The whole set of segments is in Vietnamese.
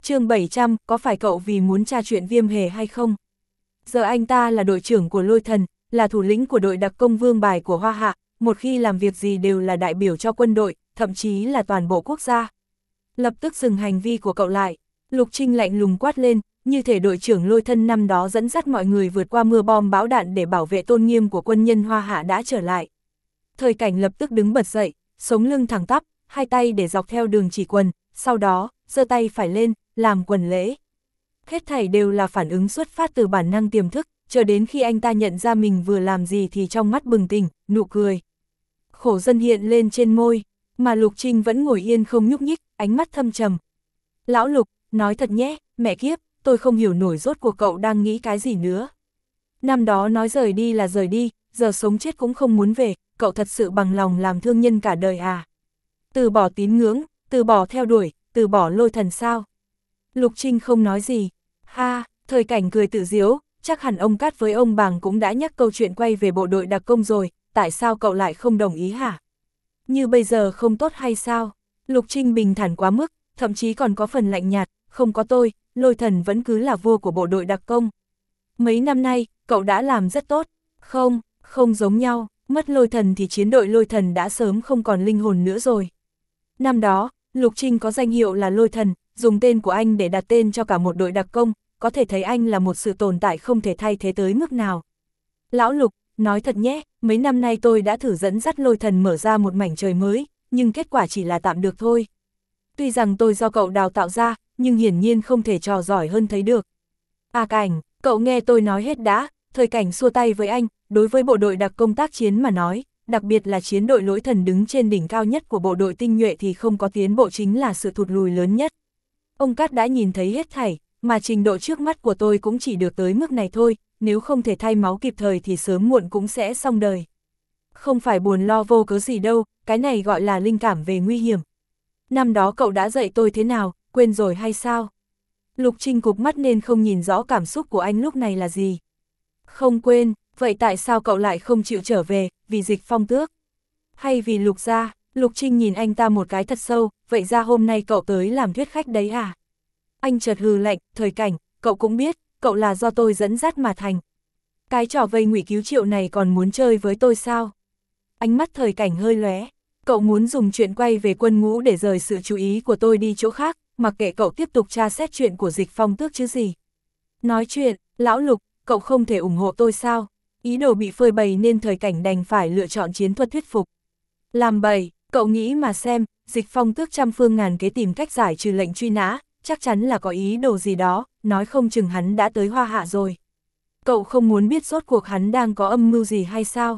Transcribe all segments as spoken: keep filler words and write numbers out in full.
chương bảy trăm, có phải cậu vì muốn tra chuyện Viêm Hề hay không? Giờ anh ta là đội trưởng của Lôi Thần, là thủ lĩnh của đội đặc công vương bài của Hoa Hạ, một khi làm việc gì đều là đại biểu cho quân đội, thậm chí là toàn bộ quốc gia. Lập tức dừng hành vi của cậu lại, Lục Trinh lạnh lùng quát lên, như thể đội trưởng Lôi Thân năm đó dẫn dắt mọi người vượt qua mưa bom bão đạn để bảo vệ tôn nghiêm của quân nhân Hoa Hạ đã trở lại. Thời Cảnh lập tức đứng bật dậy, sống lưng thẳng tắp, hai tay để dọc theo đường chỉ quần, sau đó, giơ tay phải lên, làm quần lễ. Hết thảy đều là phản ứng xuất phát từ bản năng tiềm thức, chờ đến khi anh ta nhận ra mình vừa làm gì thì trong mắt bừng tỉnh, nụ cười khổ dân hiện lên trên môi, mà Lục Trinh vẫn ngồi yên không nhúc nhích, ánh mắt thâm trầm. Lão Lục, nói thật nhé, mẹ kiếp, tôi không hiểu nổi rốt cuộc cậu đang nghĩ cái gì nữa. Năm đó nói rời đi là rời đi, giờ sống chết cũng không muốn về, cậu thật sự bằng lòng làm thương nhân cả đời à? Từ bỏ tín ngưỡng, từ bỏ theo đuổi, từ bỏ Lôi Thần sao? Lục Trinh không nói gì. Ha, Thời Cảnh cười tự giễu, chắc hẳn ông Cát với ông Bàng cũng đã nhắc câu chuyện quay về bộ đội đặc công rồi, tại sao cậu lại không đồng ý hả? Như bây giờ không tốt hay sao? Lục Trinh bình thản quá mức, thậm chí còn có phần lạnh nhạt, không có tôi, Lôi Thần vẫn cứ là vua của bộ đội đặc công. Mấy năm nay, cậu đã làm rất tốt. Không, không giống nhau, mất Lôi Thần thì chiến đội Lôi Thần đã sớm không còn linh hồn nữa rồi. Năm đó, Lục Trinh có danh hiệu là Lôi Thần, dùng tên của anh để đặt tên cho cả một đội đặc công, có thể thấy anh là một sự tồn tại không thể thay thế tới mức nào. Lão Lục, nói thật nhé, mấy năm nay tôi đã thử dẫn dắt Lôi Thần mở ra một mảnh trời mới, nhưng kết quả chỉ là tạm được thôi. Tuy rằng tôi do cậu đào tạo ra, nhưng hiển nhiên không thể trò giỏi hơn thấy được. À Cảnh, cậu nghe tôi nói hết đã. Thời Cảnh xua tay với anh, đối với bộ đội đặc công tác chiến mà nói, đặc biệt là chiến đội Lỗi Thần đứng trên đỉnh cao nhất của bộ đội tinh nhuệ thì không có tiến bộ chính là sự thụt lùi lớn nhất. Ông Cát đã nhìn thấy hết thảy, mà trình độ trước mắt của tôi cũng chỉ được tới mức này thôi, nếu không thể thay máu kịp thời thì sớm muộn cũng sẽ xong đời. Không phải buồn lo vô cớ gì đâu, cái này gọi là linh cảm về nguy hiểm. Năm đó cậu đã dạy tôi thế nào, quên rồi hay sao? Lục Trinh cụp mắt nên không nhìn rõ cảm xúc của anh lúc này là gì. Không quên, vậy tại sao cậu lại không chịu trở về, vì Dịch Phong tước? Hay vì Lục gia? Lục Trinh nhìn anh ta một cái thật sâu, vậy ra hôm nay cậu tới làm thuyết khách đấy à? Anh chợt hừ lạnh, Thời Cảnh, cậu cũng biết, cậu là do tôi dẫn dắt mà thành. Cái trò vây ngụy cứu triệu này còn muốn chơi với tôi sao? Ánh mắt Thời Cảnh hơi lóe, cậu muốn dùng chuyện quay về quân ngũ để rời sự chú ý của tôi đi chỗ khác, mặc kệ cậu tiếp tục tra xét chuyện của Dịch Phong tước chứ gì. Nói chuyện, Lão Lục, cậu không thể ủng hộ tôi sao? Ý đồ bị phơi bày nên Thời Cảnh đành phải lựa chọn chiến thuật thuyết phục. Làm bậy, cậu nghĩ mà xem, Dịch Phong tước trăm phương ngàn kế tìm cách giải trừ lệnh truy nã, chắc chắn là có ý đồ gì đó, nói không chừng hắn đã tới Hoa Hạ rồi. Cậu không muốn biết rốt cuộc hắn đang có âm mưu gì hay sao?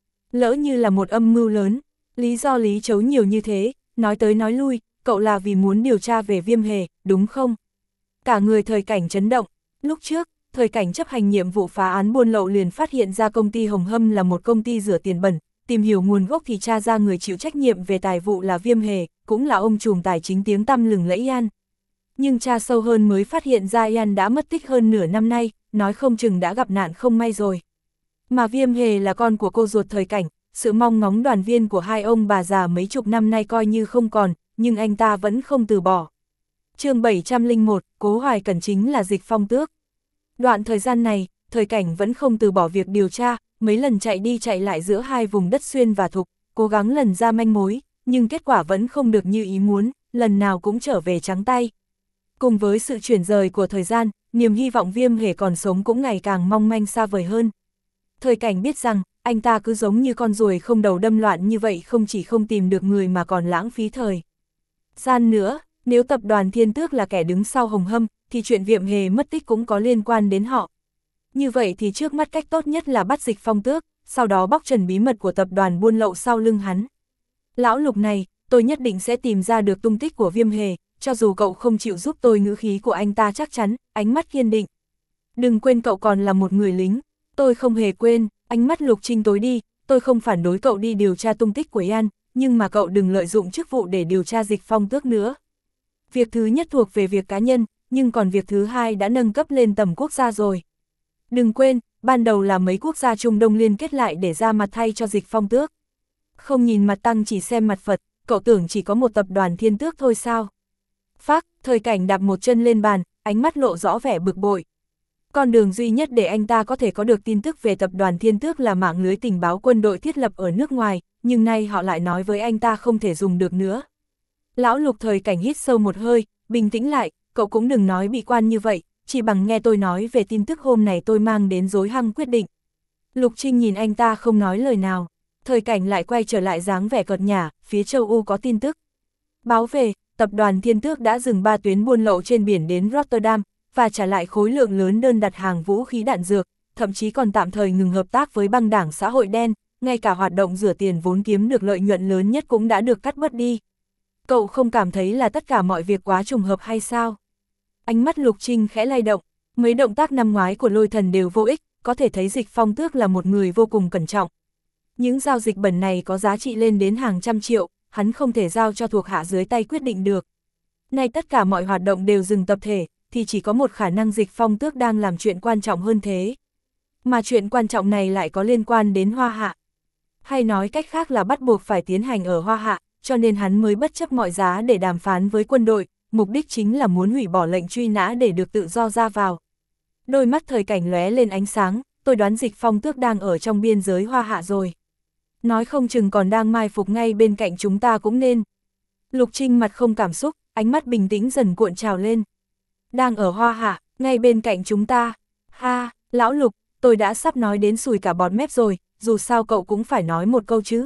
Lỡ như là một âm mưu lớn, lý do lý chấu nhiều như thế, nói tới nói lui, cậu là vì muốn điều tra về Viêm Hề, đúng không? Cả người Thời Cảnh chấn động, lúc trước, Thời Cảnh chấp hành nhiệm vụ phá án buôn lậu liền phát hiện ra công ty Hồng Hâm là một công ty rửa tiền bẩn, tìm hiểu nguồn gốc thì tra ra người chịu trách nhiệm về tài vụ là Viêm Hề, cũng là ông trùm tài chính tiếng tăm lừng lẫy Yan. Nhưng tra sâu hơn mới phát hiện ra Yan đã mất tích hơn nửa năm nay, nói không chừng đã gặp nạn không may rồi. Mà Viêm Hề là con của cô ruột Thời Cảnh, sự mong ngóng đoàn viên của hai ông bà già mấy chục năm nay coi như không còn, nhưng anh ta vẫn không từ bỏ. chương bảy trăm lẻ một, Cố Hoài Cẩn chính là Dịch Phong tước. Đoạn thời gian này, Thời Cảnh vẫn không từ bỏ việc điều tra, mấy lần chạy đi chạy lại giữa hai vùng đất Xuyên và Thục, cố gắng lần ra manh mối, nhưng kết quả vẫn không được như ý muốn, lần nào cũng trở về trắng tay. Cùng với sự chuyển rời của thời gian, niềm hy vọng Viêm Hề còn sống cũng ngày càng mong manh xa vời hơn. Thời Cảnh biết rằng, anh ta cứ giống như con ruồi không đầu đâm loạn như vậy không chỉ không tìm được người mà còn lãng phí thời gian nữa, nếu tập đoàn Thiên Tước là kẻ đứng sau Hồng Hâm, thì chuyện Viêm Hề mất tích cũng có liên quan đến họ. Như vậy thì trước mắt cách tốt nhất là bắt Dịch Phong tước, sau đó bóc trần bí mật của tập đoàn buôn lậu sau lưng hắn. Lão Lục này, tôi nhất định sẽ tìm ra được tung tích của Viêm Hề, cho dù cậu không chịu giúp tôi. Ngữ khí của anh ta chắc chắn, ánh mắt kiên định. Đừng quên cậu còn là một người lính. Tôi không hề quên, ánh mắt Lục Trinh tối đi, tôi không phản đối cậu đi điều tra tung tích của Yan, nhưng mà cậu đừng lợi dụng chức vụ để điều tra Dịch Phong tước nữa. Việc thứ nhất thuộc về việc cá nhân, nhưng còn việc thứ hai đã nâng cấp lên tầm quốc gia rồi. Đừng quên, ban đầu là mấy quốc gia Trung Đông liên kết lại để ra mặt thay cho Dịch Phong tước. Không nhìn mặt Tăng chỉ xem mặt Phật, cậu tưởng chỉ có một tập đoàn Thiên Tước thôi sao? Phác, Thời Cảnh đạp một chân lên bàn, ánh mắt lộ rõ vẻ bực bội. Con đường duy nhất để anh ta có thể có được tin tức về tập đoàn Thiên Tước là mạng lưới tình báo quân đội thiết lập ở nước ngoài, nhưng nay họ lại nói với anh ta không thể dùng được nữa. Lão Lục Thời Cảnh hít sâu một hơi, bình tĩnh lại, cậu cũng đừng nói bị quan như vậy, chỉ bằng nghe tôi nói về tin tức hôm này tôi mang đến dối hăng quyết định. Lục Trinh nhìn anh ta không nói lời nào, Thời Cảnh lại quay trở lại dáng vẻ cợt nhả, phía châu Âu có tin tức. Báo về, tập đoàn Thiên Tước đã dừng ba tuyến buôn lậu trên biển đến Rotterdam, và trả lại khối lượng lớn đơn đặt hàng vũ khí đạn dược, thậm chí còn tạm thời ngừng hợp tác với băng đảng xã hội đen, ngay cả hoạt động rửa tiền vốn kiếm được lợi nhuận lớn nhất cũng đã được cắt bớt đi. Cậu không cảm thấy là tất cả mọi việc quá trùng hợp hay sao? Ánh mắt Lục Trinh khẽ lay động, mấy động tác năm ngoái của Lôi Thần đều vô ích, có thể thấy Dịch Phong Tước là một người vô cùng cẩn trọng. Những giao dịch bẩn này có giá trị lên đến hàng trăm triệu, hắn không thể giao cho thuộc hạ dưới tay quyết định được. Nay tất cả mọi hoạt động đều dừng tập thể, thì chỉ có một khả năng Dịch Phong Tước đang làm chuyện quan trọng hơn thế. Mà chuyện quan trọng này lại có liên quan đến Hoa Hạ. Hay nói cách khác là bắt buộc phải tiến hành ở Hoa Hạ, cho nên hắn mới bất chấp mọi giá để đàm phán với quân đội, mục đích chính là muốn hủy bỏ lệnh truy nã để được tự do ra vào. Đôi mắt Thời Cảnh lóe lên ánh sáng, tôi đoán Dịch Phong Tước đang ở trong biên giới Hoa Hạ rồi. Nói không chừng còn đang mai phục ngay bên cạnh chúng ta cũng nên. Lục Trinh mặt không cảm xúc, ánh mắt bình tĩnh dần cuộn trào lên. Đang ở Hoa Hạ, ngay bên cạnh chúng ta. Ha, lão Lục, tôi đã sắp nói đến sùi cả bọt mép rồi, dù sao cậu cũng phải nói một câu chứ.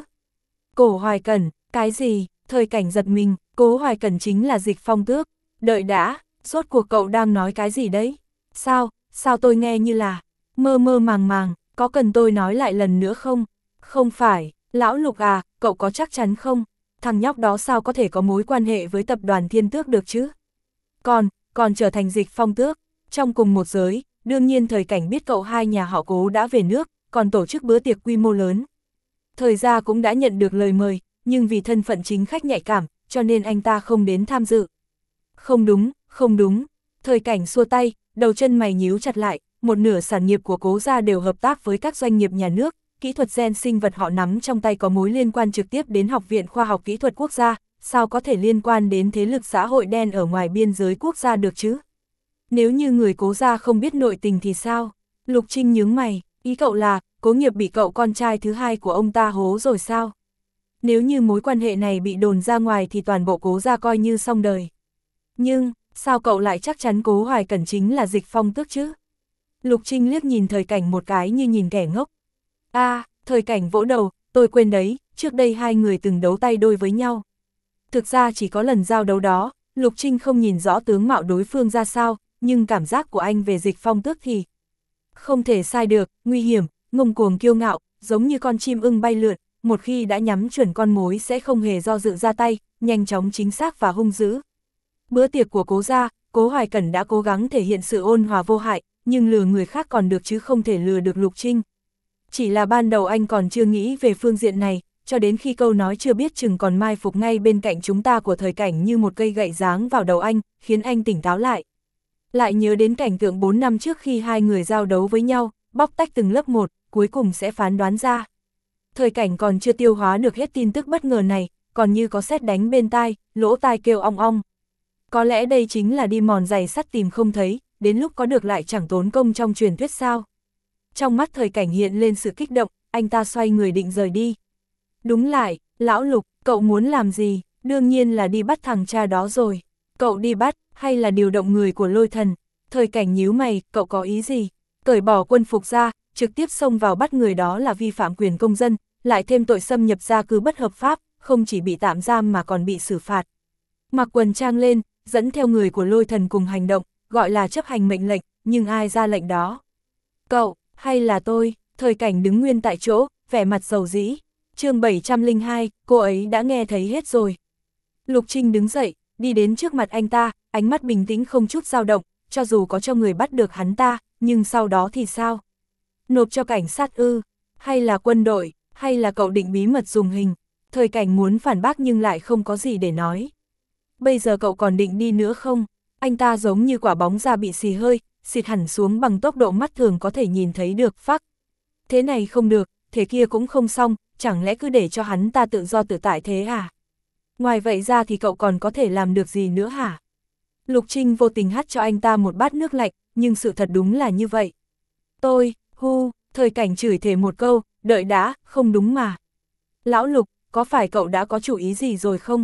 Cổ Hoài Cẩn, cái gì? Thời Cảnh giật mình, Cố Hoài Cẩn chính là Dịch Phong Tước. Đợi đã, rốt cuộc cậu đang nói cái gì đấy? Sao, sao tôi nghe như là mơ mơ màng màng, có cần tôi nói lại lần nữa không? Không phải, lão Lục à, cậu có chắc chắn không? Thằng nhóc đó sao có thể có mối quan hệ với tập đoàn Thiên Tước được chứ? Còn, còn trở thành Dịch Phong Tước, trong cùng một giới, đương nhiên Thời Cảnh biết cậu hai nhà họ Cố đã về nước, còn tổ chức bữa tiệc quy mô lớn. Thời gia cũng đã nhận được lời mời, nhưng vì thân phận chính khách nhạy cảm, cho nên anh ta không đến tham dự. Không đúng, không đúng. Thời Cảnh xua tay, đầu chân mày nhíu chặt lại, một nửa sản nghiệp của Cố gia đều hợp tác với các doanh nghiệp nhà nước, kỹ thuật gen sinh vật họ nắm trong tay có mối liên quan trực tiếp đến Học viện Khoa học Kỹ thuật Quốc gia, sao có thể liên quan đến thế lực xã hội đen ở ngoài biên giới quốc gia được chứ? Nếu như người Cố gia không biết nội tình thì sao? Lục Trinh nhướng mày, ý cậu là, Cố Nghiệp bị cậu con trai thứ hai của ông ta hố rồi sao? Nếu như mối quan hệ này bị đồn ra ngoài thì toàn bộ Cố gia coi như xong đời. Nhưng, sao cậu lại chắc chắn Cố Hoài Cẩn chính là Dịch Phong Tước chứ? Lục Trinh liếc nhìn Thời Cảnh một cái như nhìn kẻ ngốc. A, à, Thời Cảnh vỗ đầu, tôi quên đấy, trước đây hai người từng đấu tay đôi với nhau. Thực ra chỉ có lần giao đấu đó, Lục Trinh không nhìn rõ tướng mạo đối phương ra sao, nhưng cảm giác của anh về Dịch Phong Tước thì không thể sai được, nguy hiểm, ngông cuồng kiêu ngạo, giống như con chim ưng bay lượn, một khi đã nhắm chuẩn con mối sẽ không hề do dự ra tay, nhanh chóng chính xác và hung dữ. Bữa tiệc của Cố gia, Cố Hoài Cẩn đã cố gắng thể hiện sự ôn hòa vô hại, nhưng lừa người khác còn được chứ không thể lừa được Lục Trinh. Chỉ là ban đầu anh còn chưa nghĩ về phương diện này, cho đến khi câu nói chưa biết chừng còn mai phục ngay bên cạnh chúng ta của Thời Cảnh như một cây gậy giáng vào đầu anh, khiến anh tỉnh táo lại. Lại nhớ đến cảnh tượng bốn năm trước khi hai người giao đấu với nhau, bóc tách từng lớp một, cuối cùng sẽ phán đoán ra. Thời Cảnh còn chưa tiêu hóa được hết tin tức bất ngờ này, còn như có sét đánh bên tai, lỗ tai kêu ong ong. Có lẽ đây chính là đi mòn giày sắt tìm không thấy, đến lúc có được lại chẳng tốn công trong truyền thuyết sao. Trong mắt Thời Cảnh hiện lên sự kích động, anh ta xoay người định rời đi. Đúng lại, lão Lục, cậu muốn làm gì? Đương nhiên là đi bắt thằng cha đó rồi. Cậu đi bắt, hay là điều động người của Lôi Thần? Thời Cảnh nhíu mày, cậu có ý gì? Cởi bỏ quân phục ra, trực tiếp xông vào bắt người đó là vi phạm quyền công dân, lại thêm tội xâm nhập gia cư bất hợp pháp, không chỉ bị tạm giam mà còn bị xử phạt. Mặc quần trang lên, dẫn theo người của Lôi Thần cùng hành động, gọi là chấp hành mệnh lệnh, nhưng ai ra lệnh đó? Cậu, hay là tôi? Thời Cảnh đứng nguyên tại chỗ, vẻ mặt dầu dĩ. Chương bảy trăm lẻ hai, cô ấy đã nghe thấy hết rồi. Lục Trinh đứng dậy, đi đến trước mặt anh ta, ánh mắt bình tĩnh không chút dao động, cho dù có cho người bắt được hắn ta, nhưng sau đó thì sao? Nộp cho cảnh sát ư? Hay là quân đội? Hay là cậu định bí mật dùng hình? Thời Cảnh muốn phản bác nhưng lại không có gì để nói. Bây giờ cậu còn định đi nữa không? Anh ta giống như quả bóng ra bị xì hơi, xịt hẳn xuống bằng tốc độ mắt thường có thể nhìn thấy được. Phắc. Thế này không được, thế kia cũng không xong, chẳng lẽ cứ để cho hắn ta tự do tự tại thế à? Ngoài vậy ra thì cậu còn có thể làm được gì nữa hả? Lục Trinh vô tình hắt cho anh ta một bát nước lạnh, nhưng sự thật đúng là như vậy. Tôi, hu, Thời Cảnh chửi thề một câu, đợi đã, không đúng mà. Lão Lục, có phải cậu đã có chủ ý gì rồi không?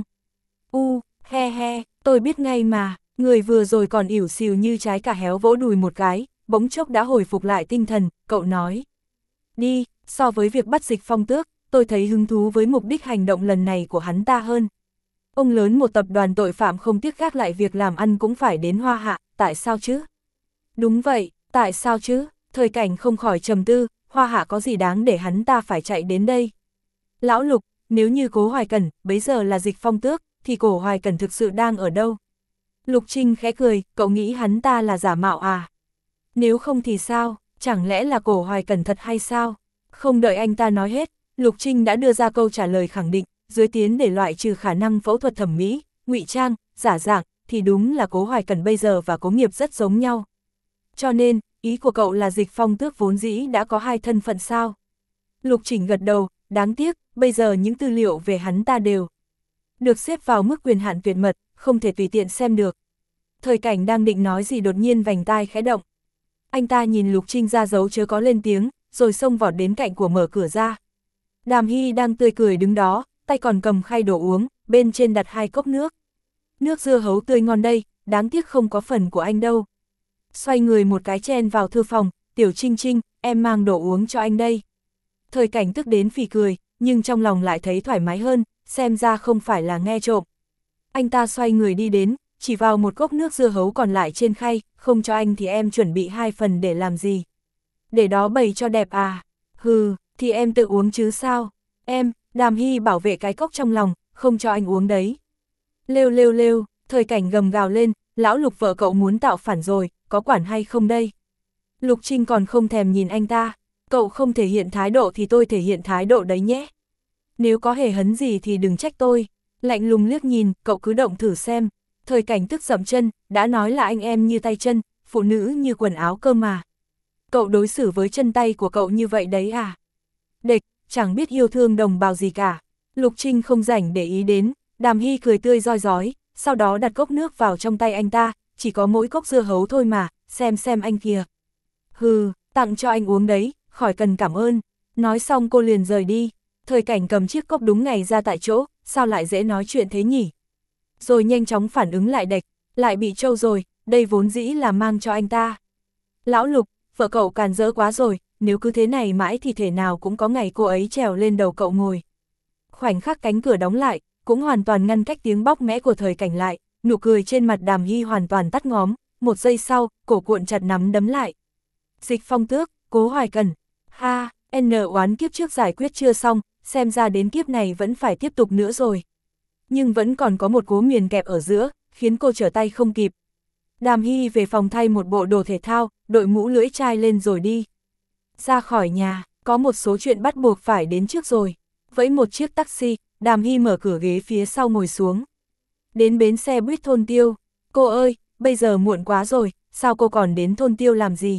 U, he he, tôi biết ngay mà, người vừa rồi còn ỉu xìu như trái cà héo vỗ đùi một cái, bỗng chốc đã hồi phục lại tinh thần, cậu nói. Đi, so với việc bắt Dịch Phong Tước, tôi thấy hứng thú với mục đích hành động lần này của hắn ta hơn. Ông lớn một tập đoàn tội phạm không tiếc gác lại việc làm ăn cũng phải đến Hoa Hạ, tại sao chứ? Đúng vậy, tại sao chứ? Thời Cảnh không khỏi trầm tư, Hoa Hạ có gì đáng để hắn ta phải chạy đến đây? Lão Lục, nếu như Cố Hoài Cẩn, bấy giờ là Dịch Phong Tước, thì Cố Hoài Cẩn thực sự đang ở đâu? Lục Trinh khẽ cười, cậu nghĩ hắn ta là giả mạo à? Nếu không thì sao, chẳng lẽ là Cố Hoài Cẩn thật hay sao? Không đợi anh ta nói hết, Lục Trinh đã đưa ra câu trả lời khẳng định, dưới tiến để loại trừ khả năng phẫu thuật thẩm mỹ, ngụy trang, giả dạng, thì đúng là Cố Hoài Cẩn bây giờ và Cố Nghiệp rất giống nhau. Cho nên, ý của cậu là Dịch Phong Tước vốn dĩ đã có hai thân phận sao? Lục Chỉnh gật đầu, đáng tiếc, bây giờ những tư liệu về hắn ta đều được xếp vào mức quyền hạn tuyệt mật, không thể tùy tiện xem được. Thời Cảnh đang định nói gì đột nhiên vành tai khẽ động. Anh ta nhìn Lục Trinh ra dấu chớ có lên tiếng, rồi xông vọt đến cạnh của mở cửa ra. Đàm Hy đang tươi cười đứng đó, tay còn cầm khay đổ uống, bên trên đặt hai cốc nước. Nước dưa hấu tươi ngon đây, đáng tiếc không có phần của anh đâu. Xoay người một cái chen vào thư phòng, Tiểu Trinh Trinh, em mang đồ uống cho anh đây. Thời Cảnh tức đến phì cười, nhưng trong lòng lại thấy thoải mái hơn, xem ra không phải là nghe trộm. Anh ta xoay người đi đến, chỉ vào một cốc nước dưa hấu còn lại trên khay, không cho anh thì em chuẩn bị hai phần để làm gì? Để đó bày cho đẹp à? Hừ, thì em tự uống chứ sao? Em, Đàm Hy bảo vệ cái cốc trong lòng, không cho anh uống đấy. Lêu lêu lêu, Thời Cảnh gầm gào lên, lão Lục vợ cậu muốn tạo phản rồi, có quản hay không đây? Lục Trinh còn không thèm nhìn anh ta, cậu không thể hiện thái độ thì tôi thể hiện thái độ đấy nhé. Nếu có hề hấn gì thì đừng trách tôi. Lạnh lùng liếc nhìn, cậu cứ động thử xem. Thời Cảnh tức dậm chân, đã nói là anh em như tay chân, phụ nữ như quần áo cơ mà. Cậu đối xử với chân tay của cậu như vậy đấy à? Địch, chẳng biết yêu thương đồng bào gì cả. Lục Trinh không rảnh để ý đến, Đàm Hy cười tươi roi rói, sau đó đặt cốc nước vào trong tay anh ta, chỉ có mỗi cốc dưa hấu thôi mà, xem xem anh kìa. Hừ, tặng cho anh uống đấy, khỏi cần cảm ơn. Nói xong cô liền rời đi. Thời Cảnh cầm chiếc cốc đúng ngày ra tại chỗ, sao lại dễ nói chuyện thế nhỉ? Rồi nhanh chóng phản ứng lại đạch, lại bị trâu rồi, đây vốn dĩ là mang cho anh ta. Lão Lục, vợ cậu càn rỡ quá rồi, nếu cứ thế này mãi thì thể nào cũng có ngày cô ấy trèo lên đầu cậu ngồi. Khoảnh khắc cánh cửa đóng lại, cũng hoàn toàn ngăn cách tiếng bóc mẽ của Thời Cảnh lại, nụ cười trên mặt Đàm Hy hoàn toàn tắt ngóm, một giây sau, cổ cuộn chặt nắm đấm lại. Dịch Phong Tước, Cố Hoài Cẩn, ha, N oán kiếp trước giải quyết chưa xong, xem ra đến kiếp này vẫn phải tiếp tục nữa rồi. Nhưng vẫn còn có một Cố Miền kẹp ở giữa, khiến cô trở tay không kịp. Đàm Hy về phòng thay một bộ đồ thể thao, đội mũ lưỡi chai lên rồi đi. Ra khỏi nhà, có một số chuyện bắt buộc phải đến trước rồi. Vẫy một chiếc taxi, Đàm Hy mở cửa ghế phía sau ngồi xuống. Đến bến xe buýt Thôn Tiêu. Cô ơi, bây giờ muộn quá rồi, sao cô còn đến Thôn Tiêu làm gì?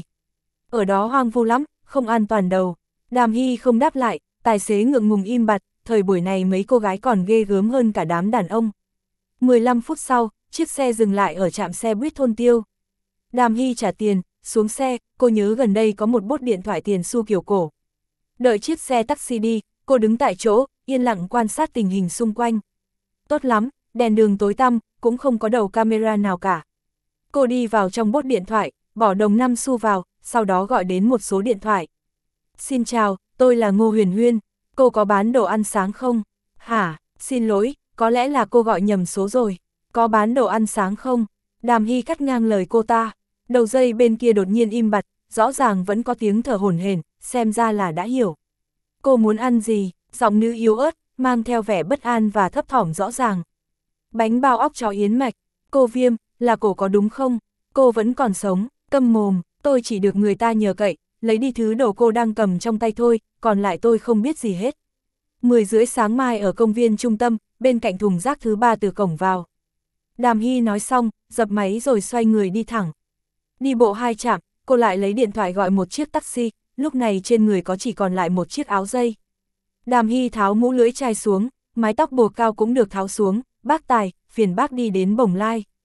Ở đó hoang vu lắm, không an toàn đâu. Đàm Hy không đáp lại, tài xế ngượng ngùng im bặt, thời buổi này mấy cô gái còn ghê gớm hơn cả đám đàn ông. mười lăm phút sau, chiếc xe dừng lại ở trạm xe buýt Thôn Tiêu. Đàm Hy trả tiền, xuống xe, cô nhớ gần đây có một bốt điện thoại tiền xu kiểu cổ. Đợi chiếc xe taxi đi, cô đứng tại chỗ, yên lặng quan sát tình hình xung quanh. Tốt lắm, đèn đường tối tăm, cũng không có đầu camera nào cả. Cô đi vào trong bốt điện thoại, bỏ đồng năm xu vào, sau đó gọi đến một số điện thoại. Xin chào, tôi là Ngô Huyền Huyên, cô có bán đồ ăn sáng không? Hả, xin lỗi, có lẽ là cô gọi nhầm số rồi. Có bán đồ ăn sáng không? Đàm Hy cắt ngang lời cô ta. Đầu dây bên kia đột nhiên im bặt, rõ ràng vẫn có tiếng thở hổn hển, xem ra là đã hiểu. Cô muốn ăn gì? Giọng nữ yếu ớt, mang theo vẻ bất an và thấp thỏm rõ ràng. Bánh bao óc chó yến mạch. Cô Viêm, là cổ có đúng không? Cô vẫn còn sống, câm mồm, tôi chỉ được người ta nhờ cậy, lấy đi thứ đồ cô đang cầm trong tay thôi, còn lại tôi không biết gì hết. Mười rưỡi sáng mai ở công viên trung tâm, bên cạnh thùng rác thứ ba từ cổng vào. Đàm Hy nói xong, dập máy rồi xoay người đi thẳng. Đi bộ hai trạm, cô lại lấy điện thoại gọi một chiếc taxi, lúc này trên người có chỉ còn lại một chiếc áo dây. Đàm Hy tháo mũ lưỡi chai xuống, mái tóc buộc cao cũng được tháo xuống, bác Tài, phiền bác đi đến Bồng Lai.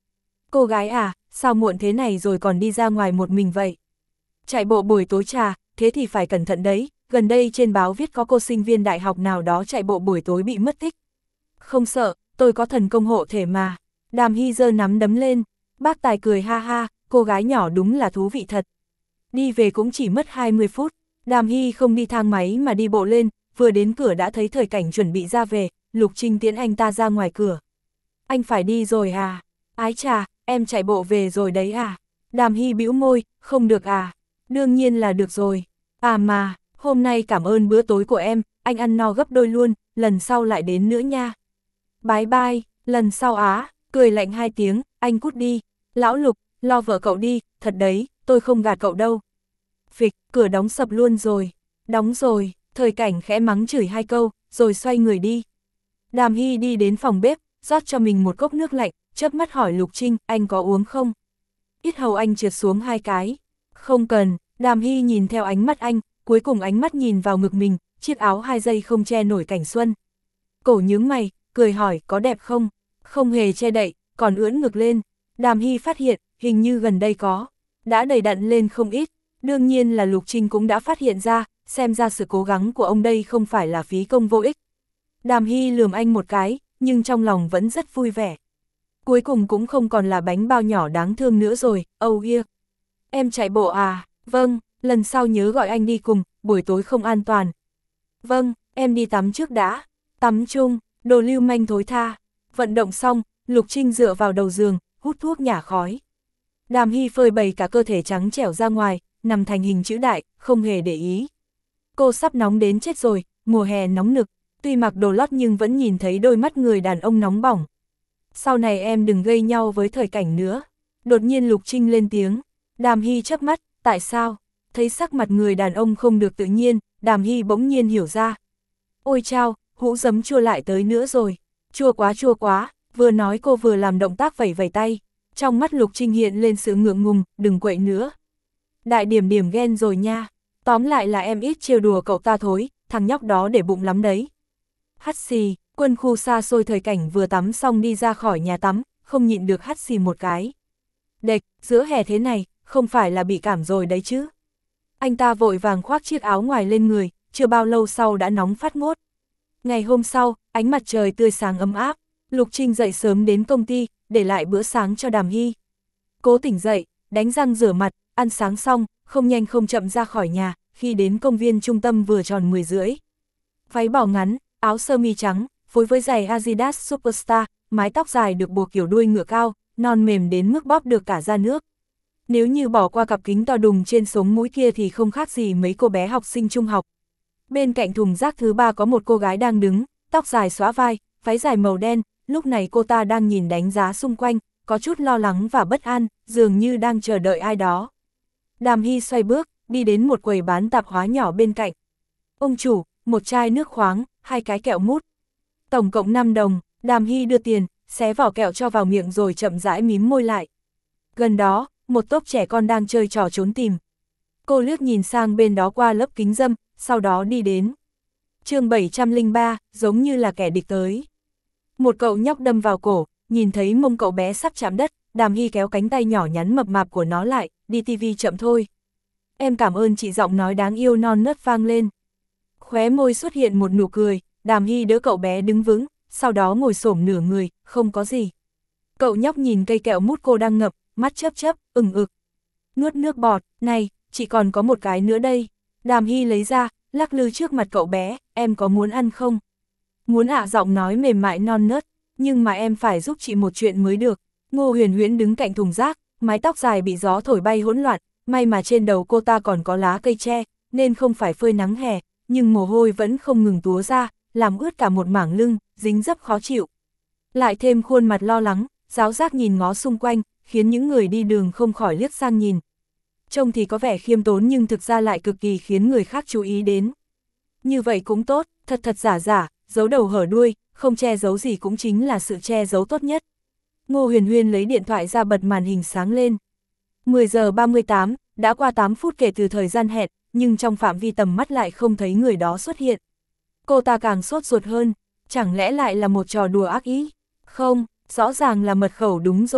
Cô gái à, sao muộn thế này rồi còn đi ra ngoài một mình vậy? Chạy bộ buổi tối trà, thế thì phải cẩn thận đấy, gần đây trên báo viết có cô sinh viên đại học nào đó chạy bộ buổi tối bị mất tích. Không sợ, tôi có thần công hộ thể mà. Đàm Hy giơ nắm đấm lên, bác Tài cười ha ha, cô gái nhỏ đúng là thú vị thật. Đi về cũng chỉ mất hai mươi phút, Đàm Hy không đi thang máy mà đi bộ lên, vừa đến cửa đã thấy Thời Cảnh chuẩn bị ra về, Lục Trinh tiễn anh ta ra ngoài cửa. Anh phải đi rồi à? Ái chà, em chạy bộ về rồi đấy à? Đàm Hy bĩu môi, không được à? Đương nhiên là được rồi. À mà, hôm nay cảm ơn bữa tối của em, anh ăn no gấp đôi luôn, lần sau lại đến nữa nha. Bye bye, lần sau á, cười lạnh hai tiếng, anh cút đi. Lão Lục, lo vợ cậu đi, thật đấy, tôi không gạt cậu đâu. Phịch, cửa đóng sập luôn rồi. Đóng rồi, Thời Cảnh khẽ mắng chửi hai câu, rồi xoay người đi. Đàm Hy đi đến phòng bếp, rót cho mình một cốc nước lạnh, chớp mắt hỏi Lục Trinh, anh có uống không? Ít hầu anh trượt xuống hai cái. Không cần, Đàm Hy nhìn theo ánh mắt anh, cuối cùng ánh mắt nhìn vào ngực mình, chiếc áo hai dây không che nổi cảnh xuân. Cổ nhướng mày, cười hỏi, có đẹp không? Không hề che đậy, còn ưỡn ngực lên. Đàm Hy phát hiện, hình như gần đây có. Đã đầy đặn lên không ít. Đương nhiên là Lục Trinh cũng đã phát hiện ra, xem ra sự cố gắng của ông đây không phải là phí công vô ích. Đàm Hy lườm anh một cái, nhưng trong lòng vẫn rất vui vẻ. Cuối cùng cũng không còn là bánh bao nhỏ đáng thương nữa rồi, oh yeah. Em chạy bộ à? Vâng, lần sau nhớ gọi anh đi cùng, buổi tối không an toàn. Vâng, em đi tắm trước đã. Tắm chung, đồ lưu manh thối tha. Vận động xong, Lục Trinh dựa vào đầu giường, hút thuốc nhả khói. Đàm Hy phơi bày cả cơ thể trắng trẻo ra ngoài, nằm thành hình chữ đại, không hề để ý. Cô sắp nóng đến chết rồi, mùa hè nóng nực, tuy mặc đồ lót nhưng vẫn nhìn thấy đôi mắt người đàn ông nóng bỏng. Sau này em đừng gây nhau với Thời Cảnh nữa. Đột nhiên Lục Trinh lên tiếng. Đàm Hy chớp mắt, tại sao? Thấy sắc mặt người đàn ông không được tự nhiên, Đàm Hy bỗng nhiên hiểu ra. Ôi chao, hũ giấm chua lại tới nữa rồi. Chua quá chua quá, vừa nói cô vừa làm động tác vẩy vẩy tay. Trong mắt Lục Trinh hiện lên sự ngượng ngùng, đừng quậy nữa. Đại điểm điểm ghen rồi nha. Tóm lại là em ít trêu đùa cậu ta thôi, thằng nhóc đó để bụng lắm đấy. Hắt xì, quân khu xa xôi Thời Cảnh vừa tắm xong đi ra khỏi nhà tắm, không nhịn được hắt xì một cái. Đệch, giữa hè thế này, không phải là bị cảm rồi đấy chứ. Anh ta vội vàng khoác chiếc áo ngoài lên người, chưa bao lâu sau đã nóng phát ngốt. Ngày hôm sau, ánh mặt trời tươi sáng ấm áp, Lục Trinh dậy sớm đến công ty, để lại bữa sáng cho Đàm Hy. Cố tỉnh dậy, đánh răng rửa mặt, ăn sáng xong, không nhanh không chậm ra khỏi nhà, khi đến công viên trung tâm vừa tròn mười rưỡi. Váy bỏ ngắn, áo sơ mi trắng, phối với giày Adidas Superstar, mái tóc dài được buộc kiểu đuôi ngựa cao, non mềm đến mức bóp được cả da nước. Nếu như bỏ qua cặp kính to đùng trên sống mũi kia thì không khác gì mấy cô bé học sinh trung học. Bên cạnh thùng rác thứ ba có một cô gái đang đứng, tóc dài xõa vai, váy dài màu đen, lúc này cô ta đang nhìn đánh giá xung quanh, có chút lo lắng và bất an, dường như đang chờ đợi ai đó. Đàm Hy xoay bước, đi đến một quầy bán tạp hóa nhỏ bên cạnh. Ông chủ, một chai nước khoáng, hai cái kẹo mút. Tổng cộng năm đồng, Đàm Hy đưa tiền, xé vỏ kẹo cho vào miệng rồi chậm rãi mím môi lại. Gần đó, một tốp trẻ con đang chơi trò trốn tìm. Cô liếc nhìn sang bên đó qua lớp kính râm, sau đó đi đến. Chương bảy trăm lẻ ba, giống như là kẻ địch tới. Một cậu nhóc đâm vào cổ, nhìn thấy mông cậu bé sắp chạm đất, Đàm Hy kéo cánh tay nhỏ nhắn mập mạp của nó lại, đi tivi chậm thôi. Em cảm ơn chị, giọng nói đáng yêu non nớt vang lên. Khóe môi xuất hiện một nụ cười, Đàm Hy đỡ cậu bé đứng vững, sau đó ngồi xổm nửa người, không có gì. Cậu nhóc nhìn cây kẹo mút cô đang ngập, mắt chớp chớp, ửng ực. Nuốt nước bọt, này, chị còn có một cái nữa đây. Đàm Hy lấy ra, lắc lư trước mặt cậu bé, em có muốn ăn không? Muốn ạ, giọng nói mềm mại non nớt, nhưng mà em phải giúp chị một chuyện mới được. Ngô Huyền Huyễn đứng cạnh thùng rác, mái tóc dài bị gió thổi bay hỗn loạn, may mà trên đầu cô ta còn có lá cây tre, nên không phải phơi nắng hè, nhưng mồ hôi vẫn không ngừng túa ra, làm ướt cả một mảng lưng, dính dấp khó chịu. Lại thêm khuôn mặt lo lắng, ráo rác nhìn ngó xung quanh, khiến những người đi đường không khỏi liếc sang nhìn. Trông thì có vẻ khiêm tốn nhưng thực ra lại cực kỳ khiến người khác chú ý đến. Như vậy cũng tốt, thật thật giả giả, giấu đầu hở đuôi, không che giấu gì cũng chính là sự che giấu tốt nhất. Ngô Huyền Huyên lấy điện thoại ra bật màn hình sáng lên. mười giờ ba mươi tám, đã qua tám phút kể từ thời gian hẹn, nhưng trong phạm vi tầm mắt lại không thấy người đó xuất hiện. Cô ta càng sốt ruột hơn, chẳng lẽ lại là một trò đùa ác ý? Không, rõ ràng là mật khẩu đúng rồi.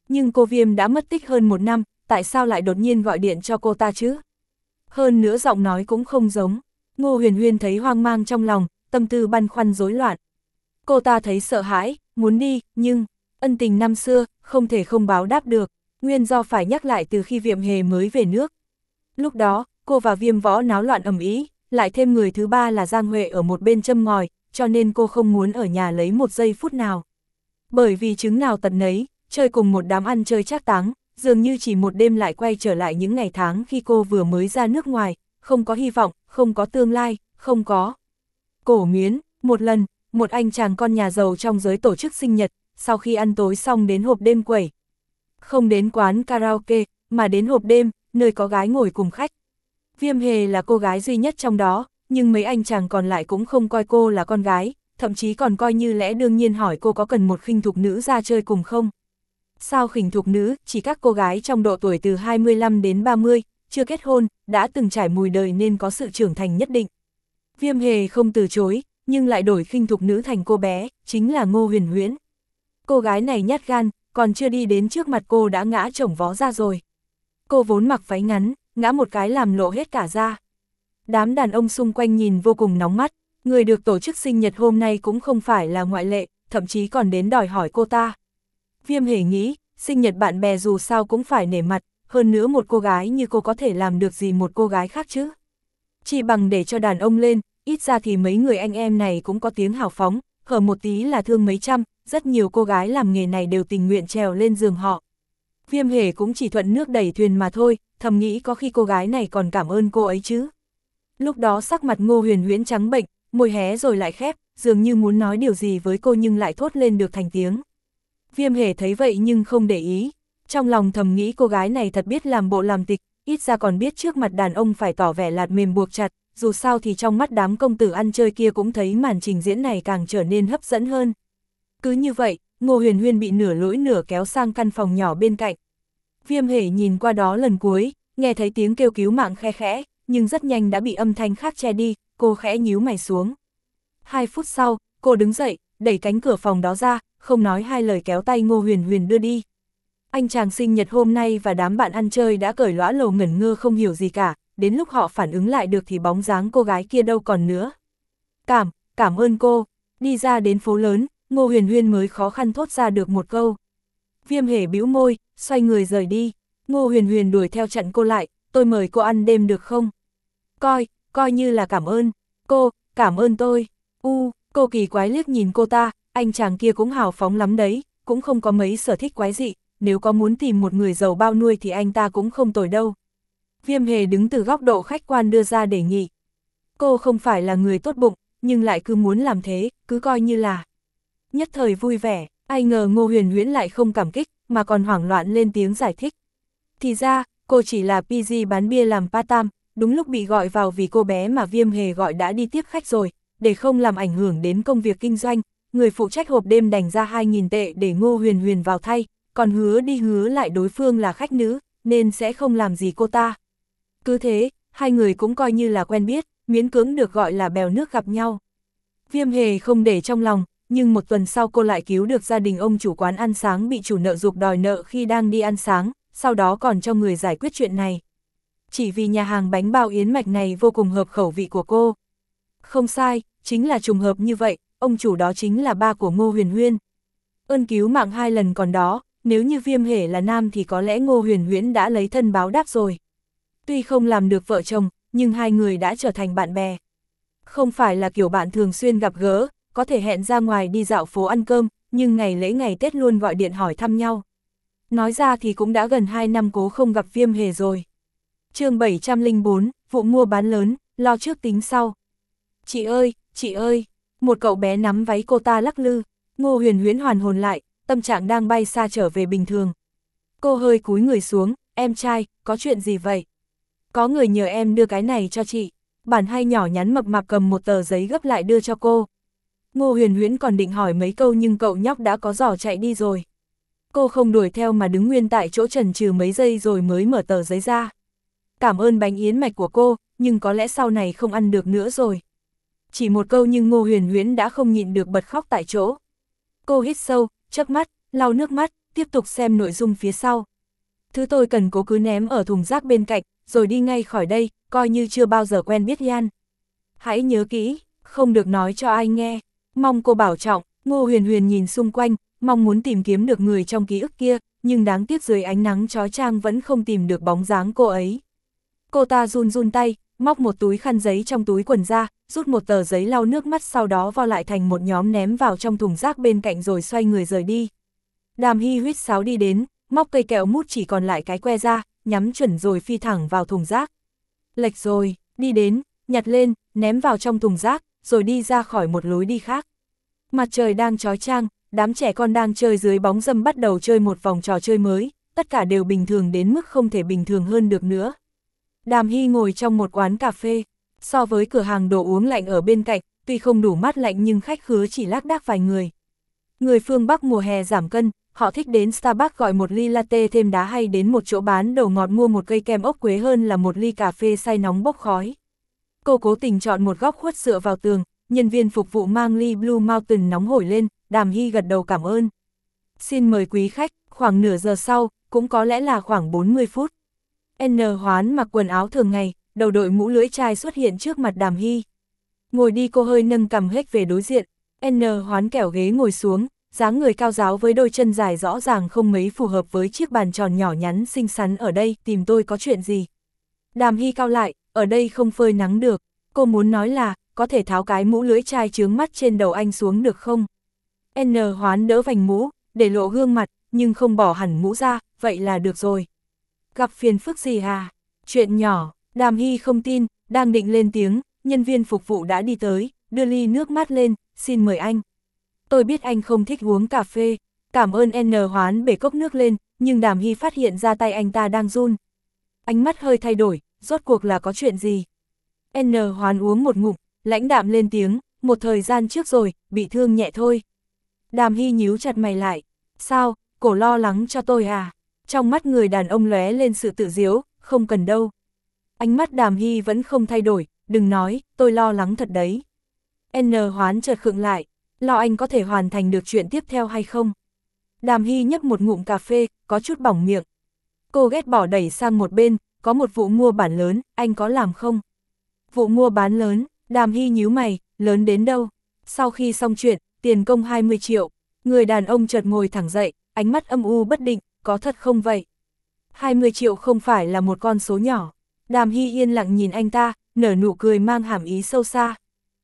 Nhưng cô Viêm đã mất tích hơn một năm, tại sao lại đột nhiên gọi điện cho cô ta chứ? Hơn nữa giọng nói cũng không giống. Ngô Huyền Huyên thấy hoang mang trong lòng, tâm tư băn khoăn rối loạn. Cô ta thấy sợ hãi, muốn đi, nhưng ân tình năm xưa, không thể không báo đáp được, nguyên do phải nhắc lại từ khi Viêm Hề mới về nước. Lúc đó, cô và Viêm Võ náo loạn ầm ĩ, lại thêm người thứ ba là Giang Huệ ở một bên châm ngòi, cho nên cô không muốn ở nhà lấy một giây phút nào. Bởi vì chứng nào tật nấy, chơi cùng một đám ăn chơi trác táng, dường như chỉ một đêm lại quay trở lại những ngày tháng khi cô vừa mới ra nước ngoài, không có hy vọng, không có tương lai, không có. Cổ miến, một lần, một anh chàng con nhà giàu trong giới tổ chức sinh nhật, sau khi ăn tối xong đến hộp đêm quẩy. Không đến quán karaoke, mà đến hộp đêm, nơi có gái ngồi cùng khách. Viêm Hề là cô gái duy nhất trong đó, nhưng mấy anh chàng còn lại cũng không coi cô là con gái, thậm chí còn coi như lẽ đương nhiên hỏi cô có cần một khinh thục nữ ra chơi cùng không. Sao khinh thục nữ, chỉ các cô gái trong độ tuổi từ hai mươi lăm đến ba mươi, chưa kết hôn, đã từng trải mùi đời nên có sự trưởng thành nhất định. Viêm Hề không từ chối, nhưng lại đổi khinh thục nữ thành cô bé, chính là Ngô Huyền Huyễn. Cô gái này nhát gan, còn chưa đi đến trước mặt cô đã ngã chổng vó ra rồi. Cô vốn mặc váy ngắn, ngã một cái làm lộ hết cả da. Đám đàn ông xung quanh nhìn vô cùng nóng mắt, người được tổ chức sinh nhật hôm nay cũng không phải là ngoại lệ, thậm chí còn đến đòi hỏi cô ta. Viêm Hề nghĩ, sinh nhật bạn bè dù sao cũng phải nể mặt, hơn nữa một cô gái như cô có thể làm được gì một cô gái khác chứ. Chỉ bằng để cho đàn ông lên, ít ra thì mấy người anh em này cũng có tiếng hào phóng, hở một tí là thương mấy trăm, rất nhiều cô gái làm nghề này đều tình nguyện trèo lên giường họ. Viêm Hề cũng chỉ thuận nước đẩy thuyền mà thôi, thầm nghĩ có khi cô gái này còn cảm ơn cô ấy chứ. Lúc đó sắc mặt Ngô Huyền Huyễn trắng bệnh, môi hé rồi lại khép, dường như muốn nói điều gì với cô nhưng lại thốt lên được thành tiếng. Viêm Hề thấy vậy nhưng không để ý, trong lòng thầm nghĩ cô gái này thật biết làm bộ làm tịch, ít ra còn biết trước mặt đàn ông phải tỏ vẻ lạt mềm buộc chặt, dù sao thì trong mắt đám công tử ăn chơi kia cũng thấy màn trình diễn này càng trở nên hấp dẫn hơn. Cứ như vậy, Ngô Huyền Huyên bị nửa lỗi nửa kéo sang căn phòng nhỏ bên cạnh. Viêm Hề nhìn qua đó lần cuối, nghe thấy tiếng kêu cứu mạng khe khẽ, nhưng rất nhanh đã bị âm thanh khác che đi, cô khẽ nhíu mày xuống. Hai phút sau, cô đứng dậy, đẩy cánh cửa phòng đó ra, không nói hai lời kéo tay Ngô Huyền Huyền đưa đi. Anh chàng sinh nhật hôm nay và đám bạn ăn chơi đã cởi lõa lồ ngẩn ngơ không hiểu gì cả, đến lúc họ phản ứng lại được thì bóng dáng cô gái kia đâu còn nữa. Cảm, cảm ơn cô. Đi ra đến phố lớn, Ngô Huyền Huyên mới khó khăn thốt ra được một câu. Viêm Hề bĩu môi, xoay người rời đi. Ngô Huyền Huyền đuổi theo chặn cô lại, tôi mời cô ăn đêm được không? Coi, coi như là cảm ơn. Cô, cảm ơn tôi. U, cô kỳ quái liếc nhìn cô ta, anh chàng kia cũng hào phóng lắm đấy, cũng không có mấy sở thích quái dị, nếu có muốn tìm một người giàu bao nuôi thì anh ta cũng không tồi đâu. Viêm Hề đứng từ góc độ khách quan đưa ra đề nghị. Cô không phải là người tốt bụng, nhưng lại cứ muốn làm thế, cứ coi như là. Nhất thời vui vẻ, ai ngờ Ngô Huyền Huyễn lại không cảm kích, mà còn hoảng loạn lên tiếng giải thích. Thì ra, cô chỉ là pê giê bán bia làm part-time, đúng lúc bị gọi vào vì cô bé mà Viêm Hề gọi đã đi tiếp khách rồi, để không làm ảnh hưởng đến công việc kinh doanh, người phụ trách hộp đêm đành ra hai nghìn tệ để Ngô Huyền Huyền vào thay, còn hứa đi hứa lại đối phương là khách nữ, nên sẽ không làm gì cô ta. Cứ thế, hai người cũng coi như là quen biết, miễn cưỡng được gọi là bèo nước gặp nhau. Viêm Hề không để trong lòng, nhưng một tuần sau cô lại cứu được gia đình ông chủ quán ăn sáng bị chủ nợ giục đòi nợ khi đang đi ăn sáng, sau đó còn cho người giải quyết chuyện này. Chỉ vì nhà hàng bánh bao yến mạch này vô cùng hợp khẩu vị của cô. Không sai, chính là trùng hợp như vậy, ông chủ đó chính là ba của Ngô Huyền Huyên. Ơn cứu mạng hai lần còn đó, nếu như Viêm Hề là nam thì có lẽ Ngô Huyền Huyễn đã lấy thân báo đáp rồi. Tuy không làm được vợ chồng, nhưng hai người đã trở thành bạn bè. Không phải là kiểu bạn thường xuyên gặp gỡ, có thể hẹn ra ngoài đi dạo phố ăn cơm, nhưng ngày lễ ngày Tết luôn gọi điện hỏi thăm nhau. Nói ra thì cũng đã gần hai năm cố không gặp Viêm Hề rồi. Chương bảy trăm lẻ bốn, vụ mua bán lớn, lo trước tính sau. Chị ơi, chị ơi, một cậu bé nắm váy cô ta lắc lư, Ngô Huyền Huyễn hoàn hồn lại, tâm trạng đang bay xa trở về bình thường. Cô hơi cúi người xuống, em trai, có chuyện gì vậy? Có người nhờ em đưa cái này cho chị. Bản hay nhỏ nhắn mập mạp cầm một tờ giấy gấp lại đưa cho cô. Ngô Huyền Huyễn còn định hỏi mấy câu nhưng cậu nhóc đã có giỏ chạy đi rồi. Cô không đuổi theo mà đứng nguyên tại chỗ chần chừ mấy giây rồi mới mở tờ giấy ra. Cảm ơn bánh yến mạch của cô, nhưng có lẽ sau này không ăn được nữa rồi. Chỉ một câu nhưng Ngô Huyền Huyễn đã không nhịn được bật khóc tại chỗ. Cô hít sâu, chớp mắt, lau nước mắt, tiếp tục xem nội dung phía sau. Thứ tôi cần cố cứ ném ở thùng rác bên cạnh, rồi đi ngay khỏi đây, coi như chưa bao giờ quen biết Yan. Hãy nhớ kỹ, không được nói cho ai nghe. Mong cô bảo trọng. Ngô Huyền Huyền nhìn xung quanh, mong muốn tìm kiếm được người trong ký ức kia, nhưng đáng tiếc dưới ánh nắng chói chang vẫn không tìm được bóng dáng cô ấy. Cô ta run run tay, móc một túi khăn giấy trong túi quần ra, rút một tờ giấy lau nước mắt, sau đó vo lại thành một nhóm ném vào trong thùng rác bên cạnh rồi xoay người rời đi. Đàm Hy huýt sáo đi đến, móc cây kẹo mút chỉ còn lại cái que ra, nhắm chuẩn rồi phi thẳng vào thùng rác. Lệch rồi, đi đến, nhặt lên, ném vào trong thùng rác, rồi đi ra khỏi một lối đi khác. Mặt trời đang chói chang, đám trẻ con đang chơi dưới bóng râm bắt đầu chơi một vòng trò chơi mới, tất cả đều bình thường đến mức không thể bình thường hơn được nữa. Đàm Hy ngồi trong một quán cà phê, so với cửa hàng đồ uống lạnh ở bên cạnh, tuy không đủ mát lạnh nhưng khách khứa chỉ lác đác vài người. Người phương Bắc mùa hè giảm cân, họ thích đến Starbucks gọi một ly latte thêm đá hay đến một chỗ bán đồ ngọt mua một cây kem ốc quế hơn là một ly cà phê say nóng bốc khói. Cô cố tình chọn một góc khuất dựa vào tường, nhân viên phục vụ mang ly Blue Mountain nóng hổi lên, Đàm Hy gật đầu cảm ơn. Xin mời quý khách, khoảng nửa giờ sau, cũng có lẽ là khoảng bốn mươi phút. N Hoán mặc quần áo thường ngày, đầu đội mũ lưỡi chai xuất hiện trước mặt Đàm Hy. Ngồi đi, cô hơi nâng cằm hết về đối diện. N Hoán kẻo ghế ngồi xuống, dáng người cao ráo với đôi chân dài rõ ràng không mấy phù hợp với chiếc bàn tròn nhỏ nhắn xinh xắn. Ở đây, tìm tôi có chuyện gì? Đàm Hy cau lại, ở đây không phơi nắng được. Cô muốn nói là, có thể tháo cái mũ lưỡi chai chướng mắt trên đầu anh xuống được không? N Hoán đỡ vành mũ, để lộ gương mặt, nhưng không bỏ hẳn mũ ra, vậy là được rồi. Gặp phiền phức gì à? Chuyện nhỏ. Đàm Hy không tin, đang định lên tiếng, nhân viên phục vụ đã đi tới, đưa ly nước mát lên, xin mời anh. Tôi biết anh không thích uống cà phê, cảm ơn. N Hoán bể cốc nước lên, nhưng Đàm Hy phát hiện ra tay anh ta đang run. Ánh mắt hơi thay đổi, rốt cuộc là có chuyện gì? N Hoán uống một ngụm, lãnh đạm lên tiếng, một thời gian trước rồi, bị thương nhẹ thôi. Đàm Hy nhíu chặt mày lại, sao, cổ lo lắng cho tôi à? Trong mắt người đàn ông lóe lên sự tự diếu, không cần đâu. Ánh mắt Đàm Hy vẫn không thay đổi, đừng nói, tôi lo lắng thật đấy. N Hoán chợt khựng lại, lo anh có thể hoàn thành được chuyện tiếp theo hay không? Đàm Hy nhấp một ngụm cà phê, có chút bỏng miệng. Cô ghét bỏ đẩy sang một bên, có một vụ mua bán lớn, anh có làm không? Vụ mua bán lớn, Đàm Hy nhíu mày, lớn đến đâu? Sau khi xong chuyện, tiền công hai mươi triệu, người đàn ông chợt ngồi thẳng dậy, ánh mắt âm u bất định, có thật không vậy? hai mươi triệu không phải là một con số nhỏ. Đàm Hy yên lặng nhìn anh ta, nở nụ cười mang hàm ý sâu xa.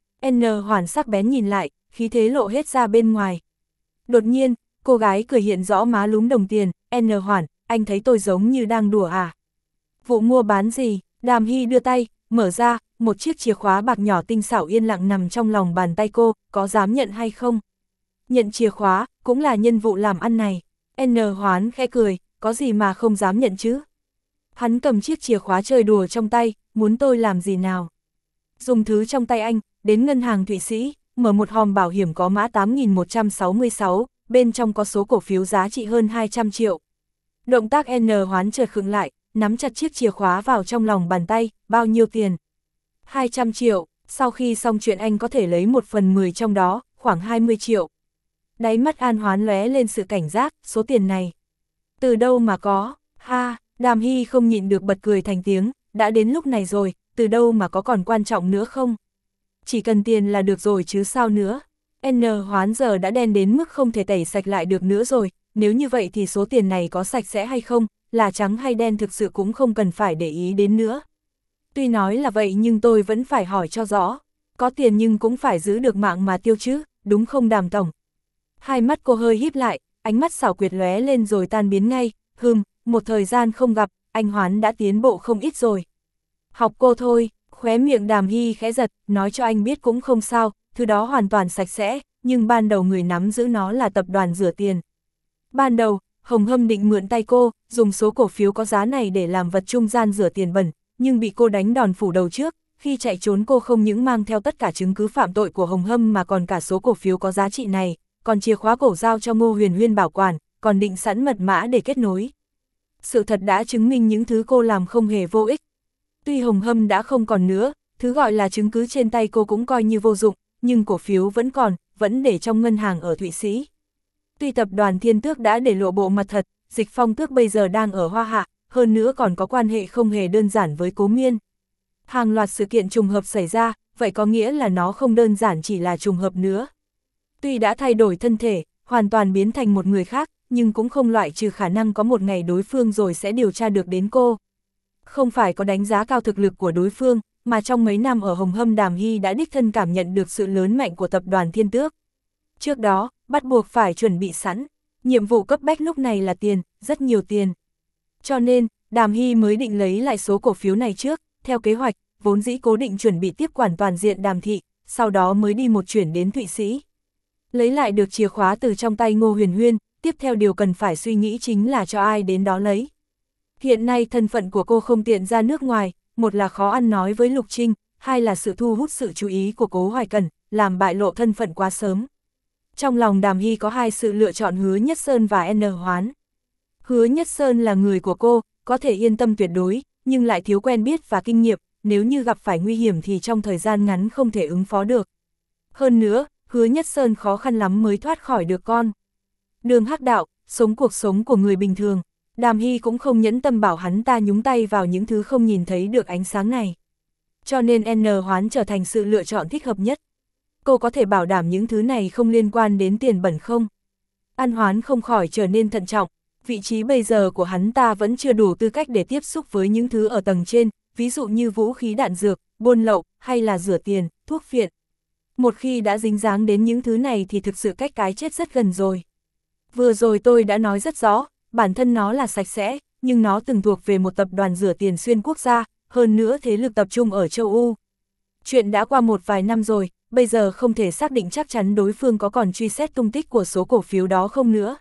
N Hoán sắc bén nhìn lại, khí thế lộ hết ra bên ngoài. Đột nhiên, cô gái cười hiện rõ má lúm đồng tiền. N Hoán, anh thấy tôi giống như đang đùa à? Vụ mua bán gì? Đàm Hy đưa tay, mở ra, một chiếc chìa khóa bạc nhỏ tinh xảo yên lặng nằm trong lòng bàn tay cô, có dám nhận hay không? Nhận chìa khóa, cũng là nhân vụ làm ăn này. N Hoán khẽ cười, có gì mà không dám nhận chứ? Hắn cầm chiếc chìa khóa chơi đùa trong tay, muốn tôi làm gì nào? Dùng thứ trong tay anh, đến ngân hàng Thụy Sĩ, mở một hòm bảo hiểm có mã tám nghìn một trăm sáu mươi sáu, bên trong có số cổ phiếu giá trị hơn hai trăm triệu. Động tác N Hoán chợt khựng lại, nắm chặt chiếc chìa khóa vào trong lòng bàn tay, bao nhiêu tiền? hai trăm triệu, sau khi xong chuyện anh có thể lấy một phần mười trong đó, khoảng hai mươi triệu. Đáy mắt An Hoán lóe lên sự cảnh giác, số tiền này. Từ đâu mà có? Ha, Đàm Hy không nhịn được bật cười thành tiếng, đã đến lúc này rồi, từ đâu mà có còn quan trọng nữa không? Chỉ cần tiền là được rồi chứ sao nữa. N Hoán giờ đã đen đến mức không thể tẩy sạch lại được nữa rồi, nếu như vậy thì số tiền này có sạch sẽ hay không, là trắng hay đen thực sự cũng không cần phải để ý đến nữa. Tuy nói là vậy nhưng tôi vẫn phải hỏi cho rõ, có tiền nhưng cũng phải giữ được mạng mà tiêu chứ, đúng không Đàm tổng? Hai mắt cô hơi híp lại, ánh mắt xảo quyệt lóe lên rồi tan biến ngay, hừm, một thời gian không gặp, anh Hoán đã tiến bộ không ít rồi. Học cô thôi, khóe miệng Đàm Hy khẽ giật, nói cho anh biết cũng không sao, thứ đó hoàn toàn sạch sẽ, nhưng ban đầu người nắm giữ nó là tập đoàn rửa tiền. Ban đầu, Hồng Hâm định mượn tay cô, dùng số cổ phiếu có giá này để làm vật trung gian rửa tiền bẩn, nhưng bị cô đánh đòn phủ đầu trước, khi chạy trốn cô không những mang theo tất cả chứng cứ phạm tội của Hồng Hâm mà còn cả số cổ phiếu có giá trị này, còn chìa khóa cổ giao cho Ngô Huyền Huyên bảo quản, còn định sẵn mật mã để kết nối. Sự thật đã chứng minh những thứ cô làm không hề vô ích. Tuy Hồng Hâm đã không còn nữa, thứ gọi là chứng cứ trên tay cô cũng coi như vô dụng, nhưng cổ phiếu vẫn còn, vẫn để trong ngân hàng ở Thụy Sĩ. Tuy tập đoàn Thiên Tước đã để lộ bộ mặt thật, Dịch Phong Tước bây giờ đang ở Hoa Hạ, hơn nữa còn có quan hệ không hề đơn giản với Cố Miên. Hàng loạt sự kiện trùng hợp xảy ra, vậy có nghĩa là nó không đơn giản chỉ là trùng hợp nữa. Tuy đã thay đổi thân thể, hoàn toàn biến thành một người khác, nhưng cũng không loại trừ khả năng có một ngày đối phương rồi sẽ điều tra được đến cô. Không phải có đánh giá cao thực lực của đối phương, mà trong mấy năm ở Hồng Hâm Đàm Hy đã đích thân cảm nhận được sự lớn mạnh của tập đoàn Thiên Tước. Trước đó, bắt buộc phải chuẩn bị sẵn, nhiệm vụ cấp bách lúc này là tiền, rất nhiều tiền. Cho nên, Đàm Hy mới định lấy lại số cổ phiếu này trước, theo kế hoạch, vốn dĩ cố định chuẩn bị tiếp quản toàn diện Đàm thị, sau đó mới đi một chuyển đến Thụy Sĩ. Lấy lại được chìa khóa từ trong tay Ngô Huyền Huyên, tiếp theo điều cần phải suy nghĩ chính là cho ai đến đó lấy. Hiện nay thân phận của cô không tiện ra nước ngoài, một là khó ăn nói với Lục Trinh, hai là sự thu hút sự chú ý của Cố Hoài Cẩn, làm bại lộ thân phận quá sớm. Trong lòng Đàm Hy có hai sự lựa chọn Hứa Nhất Sơn và N Hoán. Hứa Nhất Sơn là người của cô, có thể yên tâm tuyệt đối, nhưng lại thiếu quen biết và kinh nghiệm, nếu như gặp phải nguy hiểm thì trong thời gian ngắn không thể ứng phó được. Hơn nữa, Hứa Nhất Sơn khó khăn lắm mới thoát khỏi được con đường hắc đạo, sống cuộc sống của người bình thường. Đàm Hy cũng không nhẫn tâm bảo hắn ta nhúng tay vào những thứ không nhìn thấy được ánh sáng này. Cho nên N Hoán trở thành sự lựa chọn thích hợp nhất. Cô có thể bảo đảm những thứ này không liên quan đến tiền bẩn không? An Hoán không khỏi trở nên thận trọng, vị trí bây giờ của hắn ta vẫn chưa đủ tư cách để tiếp xúc với những thứ ở tầng trên, ví dụ như vũ khí đạn dược, buôn lậu, hay là rửa tiền, thuốc phiện. Một khi đã dính dáng đến những thứ này thì thực sự cách cái chết rất gần rồi. Vừa rồi tôi đã nói rất rõ, bản thân nó là sạch sẽ, nhưng nó từng thuộc về một tập đoàn rửa tiền xuyên quốc gia, hơn nữa thế lực tập trung ở châu Âu. Chuyện đã qua một vài năm rồi, bây giờ không thể xác định chắc chắn đối phương có còn truy xét tung tích của số cổ phiếu đó không nữa.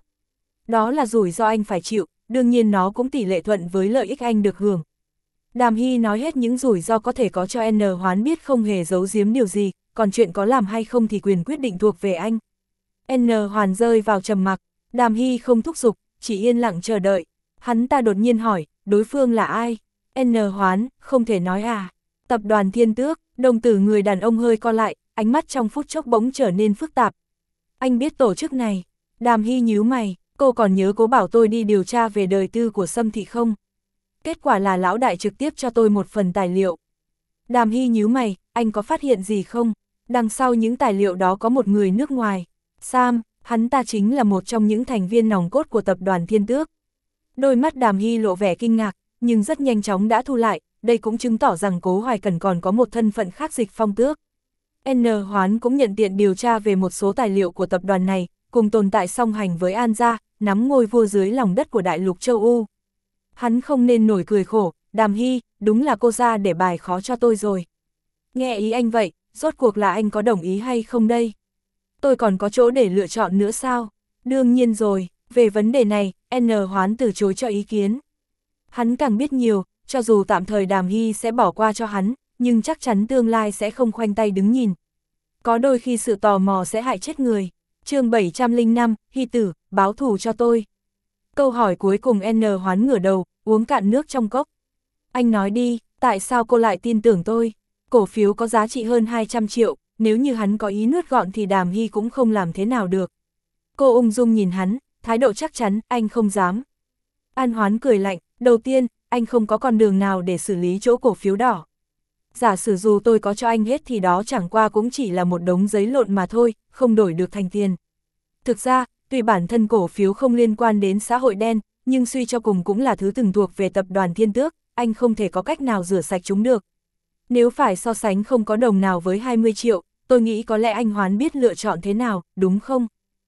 Đó là rủi ro anh phải chịu, đương nhiên nó cũng tỷ lệ thuận với lợi ích anh được hưởng. Đàm Hy nói hết những rủi ro có thể có cho N Hoán biết, không hề giấu giếm điều gì, còn chuyện có làm hay không thì quyền quyết định thuộc về anh. N Hoán rơi vào trầm mặc, Đàm Hy không thúc giục, chỉ yên lặng chờ đợi. Hắn ta đột nhiên hỏi, đối phương là ai? N Hoán, không thể nói à? Tập đoàn Thiên Tước, đồng tử người đàn ông hơi co lại, ánh mắt trong phút chốc bỗng trở nên phức tạp. Anh biết tổ chức này? Đàm Hy nhíu mày, cô còn nhớ Cố bảo tôi đi điều tra về đời tư của Sâm Thị không? Kết quả là lão đại trực tiếp cho tôi một phần tài liệu. Đàm Hy nhíu mày, anh có phát hiện gì không? Đằng sau những tài liệu đó có một người nước ngoài. Sam, hắn ta chính là một trong những thành viên nòng cốt của tập đoàn Thiên Tước. Đôi mắt Đàm Hy lộ vẻ kinh ngạc, nhưng rất nhanh chóng đã thu lại, đây cũng chứng tỏ rằng Cố Hoài Cẩn còn có một thân phận khác Dịch Phong Tước. N Hoán cũng nhận tiện điều tra về một số tài liệu của tập đoàn này, cùng tồn tại song hành với An gia, nắm ngôi vua dưới lòng đất của đại lục châu Âu. Hắn không nên nổi cười khổ, Đàm Hy, đúng là cô ra để bài khó cho tôi rồi. Nghe ý anh vậy, rốt cuộc là anh có đồng ý hay không đây? Tôi còn có chỗ để lựa chọn nữa sao? Đương nhiên rồi, về vấn đề này, N Hoán từ chối cho ý kiến. Hắn càng biết nhiều, cho dù tạm thời Đàm Hy sẽ bỏ qua cho hắn, nhưng chắc chắn tương lai sẽ không khoanh tay đứng nhìn. Có đôi khi sự tò mò sẽ hại chết người. Chương bảy trăm lẻ năm, Hy tử, báo thù cho tôi. Câu hỏi cuối cùng N Hoán ngửa đầu, uống cạn nước trong cốc. Anh nói đi, tại sao cô lại tin tưởng tôi? Cổ phiếu có giá trị hơn hai trăm triệu, nếu như hắn có ý nuốt gọn thì Đàm Hy cũng không làm thế nào được. Cô ung dung nhìn hắn, thái độ chắc chắn, anh không dám. An Hoán cười lạnh, đầu tiên, anh không có con đường nào để xử lý chỗ cổ phiếu đỏ. Giả sử dù tôi có cho anh hết thì đó chẳng qua cũng chỉ là một đống giấy lộn mà thôi, không đổi được thành tiền. Thực ra, tuy bản thân cổ phiếu không liên quan đến xã hội đen, nhưng suy cho cùng cũng là thứ từng thuộc về tập đoàn Thiên Tước, anh không thể có cách nào rửa sạch chúng được. Nếu phải so sánh không có đồng nào với hai mươi triệu, tôi nghĩ có lẽ anh Hoán biết lựa chọn thế nào, đúng không?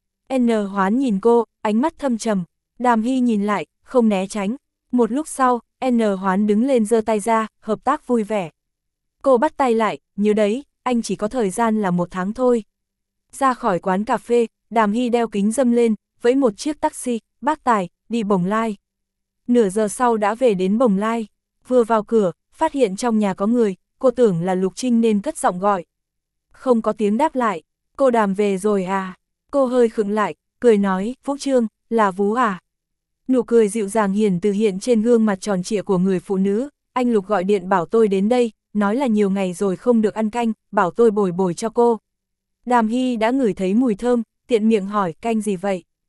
N Hoán nhìn cô, ánh mắt thâm trầm. Đàm Hy nhìn lại, không né tránh. Một lúc sau, N Hoán đứng lên giơ tay ra, hợp tác vui vẻ. Cô bắt tay lại, nhớ đấy, anh chỉ có thời gian là một tháng thôi. Ra khỏi quán cà phê, Đàm Hy đeo kính râm lên, vẫy một chiếc taxi, bác tài, đi Bồng Lai. Nửa giờ sau đã về đến Bồng Lai. Vừa vào cửa, phát hiện trong nhà có người, cô tưởng là Lục Trinh nên cất giọng gọi. Không có tiếng đáp lại, cô Đàm về rồi à? Cô hơi khựng lại, cười nói, Vũ Trương, là Vú à? Nụ cười dịu dàng hiền từ hiện trên gương mặt tròn trịa của người phụ nữ. Anh Lục gọi điện bảo tôi đến đây, nói là nhiều ngày rồi không được ăn canh, bảo tôi bồi bồi cho cô. Đàm Hy đã ngửi thấy mùi thơm, tiện miệng hỏi, canh gì vậy?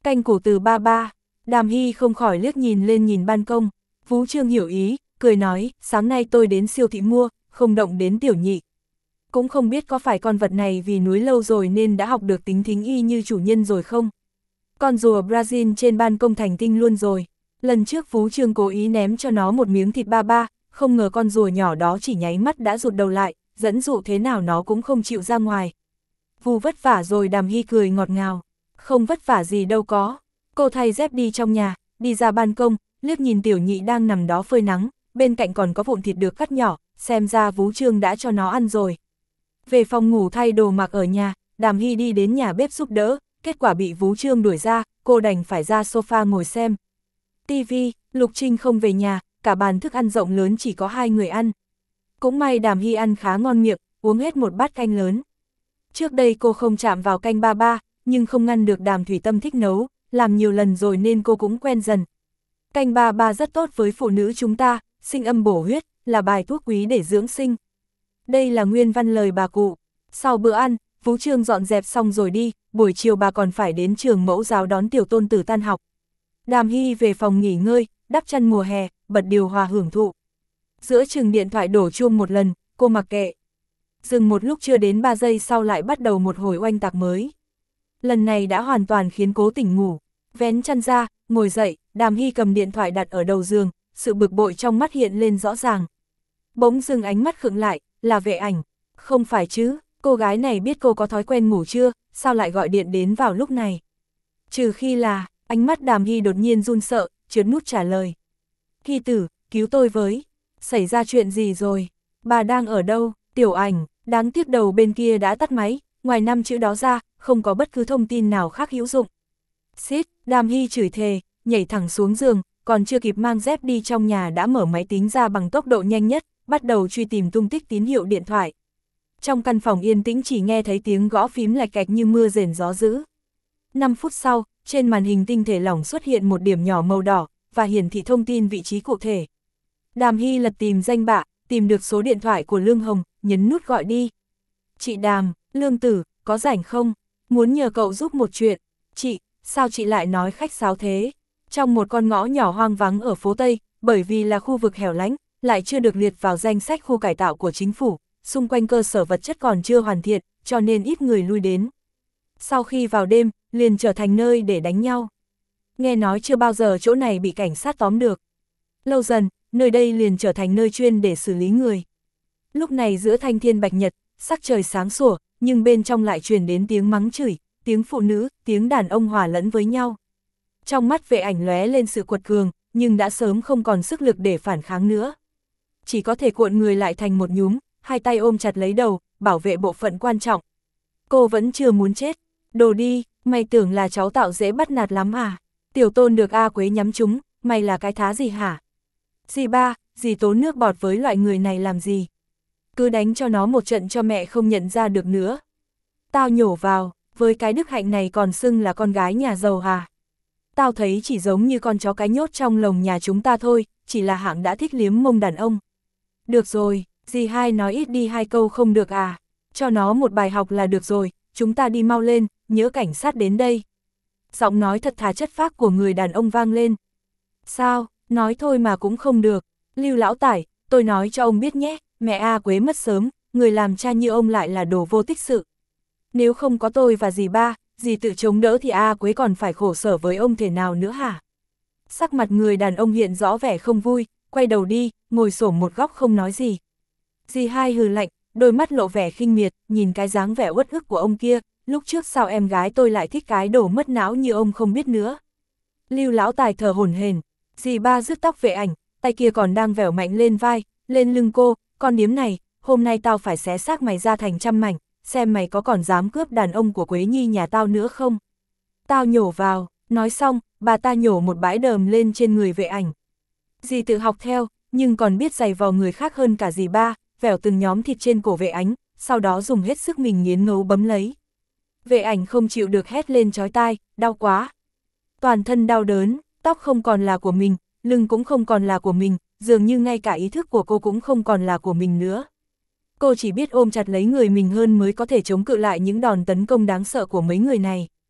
Canh cổ từ ba ba, Đàm Hy không khỏi liếc nhìn lên nhìn ban công, Vũ Trương hiểu ý, cười nói, sáng nay tôi đến siêu thị mua, không động đến tiểu nhị. Cũng không biết có phải con vật này vì núi lâu rồi nên đã học được tính thính y như chủ nhân rồi không? Con rùa Brazil trên ban công thành tinh luôn rồi. Lần trước Vũ Trương cố ý ném cho nó một miếng thịt ba ba, không ngờ con rùa nhỏ đó chỉ nháy mắt đã rụt đầu lại, dẫn dụ thế nào nó cũng không chịu ra ngoài. Vù vất vả rồi. Đàm Hy cười ngọt ngào. Không vất vả gì đâu có. Cô thay dép đi trong nhà, đi ra ban công, liếc nhìn tiểu nhị đang nằm đó phơi nắng, bên cạnh còn có vụn thịt được cắt nhỏ, xem ra Vũ Trương đã cho nó ăn rồi. Về phòng ngủ thay đồ mặc ở nhà, Đàm Hy đi đến nhà bếp giúp đỡ, kết quả bị Vũ Trương đuổi ra, cô đành phải ra sofa ngồi xem. ti vi, Lục Trinh không về nhà, cả bàn thức ăn rộng lớn chỉ có hai người ăn. Cũng may Đàm Hy ăn khá ngon miệng, uống hết một bát canh lớn. Trước đây cô không chạm vào canh ba ba, nhưng không ngăn được Đàm Thủy Tâm thích nấu, làm nhiều lần rồi nên cô cũng quen dần. Canh ba ba rất tốt với phụ nữ chúng ta, sinh âm bổ huyết, là bài thuốc quý để dưỡng sinh. Đây là nguyên văn lời bà cụ. Sau bữa ăn, Vũ Trương dọn dẹp xong rồi đi, buổi chiều bà còn phải đến trường mẫu giáo đón tiểu tôn tử tan học. Đàm Hy về phòng nghỉ ngơi, đắp chăn mùa hè, bật điều hòa hưởng thụ. Giữa chừng điện thoại đổ chuông một lần, cô mặc kệ. Dừng một lúc chưa đến ba giây sau lại bắt đầu một hồi oanh tạc mới. Lần này đã hoàn toàn khiến cô tỉnh ngủ. Vén chăn ra, ngồi dậy, Đàm Hy cầm điện thoại đặt ở đầu giường, sự bực bội trong mắt hiện lên rõ ràng. Bỗng dưng ánh mắt khựng lại, là Vệ Ảnh. Không phải chứ, cô gái này biết cô có thói quen ngủ chưa, sao lại gọi điện đến vào lúc này? Trừ khi là, ánh mắt Đàm Hy đột nhiên run sợ, trượt nút trả lời. Hy tử, cứu tôi với. Xảy ra chuyện gì rồi? Bà đang ở đâu? Tiểu Ảnh, đáng tiếc đầu bên kia đã tắt máy, ngoài năm chữ đó ra, không có bất cứ thông tin nào khác hữu dụng. Xít, Đàm Hy chửi thề, nhảy thẳng xuống giường, còn chưa kịp mang dép đi trong nhà đã mở máy tính ra bằng tốc độ nhanh nhất, bắt đầu truy tìm tung tích tín hiệu điện thoại. Trong căn phòng yên tĩnh chỉ nghe thấy tiếng gõ phím lạch cạch như mưa rền gió dữ. năm phút sau, trên màn hình tinh thể lỏng xuất hiện một điểm nhỏ màu đỏ, và hiển thị thông tin vị trí cụ thể. Đàm Hy lật tìm danh bạ, tìm được số điện thoại của Lương Hồng, nhấn nút gọi đi. Chị Đàm, Lương Tử, có rảnh không? Muốn nhờ cậu giúp một chuyện. Chị, sao chị lại nói khách sáo thế? Trong một con ngõ nhỏ hoang vắng ở phố Tây, bởi vì là khu vực hẻo lánh, lại chưa được liệt vào danh sách khu cải tạo của chính phủ, xung quanh cơ sở vật chất còn chưa hoàn thiện, cho nên ít người lui đến. Sau khi vào đêm, liền trở thành nơi để đánh nhau. Nghe nói chưa bao giờ chỗ này bị cảnh sát tóm được. Lâu dần, nơi đây liền trở thành nơi chuyên để xử lý người. Lúc này giữa thanh thiên bạch nhật, sắc trời sáng sủa, nhưng bên trong lại truyền đến tiếng mắng chửi, tiếng phụ nữ, tiếng đàn ông hòa lẫn với nhau. Trong mắt Vệ Ảnh lóe lên sự quật cường, nhưng đã sớm không còn sức lực để phản kháng nữa. Chỉ có thể cuộn người lại thành một nhúm, hai tay ôm chặt lấy đầu, bảo vệ bộ phận quan trọng. Cô vẫn chưa muốn chết. Đồ đi, mày tưởng là cháu tạo dễ bắt nạt lắm à? Tiểu Tôn được A Quế nhắm trúng, mày là cái thá gì hả? Dì ba, dì tốn nước bọt với loại người này làm gì? Cứ đánh cho nó một trận cho mẹ không nhận ra được nữa. Tao nhổ vào, với cái đức hạnh này còn xưng là con gái nhà giàu hả? Tao thấy chỉ giống như con chó cái nhốt trong lồng nhà chúng ta thôi, chỉ là hạng đã thích liếm mông đàn ông. Được rồi, dì hai nói ít đi hai câu không được à? Cho nó một bài học là được rồi, chúng ta đi mau lên, nhớ cảnh sát đến đây. Giọng nói thật thà chất phác của người đàn ông vang lên. Sao, nói thôi mà cũng không được. Lưu lão tải, tôi nói cho ông biết nhé, mẹ A Quế mất sớm, người làm cha như ông lại là đồ vô tích sự. Nếu không có tôi và dì ba, dì tự chống đỡ thì A Quế còn phải khổ sở với ông thế nào nữa hả? Sắc mặt người đàn ông hiện rõ vẻ không vui, quay đầu đi, ngồi xổm một góc không nói gì. Dì hai hừ lạnh, đôi mắt lộ vẻ khinh miệt, nhìn cái dáng vẻ uất ức của ông kia, lúc trước sao em gái tôi lại thích cái đồ mất não như ông không biết nữa. Lưu lão tài thở hổn hển, dì ba rứt tóc Vệ Ảnh, tay kia còn đang vẻo mạnh lên vai, lên lưng cô, con điếm này, hôm nay tao phải xé xác mày ra thành trăm mảnh, xem mày có còn dám cướp đàn ông của Quế Nhi nhà tao nữa không. Tao nhổ vào, nói xong, bà ta nhổ một bãi đờm lên trên người Vệ Ảnh. Dì tự học theo, nhưng còn biết giày vò người khác hơn cả dì ba, vẻo từng nhóm thịt trên cổ Vệ Ánh, sau đó dùng hết sức mình nghiến ngấu bấm lấy. Vệ Ảnh không chịu được hét lên chói tai, đau quá. Toàn thân đau đớn, tóc không còn là của mình, lưng cũng không còn là của mình, dường như ngay cả ý thức của cô cũng không còn là của mình nữa. Cô chỉ biết ôm chặt lấy người mình hơn mới có thể chống cự lại những đòn tấn công đáng sợ của mấy người này.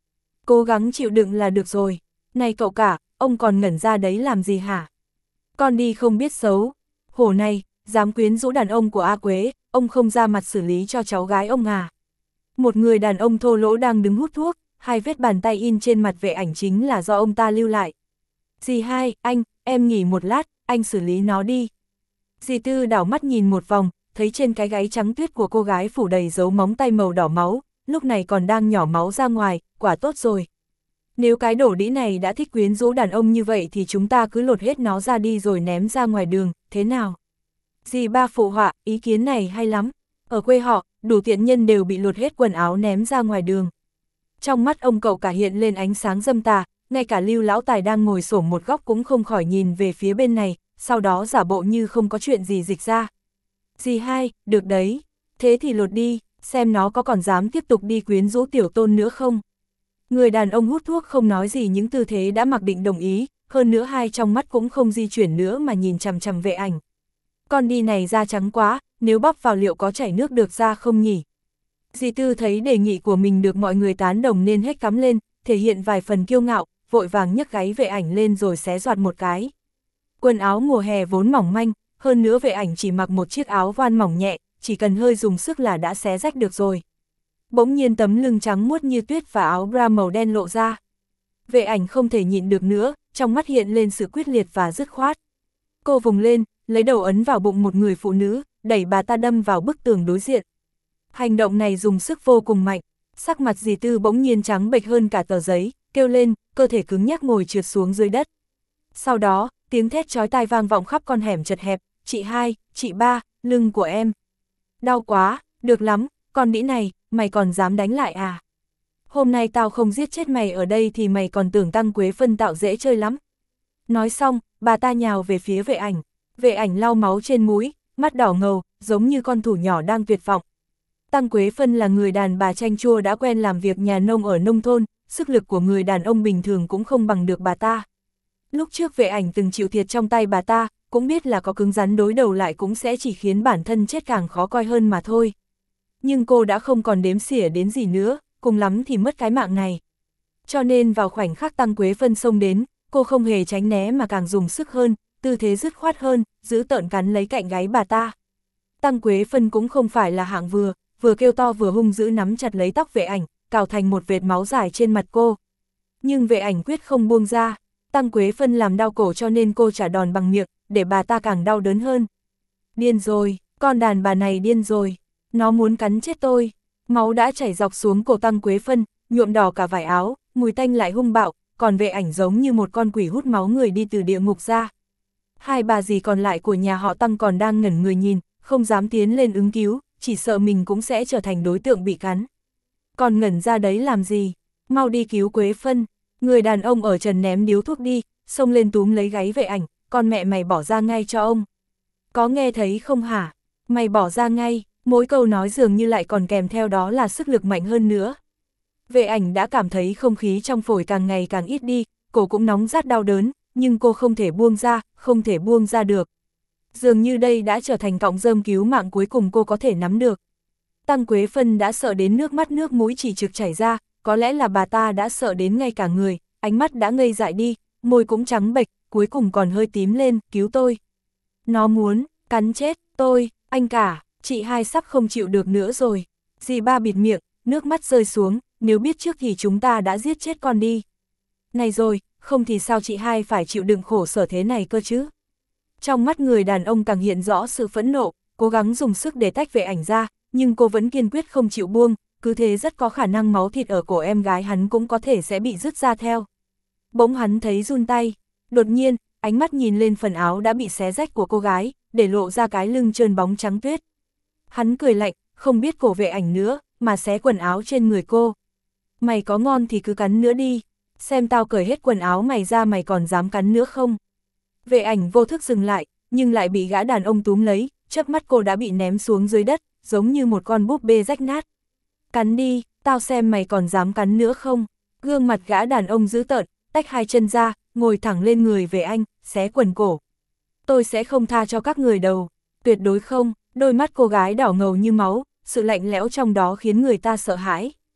Cố gắng chịu đựng là được rồi. Này cậu cả, ông còn ngẩn ra đấy làm gì hả? Con đi không biết xấu. Hổ này, dám quyến rũ đàn ông của A Quế, ông không ra mặt xử lý cho cháu gái ông à? Một người đàn ông thô lỗ đang đứng hút thuốc, hai vết bàn tay in trên mặt Vệ Ảnh chính là do ông ta lưu lại. Dì hai, anh, em nghỉ một lát, anh xử lý nó đi. Dì Tư đảo mắt nhìn một vòng, thấy trên cái gáy trắng tuyết của cô gái phủ đầy dấu móng tay màu đỏ máu, lúc này còn đang nhỏ máu ra ngoài, quả tốt rồi. Nếu cái đổ đĩ này đã thích quyến rũ đàn ông như vậy thì chúng ta cứ lột hết nó ra đi rồi ném ra ngoài đường, thế nào? Dì ba phụ họa, ý kiến này hay lắm. Ở quê họ, đủ tiện nhân đều bị lột hết quần áo ném ra ngoài đường. Trong mắt ông cậu cả hiện lên ánh sáng dâm tà, ngay cả Lưu lão tài đang ngồi xổm một góc cũng không khỏi nhìn về phía bên này, sau đó giả bộ như không có chuyện gì dịch ra. Dì hai, được đấy, thế thì lột đi, xem nó có còn dám tiếp tục đi quyến rũ tiểu tôn nữa không. Người đàn ông hút thuốc không nói gì những tư thế đã mặc định đồng ý, hơn nữa hai trong mắt cũng không di chuyển nữa mà nhìn chằm chằm Vệ Ảnh. Con đi này da trắng quá, nếu bóp vào liệu có chảy nước được ra không nhỉ? Dì Tư thấy đề nghị của mình được mọi người tán đồng nên hết cắm lên, thể hiện vài phần kiêu ngạo, vội vàng nhấc gáy Vệ Ảnh lên rồi xé giọt một cái. Quần áo mùa hè vốn mỏng manh, hơn nữa Vệ Ảnh chỉ mặc một chiếc áo voan mỏng nhẹ, chỉ cần hơi dùng sức là đã xé rách được rồi. Bỗng nhiên tấm lưng trắng muốt như tuyết và áo bra màu đen lộ ra. Vệ Ảnh không thể nhịn được nữa, trong mắt hiện lên sự quyết liệt và dứt khoát. Cô vùng lên, lấy đầu ấn vào bụng một người phụ nữ, đẩy bà ta đâm vào bức tường đối diện. Hành động này dùng sức vô cùng mạnh, sắc mặt dì Tư bỗng nhiên trắng bệch hơn cả tờ giấy, kêu lên, cơ thể cứng nhắc ngồi trượt xuống dưới đất. Sau đó, tiếng thét chói tai vang vọng khắp con hẻm chật hẹp, chị hai, chị ba, lưng của em. Đau quá, được lắm, con đĩ này, mày còn dám đánh lại à? Hôm nay tao không giết chết mày ở đây thì mày còn tưởng Tăng Quế Phân tạo dễ chơi lắm. Nói xong, bà ta nhào về phía Vệ Ảnh. Vệ Ảnh lau máu trên mũi, mắt đỏ ngầu, giống như con thú nhỏ đang tuyệt vọng. Tăng Quế Phân là người đàn bà chanh chua đã quen làm việc nhà nông ở nông thôn, sức lực của người đàn ông bình thường cũng không bằng được bà ta. Lúc trước Vệ Ảnh từng chịu thiệt trong tay bà ta, cũng biết là có cứng rắn đối đầu lại cũng sẽ chỉ khiến bản thân chết càng khó coi hơn mà thôi. Nhưng cô đã không còn đếm xỉa đến gì nữa, cùng lắm thì mất cái mạng này. Cho nên vào khoảnh khắc Tăng Quế Phân xông đến, cô không hề tránh né mà càng dùng sức hơn, tư thế dứt khoát hơn, giữ tợn cắn lấy cạnh gáy bà ta. Tăng Quế Phân cũng không phải là hạng vừa, vừa kêu to vừa hung dữ nắm chặt lấy tóc Vệ Ảnh, cào thành một vệt máu dài trên mặt cô. Nhưng Vệ Ảnh quyết không buông ra, Tăng Quế Phân làm đau cổ cho nên cô trả đòn bằng miệng, để bà ta càng đau đớn hơn. Điên rồi, con đàn bà này điên rồi, nó muốn cắn chết tôi. Máu đã chảy dọc xuống cổ Tăng Quế Phân, nhuộm đỏ cả vải áo, mùi tanh lại hung bạo, còn Vệ Ảnh giống như một con quỷ hút máu người đi từ địa ngục ra. Hai bà dì còn lại của nhà họ Tăng còn đang ngẩn người nhìn, không dám tiến lên ứng cứu, chỉ sợ mình cũng sẽ trở thành đối tượng bị cắn. Còn ngẩn ra đấy làm gì? Mau đi cứu Quế Phân. Người đàn ông ở trần ném điếu thuốc đi, xông lên túm lấy gáy Vệ Ảnh, con mẹ mày bỏ ra ngay cho ông. Có nghe thấy không hả? Mày bỏ ra ngay, mỗi câu nói dường như lại còn kèm theo đó là sức lực mạnh hơn nữa. Vệ Ảnh đã cảm thấy không khí trong phổi càng ngày càng ít đi, cổ cũng nóng rát đau đớn, nhưng cô không thể buông ra, không thể buông ra được. Dường như đây đã trở thành cọng rơm cứu mạng cuối cùng cô có thể nắm được. Tăng Quế Phân đã sợ đến nước mắt nước mũi chỉ trực chảy ra, có lẽ là bà ta đã sợ đến ngay cả người, ánh mắt đã ngây dại đi, môi cũng trắng bệch, cuối cùng còn hơi tím lên, cứu tôi. Nó muốn cắn chết tôi, anh cả, chị hai sắp không chịu được nữa rồi. Dì ba bịt miệng, nước mắt rơi xuống, nếu biết trước thì chúng ta đã giết chết con đi. Này rồi, không thì sao chị hai phải chịu đựng khổ sở thế này cơ chứ? Trong mắt người đàn ông càng hiện rõ sự phẫn nộ, cố gắng dùng sức để tách Vệ Ảnh ra, nhưng cô vẫn kiên quyết không chịu buông, cứ thế rất có khả năng máu thịt ở cổ em gái hắn cũng có thể sẽ bị rứt ra theo. Bỗng hắn thấy run tay, đột nhiên, ánh mắt nhìn lên phần áo đã bị xé rách của cô gái, để lộ ra cái lưng trơn bóng trắng tuyết. Hắn cười lạnh, không biết cổ Vệ Ảnh nữa, mà xé quần áo trên người cô. Mày có ngon thì cứ cắn nữa đi, xem tao cởi hết quần áo mày ra mày còn dám cắn nữa không? Vệ Ảnh vô thức dừng lại, nhưng lại bị gã đàn ông túm lấy, chớp mắt cô đã bị ném xuống dưới đất, giống như một con búp bê rách nát. Cắn đi, tao xem mày còn dám cắn nữa không? Gương mặt gã đàn ông dữ tợn, tách hai chân ra, ngồi thẳng lên người Vệ Anh, xé quần cổ. Tôi sẽ không tha cho các người đâu, tuyệt đối không. Đôi mắt cô gái đỏ ngầu như máu, sự lạnh lẽo trong đó khiến người ta sợ hãi.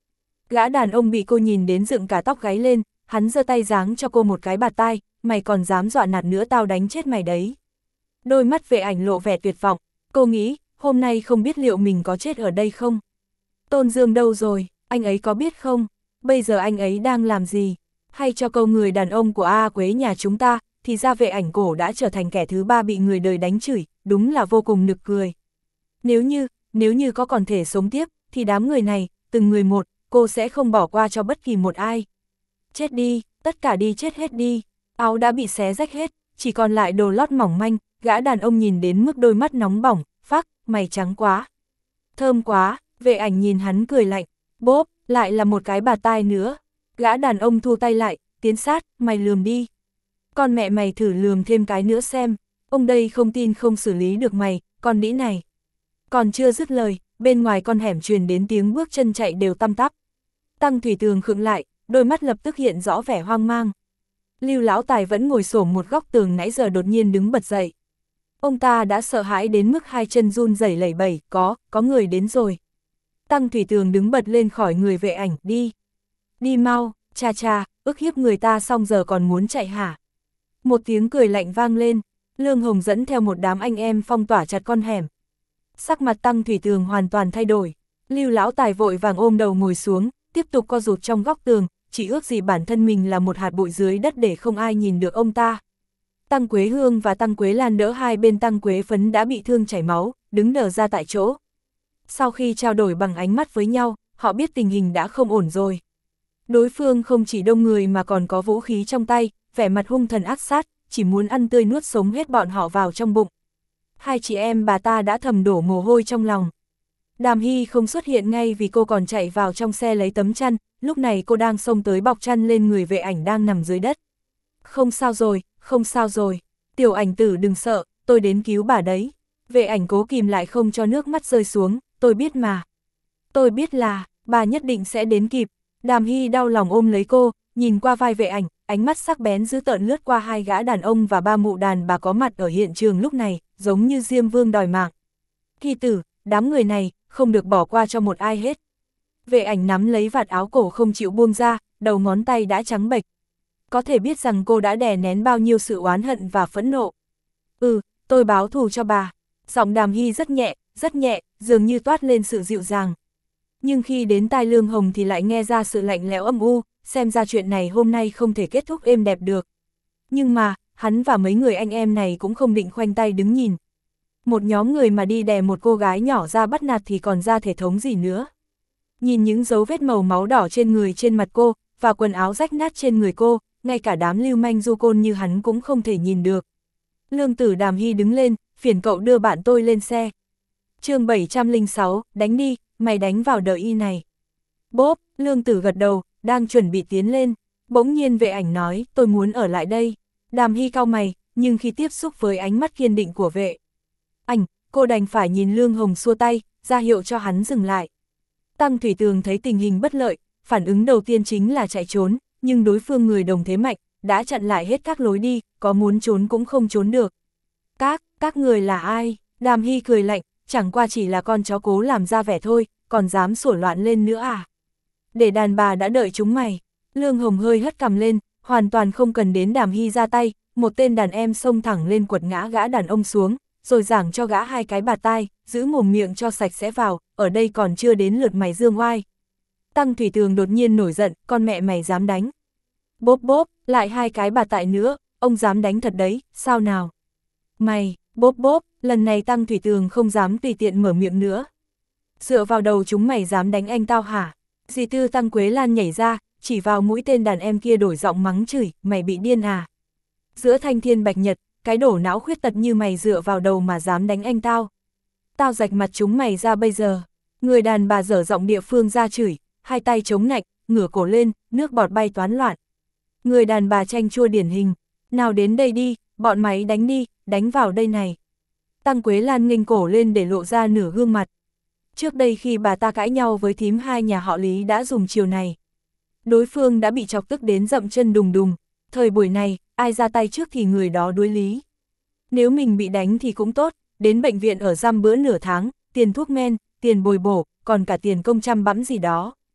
Gã đàn ông bị cô nhìn đến dựng cả tóc gáy lên, hắn giơ tay giáng cho cô một cái bạt tai, mày còn dám dọa nạt nữa tao đánh chết mày đấy. Đôi mắt vệ ảnh lộ vẻ tuyệt vọng, cô nghĩ, hôm nay không biết liệu mình có chết ở đây không? Tôn Dương đâu rồi, anh ấy có biết không? Bây giờ anh ấy đang làm gì? Hay cho câu người đàn ông của A Quế nhà chúng ta, thì ra vệ ảnh cổ đã trở thành kẻ thứ ba bị người đời đánh chửi, đúng là vô cùng nực cười. Nếu như, nếu như có còn thể sống tiếp, thì đám người này, từng người một, cô sẽ không bỏ qua cho bất kỳ một ai. Chết đi, tất cả đi chết hết đi, áo đã bị xé rách hết, chỉ còn lại đồ lót mỏng manh, gã đàn ông nhìn đến mức đôi mắt nóng bỏng, phác, mày trắng quá. Thơm quá, vệ ảnh nhìn hắn cười lạnh, bốp, lại là một cái bạt tai nữa. Gã đàn ông thu tay lại, tiến sát, mày lườm đi. Con mẹ mày thử lườm thêm cái nữa xem, ông đây không tin không xử lý được mày, con đĩ này. Còn chưa dứt lời, bên ngoài con hẻm truyền đến tiếng bước chân chạy đều tăm tắp. Tăng Thủy Tường khựng lại, đôi mắt lập tức hiện rõ vẻ hoang mang. Lưu Lão Tài vẫn ngồi xổm một góc tường nãy giờ đột nhiên đứng bật dậy. Ông ta đã sợ hãi đến mức hai chân run rẩy lẩy bẩy, có, có người đến rồi. Tăng Thủy Tường đứng bật lên khỏi người vệ ảnh, đi. Đi mau, cha cha, ức hiếp người ta xong giờ còn muốn chạy hả? Một tiếng cười lạnh vang lên, Lương Hồng dẫn theo một đám anh em phong tỏa chặt con hẻm. Sắc mặt Tăng Thủy Tường hoàn toàn thay đổi, Lưu Lão Tài vội vàng ôm đầu ngồi xuống, tiếp tục co rụt trong góc tường, chỉ ước gì bản thân mình là một hạt bụi dưới đất để không ai nhìn được ông ta. Tăng Quế Hương và Tăng Quế Lan đỡ hai bên Tăng Quế Phấn đã bị thương chảy máu, đứng đờ ra tại chỗ. Sau khi trao đổi bằng ánh mắt với nhau, họ biết tình hình đã không ổn rồi. Đối phương không chỉ đông người mà còn có vũ khí trong tay, vẻ mặt hung thần ác sát, chỉ muốn ăn tươi nuốt sống hết bọn họ vào trong bụng. Hai chị em bà ta đã thầm đổ mồ hôi trong lòng. Đàm Hy không xuất hiện ngay vì cô còn chạy vào trong xe lấy tấm chăn, lúc này cô đang xông tới bọc chăn lên người vệ ảnh đang nằm dưới đất. Không sao rồi, không sao rồi, tiểu ảnh tử đừng sợ, tôi đến cứu bà đấy. Vệ ảnh cố kìm lại không cho nước mắt rơi xuống, tôi biết mà. Tôi biết là, bà nhất định sẽ đến kịp. Đàm Hy đau lòng ôm lấy cô, nhìn qua vai vệ ảnh, ánh mắt sắc bén dữ tợn lướt qua hai gã đàn ông và ba mụ đàn bà có mặt ở hiện trường lúc này, giống như Diêm Vương đòi mạng. Hy tử, đám người này, không được bỏ qua cho một ai hết. Vệ ảnh nắm lấy vạt áo cổ không chịu buông ra, đầu ngón tay đã trắng bệch. Có thể biết rằng cô đã đè nén bao nhiêu sự oán hận và phẫn nộ. Ừ, tôi báo thù cho bà. Giọng Đàm Hy rất nhẹ, rất nhẹ, dường như toát lên sự dịu dàng. Nhưng khi đến tai Lương Hồng thì lại nghe ra sự lạnh lẽo âm u, xem ra chuyện này hôm nay không thể kết thúc êm đẹp được. Nhưng mà, hắn và mấy người anh em này cũng không định khoanh tay đứng nhìn. Một nhóm người mà đi đè một cô gái nhỏ ra bắt nạt thì còn ra thể thống gì nữa. Nhìn những dấu vết màu máu đỏ trên người trên mặt cô, và quần áo rách nát trên người cô, ngay cả đám lưu manh du côn như hắn cũng không thể nhìn được. Lương tử Đàm Hy đứng lên, phiền cậu đưa bạn tôi lên xe. chương bảy trăm lẻ sáu, đánh đi, mày đánh vào đợi y này. Bốp, Lương tử gật đầu, đang chuẩn bị tiến lên. Bỗng nhiên vệ ảnh nói, tôi muốn ở lại đây. Đàm Hy cau mày, nhưng khi tiếp xúc với ánh mắt kiên định của vệ ảnh, cô đành phải nhìn Lương Hồng xua tay, ra hiệu cho hắn dừng lại. Tăng Thủy Tường thấy tình hình bất lợi, phản ứng đầu tiên chính là chạy trốn, nhưng đối phương người đồng thế mạnh, đã chặn lại hết các lối đi, có muốn trốn cũng không trốn được. Các, các người là ai? Đàm Hy cười lạnh, chẳng qua chỉ là con chó cố làm ra vẻ thôi, còn dám sủa loạn lên nữa à? Để đàn bà đã đợi chúng mày. Lương Hồng hơi hất cằm lên, hoàn toàn không cần đến Đàm Hy ra tay, một tên đàn em xông thẳng lên quật ngã gã đàn ông xuống, rồi giảng cho gã hai cái bạt tai, giữ mồm miệng cho sạch sẽ vào, ở đây còn chưa đến lượt mày dương oai. Tăng Thủy Tường đột nhiên nổi giận, con mẹ mày dám đánh. Bốp bốp, lại hai cái bạt tai nữa, ông dám đánh thật đấy, sao nào? Mày, bốp bốp, lần này Tăng Thủy Tường không dám tùy tiện mở miệng nữa. Dựa vào đầu chúng mày dám đánh anh tao hả? Dì Tư Tăng Quế Lan nhảy ra, chỉ vào mũi tên đàn em kia đổi giọng mắng chửi, mày bị điên à? Giữa thanh thiên bạch nhật, cái đổ não khuyết tật như mày dựa vào đầu mà dám đánh anh tao. Tao rạch mặt chúng mày ra bây giờ. Người đàn bà dở giọng địa phương ra chửi, hai tay chống nạnh, ngửa cổ lên, nước bọt bay toán loạn. Người đàn bà chanh chua điển hình, nào đến đây đi, bọn mày đánh đi, đánh vào đây này. Tăng Quế Lan nghênh cổ lên để lộ ra nửa gương mặt. Trước đây khi bà ta cãi nhau với thím hai nhà họ Lý đã dùng chiều này. Đối phương đã bị chọc tức đến dậm chân đùng đùng, thời buổi này, ai ra tay trước thì người đó đuối lý. Nếu mình bị đánh thì cũng tốt, đến bệnh viện ở giam bữa nửa tháng, tiền thuốc men, tiền bồi bổ, còn cả tiền công chăm bẵm gì đó.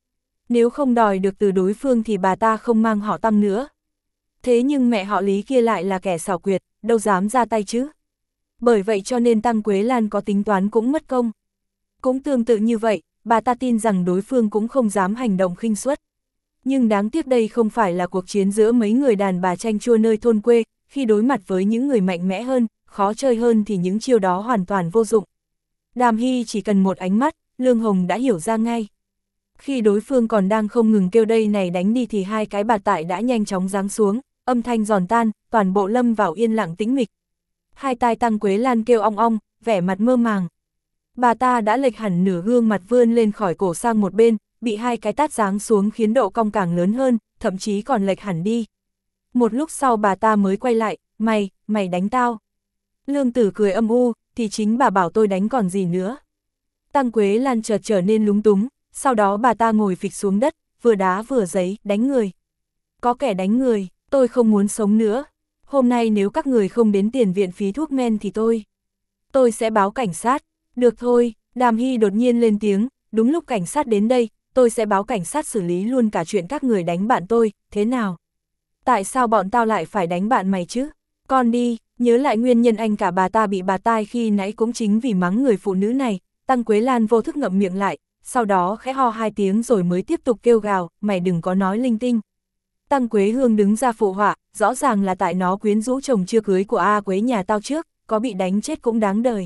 Nếu không đòi được từ đối phương thì bà ta không mang họ Tăng nữa. Thế nhưng mẹ họ Lý kia lại là kẻ xảo quyệt, đâu dám ra tay chứ. Bởi vậy cho nên Tăng Quế Lan có tính toán cũng mất công. Cũng tương tự như vậy, bà ta tin rằng đối phương cũng không dám hành động khinh suất. Nhưng đáng tiếc đây không phải là cuộc chiến giữa mấy người đàn bà chanh chua nơi thôn quê, khi đối mặt với những người mạnh mẽ hơn, khó chơi hơn thì những chiêu đó hoàn toàn vô dụng. Đàm Hy chỉ cần một ánh mắt, Lương Hồng đã hiểu ra ngay. Khi đối phương còn đang không ngừng kêu đây này đánh đi thì hai cái bạt tại đã nhanh chóng giáng xuống, âm thanh giòn tan, toàn bộ lâm vào yên lặng tĩnh mịch. Hai tai Tăng Quế Lan kêu ong ong, vẻ mặt mơ màng. Bà ta đã lệch hẳn nửa gương mặt vươn lên khỏi cổ sang một bên, bị hai cái tát giáng xuống khiến độ cong càng lớn hơn, thậm chí còn lệch hẳn đi. Một lúc sau bà ta mới quay lại, mày, mày đánh tao. Lương Tử cười âm u, thì chính bà bảo tôi đánh còn gì nữa. Tăng Quế Lan chợt trở nên lúng túng, sau đó bà ta ngồi phịch xuống đất, vừa đá vừa giấy, đánh người. Có kẻ đánh người, tôi không muốn sống nữa. Hôm nay nếu các người không đến tiền viện phí thuốc men thì tôi... Tôi sẽ báo cảnh sát. Được thôi, Đàm Hy đột nhiên lên tiếng, đúng lúc cảnh sát đến đây, tôi sẽ báo cảnh sát xử lý luôn cả chuyện các người đánh bạn tôi, thế nào? Tại sao bọn tao lại phải đánh bạn mày chứ? Con đi, nhớ lại nguyên nhân anh cả bà ta bị bà tai khi nãy cũng chính vì mắng người phụ nữ này. Tăng Quế Lan vô thức ngậm miệng lại, sau đó khẽ ho hai tiếng rồi mới tiếp tục kêu gào, mày đừng có nói linh tinh. Tăng Quế Hương đứng ra phụ họa, rõ ràng là tại nó quyến rũ chồng chưa cưới của A Quế nhà tao trước, có bị đánh chết cũng đáng đời.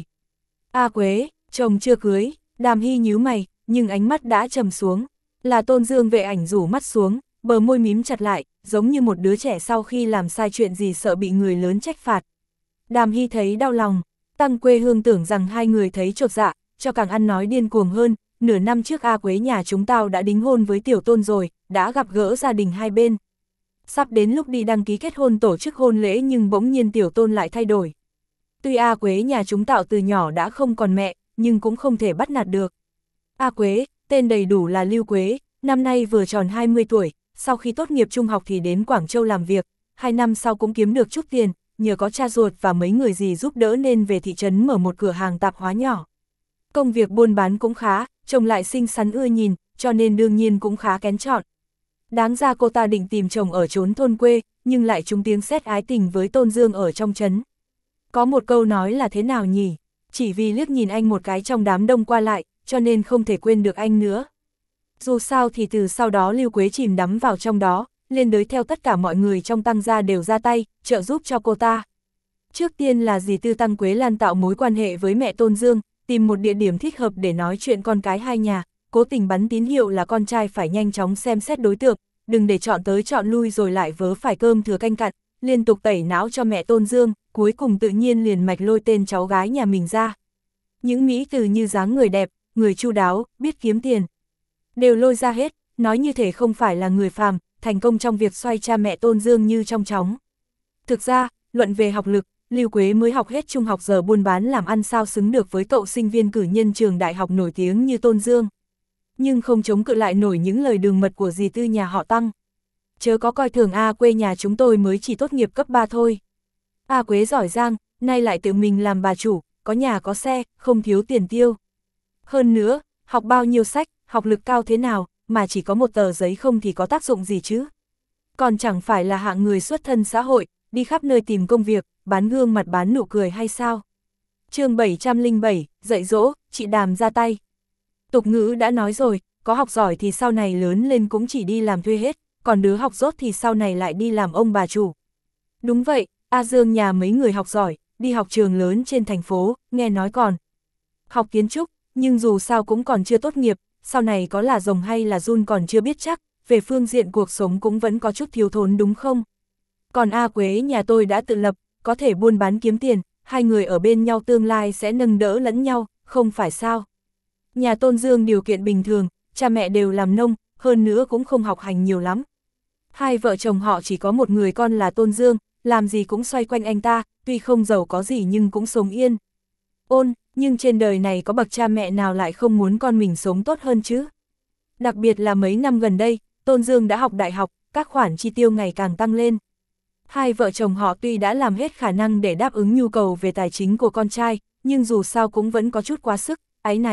A Quế, chồng chưa cưới, Đàm Hy nhíu mày, nhưng ánh mắt đã trầm xuống. Là Tôn Dương Vệ Ảnh rủ mắt xuống, bờ môi mím chặt lại, giống như một đứa trẻ sau khi làm sai chuyện gì sợ bị người lớn trách phạt. Đàm Hy thấy đau lòng, Tăng Quế Hương tưởng rằng hai người thấy chột dạ, cho càng ăn nói điên cuồng hơn. Nửa năm trước A Quế nhà chúng tao đã đính hôn với Tiểu Tôn rồi, đã gặp gỡ gia đình hai bên. Sắp đến lúc đi đăng ký kết hôn tổ chức hôn lễ nhưng bỗng nhiên Tiểu Tôn lại thay đổi. Tuy A Quế nhà chúng tạo từ nhỏ đã không còn mẹ, nhưng cũng không thể bắt nạt được. A Quế, tên đầy đủ là Lưu Quế, năm nay vừa tròn hai mươi tuổi, sau khi tốt nghiệp trung học thì đến Quảng Châu làm việc, hai năm sau cũng kiếm được chút tiền, nhờ có cha ruột và mấy người dì giúp đỡ nên về thị trấn mở một cửa hàng tạp hóa nhỏ. Công việc buôn bán cũng khá, chồng lại xinh xắn ưa nhìn, cho nên đương nhiên cũng khá kén chọn. Đáng ra cô ta định tìm chồng ở chốn thôn quê, nhưng lại trúng tiếng sét ái tình với Tôn Dương ở trong trấn. Có một câu nói là thế nào nhỉ? Chỉ vì liếc nhìn anh một cái trong đám đông qua lại, cho nên không thể quên được anh nữa. Dù sao thì từ sau đó Lưu Quế chìm đắm vào trong đó, liên đới theo tất cả mọi người trong Tăng gia đều ra tay, trợ giúp cho cô ta. Trước tiên là dì Tư Tăng Quế Lan tạo mối quan hệ với mẹ Tôn Dương, tìm một địa điểm thích hợp để nói chuyện con cái hai nhà, cố tình bắn tín hiệu là con trai phải nhanh chóng xem xét đối tượng, đừng để chọn tới chọn lui rồi lại vớ phải cơm thừa canh cặn, liên tục tẩy não cho mẹ Tôn Dương, cuối cùng tự nhiên liền mạch lôi tên cháu gái nhà mình ra. Những mỹ từ như dáng người đẹp, người chu đáo, biết kiếm tiền, đều lôi ra hết, nói như thể không phải là người phàm, thành công trong việc xoay cha mẹ Tôn Dương như trong chóng. Thực ra, luận về học lực, Lưu Quế mới học hết trung học giờ buôn bán làm ăn sao xứng được với cậu sinh viên cử nhân trường đại học nổi tiếng như Tôn Dương. Nhưng không chống cự lại nổi những lời đường mật của dì Tư nhà họ Tăng. Chớ có coi thường A Quế nhà chúng tôi mới chỉ tốt nghiệp cấp ba thôi. A Quế giỏi giang, nay lại tự mình làm bà chủ, có nhà có xe, không thiếu tiền tiêu. Hơn nữa, học bao nhiêu sách, học lực cao thế nào, mà chỉ có một tờ giấy không thì có tác dụng gì chứ. Còn chẳng phải là hạng người xuất thân xã hội, đi khắp nơi tìm công việc, bán gương mặt bán nụ cười hay sao? Chương bảy trăm lẻ bảy, dạy dỗ, chị Đàm ra tay. Tục ngữ đã nói rồi, có học giỏi thì sau này lớn lên cũng chỉ đi làm thuê hết, còn đứa học dốt thì sau này lại đi làm ông bà chủ. Đúng vậy, A Dương nhà mấy người học giỏi, đi học trường lớn trên thành phố, nghe nói còn học kiến trúc, nhưng dù sao cũng còn chưa tốt nghiệp, sau này có là rồng hay là giun còn chưa biết chắc, về phương diện cuộc sống cũng vẫn có chút thiếu thốn đúng không? Còn A Quế nhà tôi đã tự lập, có thể buôn bán kiếm tiền, hai người ở bên nhau tương lai sẽ nâng đỡ lẫn nhau, không phải sao? Nhà Tôn Dương điều kiện bình thường, cha mẹ đều làm nông, hơn nữa cũng không học hành nhiều lắm. Hai vợ chồng họ chỉ có một người con là Tôn Dương, làm gì cũng xoay quanh anh ta, tuy không giàu có gì nhưng cũng sống yên. Ôn, nhưng trên đời này có bậc cha mẹ nào lại không muốn con mình sống tốt hơn chứ? Đặc biệt là mấy năm gần đây, Tôn Dương đã học đại học, các khoản chi tiêu ngày càng tăng lên. Hai vợ chồng họ tuy đã làm hết khả năng để đáp ứng nhu cầu về tài chính của con trai, nhưng dù sao cũng vẫn có chút quá sức, áy náy,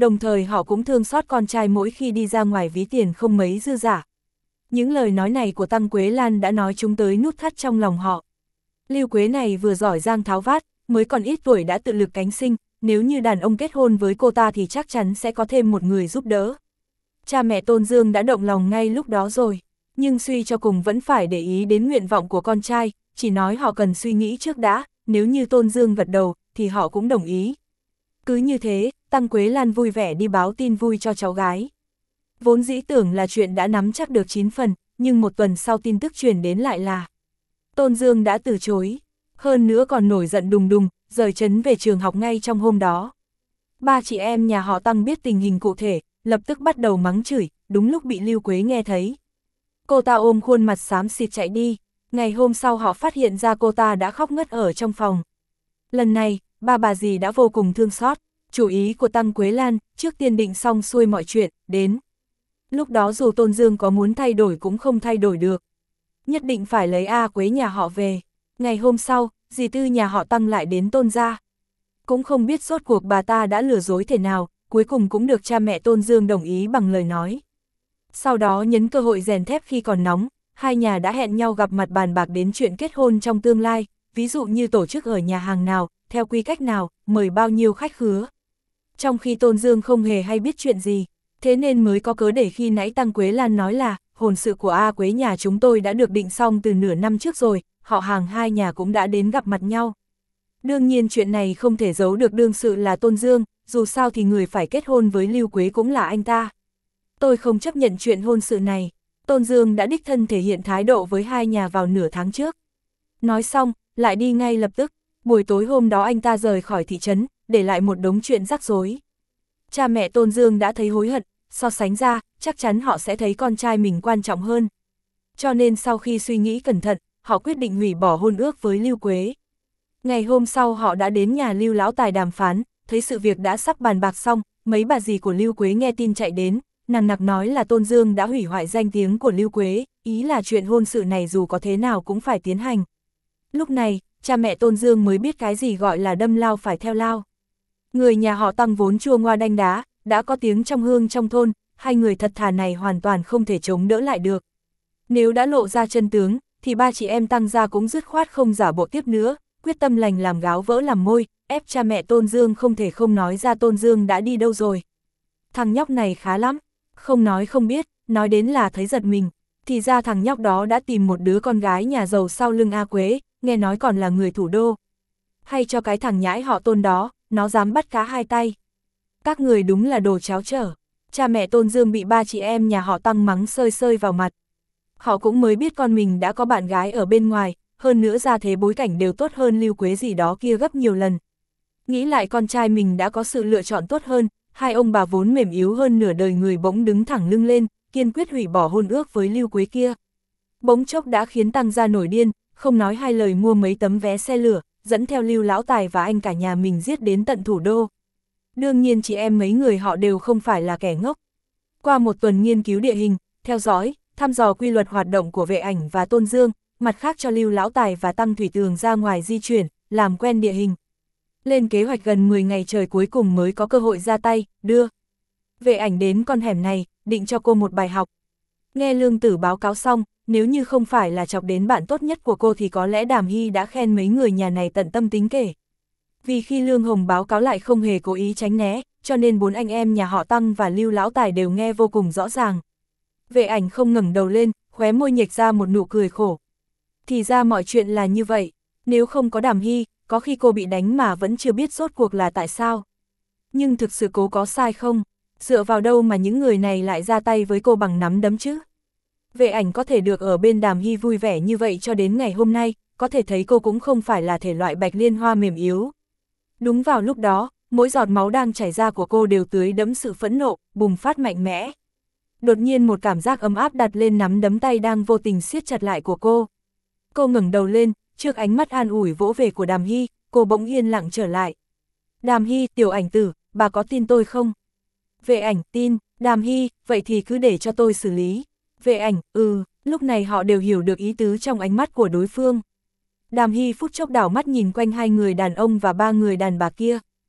đồng thời họ cũng thương xót con trai mỗi khi đi ra ngoài ví tiền không mấy dư giả. Những lời nói này của Tăng Quế Lan đã nói chúng tới nút thắt trong lòng họ. Lưu Quế này vừa giỏi giang tháo vát, mới còn ít tuổi đã tự lực cánh sinh, nếu như đàn ông kết hôn với cô ta thì chắc chắn sẽ có thêm một người giúp đỡ. Cha mẹ Tôn Dương đã động lòng ngay lúc đó rồi, nhưng suy cho cùng vẫn phải để ý đến nguyện vọng của con trai, chỉ nói họ cần suy nghĩ trước đã, nếu như Tôn Dương gật đầu, thì họ cũng đồng ý. Cứ như thế, Tăng Quế Lan vui vẻ đi báo tin vui cho cháu gái. Vốn dĩ tưởng là chuyện đã nắm chắc được chín phần, nhưng một tuần sau tin tức truyền đến lại là Tôn Dương đã từ chối, hơn nữa còn nổi giận đùng đùng, rời trấn về trường học ngay trong hôm đó. Ba chị em nhà họ Tăng biết tình hình cụ thể, lập tức bắt đầu mắng chửi, đúng lúc bị Lưu Quế nghe thấy. Cô ta ôm khuôn mặt xám xịt chạy đi, ngày hôm sau họ phát hiện ra cô ta đã khóc ngất ở trong phòng. Lần này, ba bà dì đã vô cùng thương xót, chủ ý của Tăng Quế Lan, trước tiên định xong xuôi mọi chuyện, đến. Lúc đó dù Tôn Dương có muốn thay đổi cũng không thay đổi được. Nhất định phải lấy A Quế nhà họ về. Ngày hôm sau, dì Tư nhà họ Tăng lại đến Tôn gia. Cũng không biết rốt cuộc bà ta đã lừa dối thế nào, cuối cùng cũng được cha mẹ Tôn Dương đồng ý bằng lời nói. Sau đó nhấn cơ hội rèn thép khi còn nóng, hai nhà đã hẹn nhau gặp mặt bàn bạc đến chuyện kết hôn trong tương lai, ví dụ như tổ chức ở nhà hàng nào, theo quy cách nào, mời bao nhiêu khách khứa. Trong khi Tôn Dương không hề hay biết chuyện gì, thế nên mới có cớ để khi nãy Tăng Quế Lan nói là hôn sự của A Quế nhà chúng tôi đã được định xong từ nửa năm trước rồi, họ hàng hai nhà cũng đã đến gặp mặt nhau. Đương nhiên chuyện này không thể giấu được đương sự là Tôn Dương, dù sao thì người phải kết hôn với Lưu Quế cũng là anh ta. Tôi không chấp nhận chuyện hôn sự này, Tôn Dương đã đích thân thể hiện thái độ với hai nhà vào nửa tháng trước. Nói xong, lại đi ngay lập tức, buổi tối hôm đó anh ta rời khỏi thị trấn, để lại một đống chuyện rắc rối. Cha mẹ Tôn Dương đã thấy hối hận, so sánh ra, chắc chắn họ sẽ thấy con trai mình quan trọng hơn. Cho nên sau khi suy nghĩ cẩn thận, họ quyết định hủy bỏ hôn ước với Lưu Quế. Ngày hôm sau họ đã đến nhà Lưu Lão Tài đàm phán, thấy sự việc đã sắp bàn bạc xong, mấy bà dì của Lưu Quế nghe tin chạy đến, nằng nặc nói là Tôn Dương đã hủy hoại danh tiếng của Lưu Quế, ý là chuyện hôn sự này dù có thế nào cũng phải tiến hành. Lúc này, cha mẹ Tôn Dương mới biết cái gì gọi là đâm lao phải theo lao. Người nhà họ Tăng vốn chua ngoa đanh đá, đã có tiếng trong hương trong thôn, hai người thật thà này hoàn toàn không thể chống đỡ lại được. Nếu đã lộ ra chân tướng, thì ba chị em Tăng gia cũng dứt khoát không giả bộ tiếp nữa, quyết tâm lành làm gáo vỡ làm môi, ép cha mẹ Tôn Dương không thể không nói ra Tôn Dương đã đi đâu rồi. Thằng nhóc này khá lắm, không nói không biết, nói đến là thấy giật mình, thì ra thằng nhóc đó đã tìm một đứa con gái nhà giàu sau lưng A Quế, nghe nói còn là người thủ đô. Hay cho cái thằng nhãi họ Tôn đó, nó dám bắt cá hai tay. Các người đúng là đồ cháo trở. Cha mẹ Tôn Dương bị ba chị em nhà họ Tăng mắng sơi sơi vào mặt. Họ cũng mới biết con mình đã có bạn gái ở bên ngoài, hơn nữa ra thế bối cảnh đều tốt hơn Lưu Quế gì đó kia gấp nhiều lần. Nghĩ lại con trai mình đã có sự lựa chọn tốt hơn, hai ông bà vốn mềm yếu hơn nửa đời người bỗng đứng thẳng lưng lên, kiên quyết hủy bỏ hôn ước với Lưu Quế kia. Bỗng chốc đã khiến Tăng gia nổi điên, không nói hai lời mua mấy tấm vé xe lửa, dẫn theo Lưu Lão Tài và anh cả nhà mình giết đến tận thủ đô. Đương nhiên chị em mấy người họ đều không phải là kẻ ngốc. Qua một tuần nghiên cứu địa hình, theo dõi, thăm dò quy luật hoạt động của Vệ Ảnh và Tôn Dương, mặt khác cho Lưu Lão Tài và Tăng Thủy Tường ra ngoài di chuyển, làm quen địa hình. Lên kế hoạch gần mười ngày trời cuối cùng mới có cơ hội ra tay, đưa Vệ Ảnh đến con hẻm này, định cho cô một bài học. Nghe Lương Tử báo cáo xong, nếu như không phải là chọc đến bạn tốt nhất của cô thì có lẽ Đàm Hy đã khen mấy người nhà này tận tâm tính kể. Vì khi Lương Hồng báo cáo lại không hề cố ý tránh né, cho nên bốn anh em nhà họ Tăng và Lưu Lão Tài đều nghe vô cùng rõ ràng. Vệ Ảnh không ngẩng đầu lên, khóe môi nhếch ra một nụ cười khổ. Thì ra mọi chuyện là như vậy, nếu không có Đàm Hy, có khi cô bị đánh mà vẫn chưa biết rốt cuộc là tại sao. Nhưng thực sự cô có sai không? Dựa vào đâu mà những người này lại ra tay với cô bằng nắm đấm chứ? Vệ Ảnh có thể được ở bên Đàm Hy vui vẻ như vậy cho đến ngày hôm nay, có thể thấy cô cũng không phải là thể loại bạch liên hoa mềm yếu. Đúng vào lúc đó, mỗi giọt máu đang chảy ra của cô đều tưới đẫm sự phẫn nộ, bùng phát mạnh mẽ. Đột nhiên một cảm giác ấm áp đặt lên nắm đấm tay đang vô tình siết chặt lại của cô. Cô ngẩng đầu lên, trước ánh mắt an ủi vỗ về của Đàm Hy, cô bỗng yên lặng trở lại. Đàm Hy, Tiểu Ảnh tử, bà có tin tôi không? Vệ Ảnh, tin. Đàm Hy, vậy thì cứ để cho tôi xử lý. Vệ Ảnh, ừ, lúc này họ đều hiểu được ý tứ trong ánh mắt của đối phương. Đàm Hy phút chốc đảo mắt nhìn quanh hai người đàn ông và ba người đàn bà kia.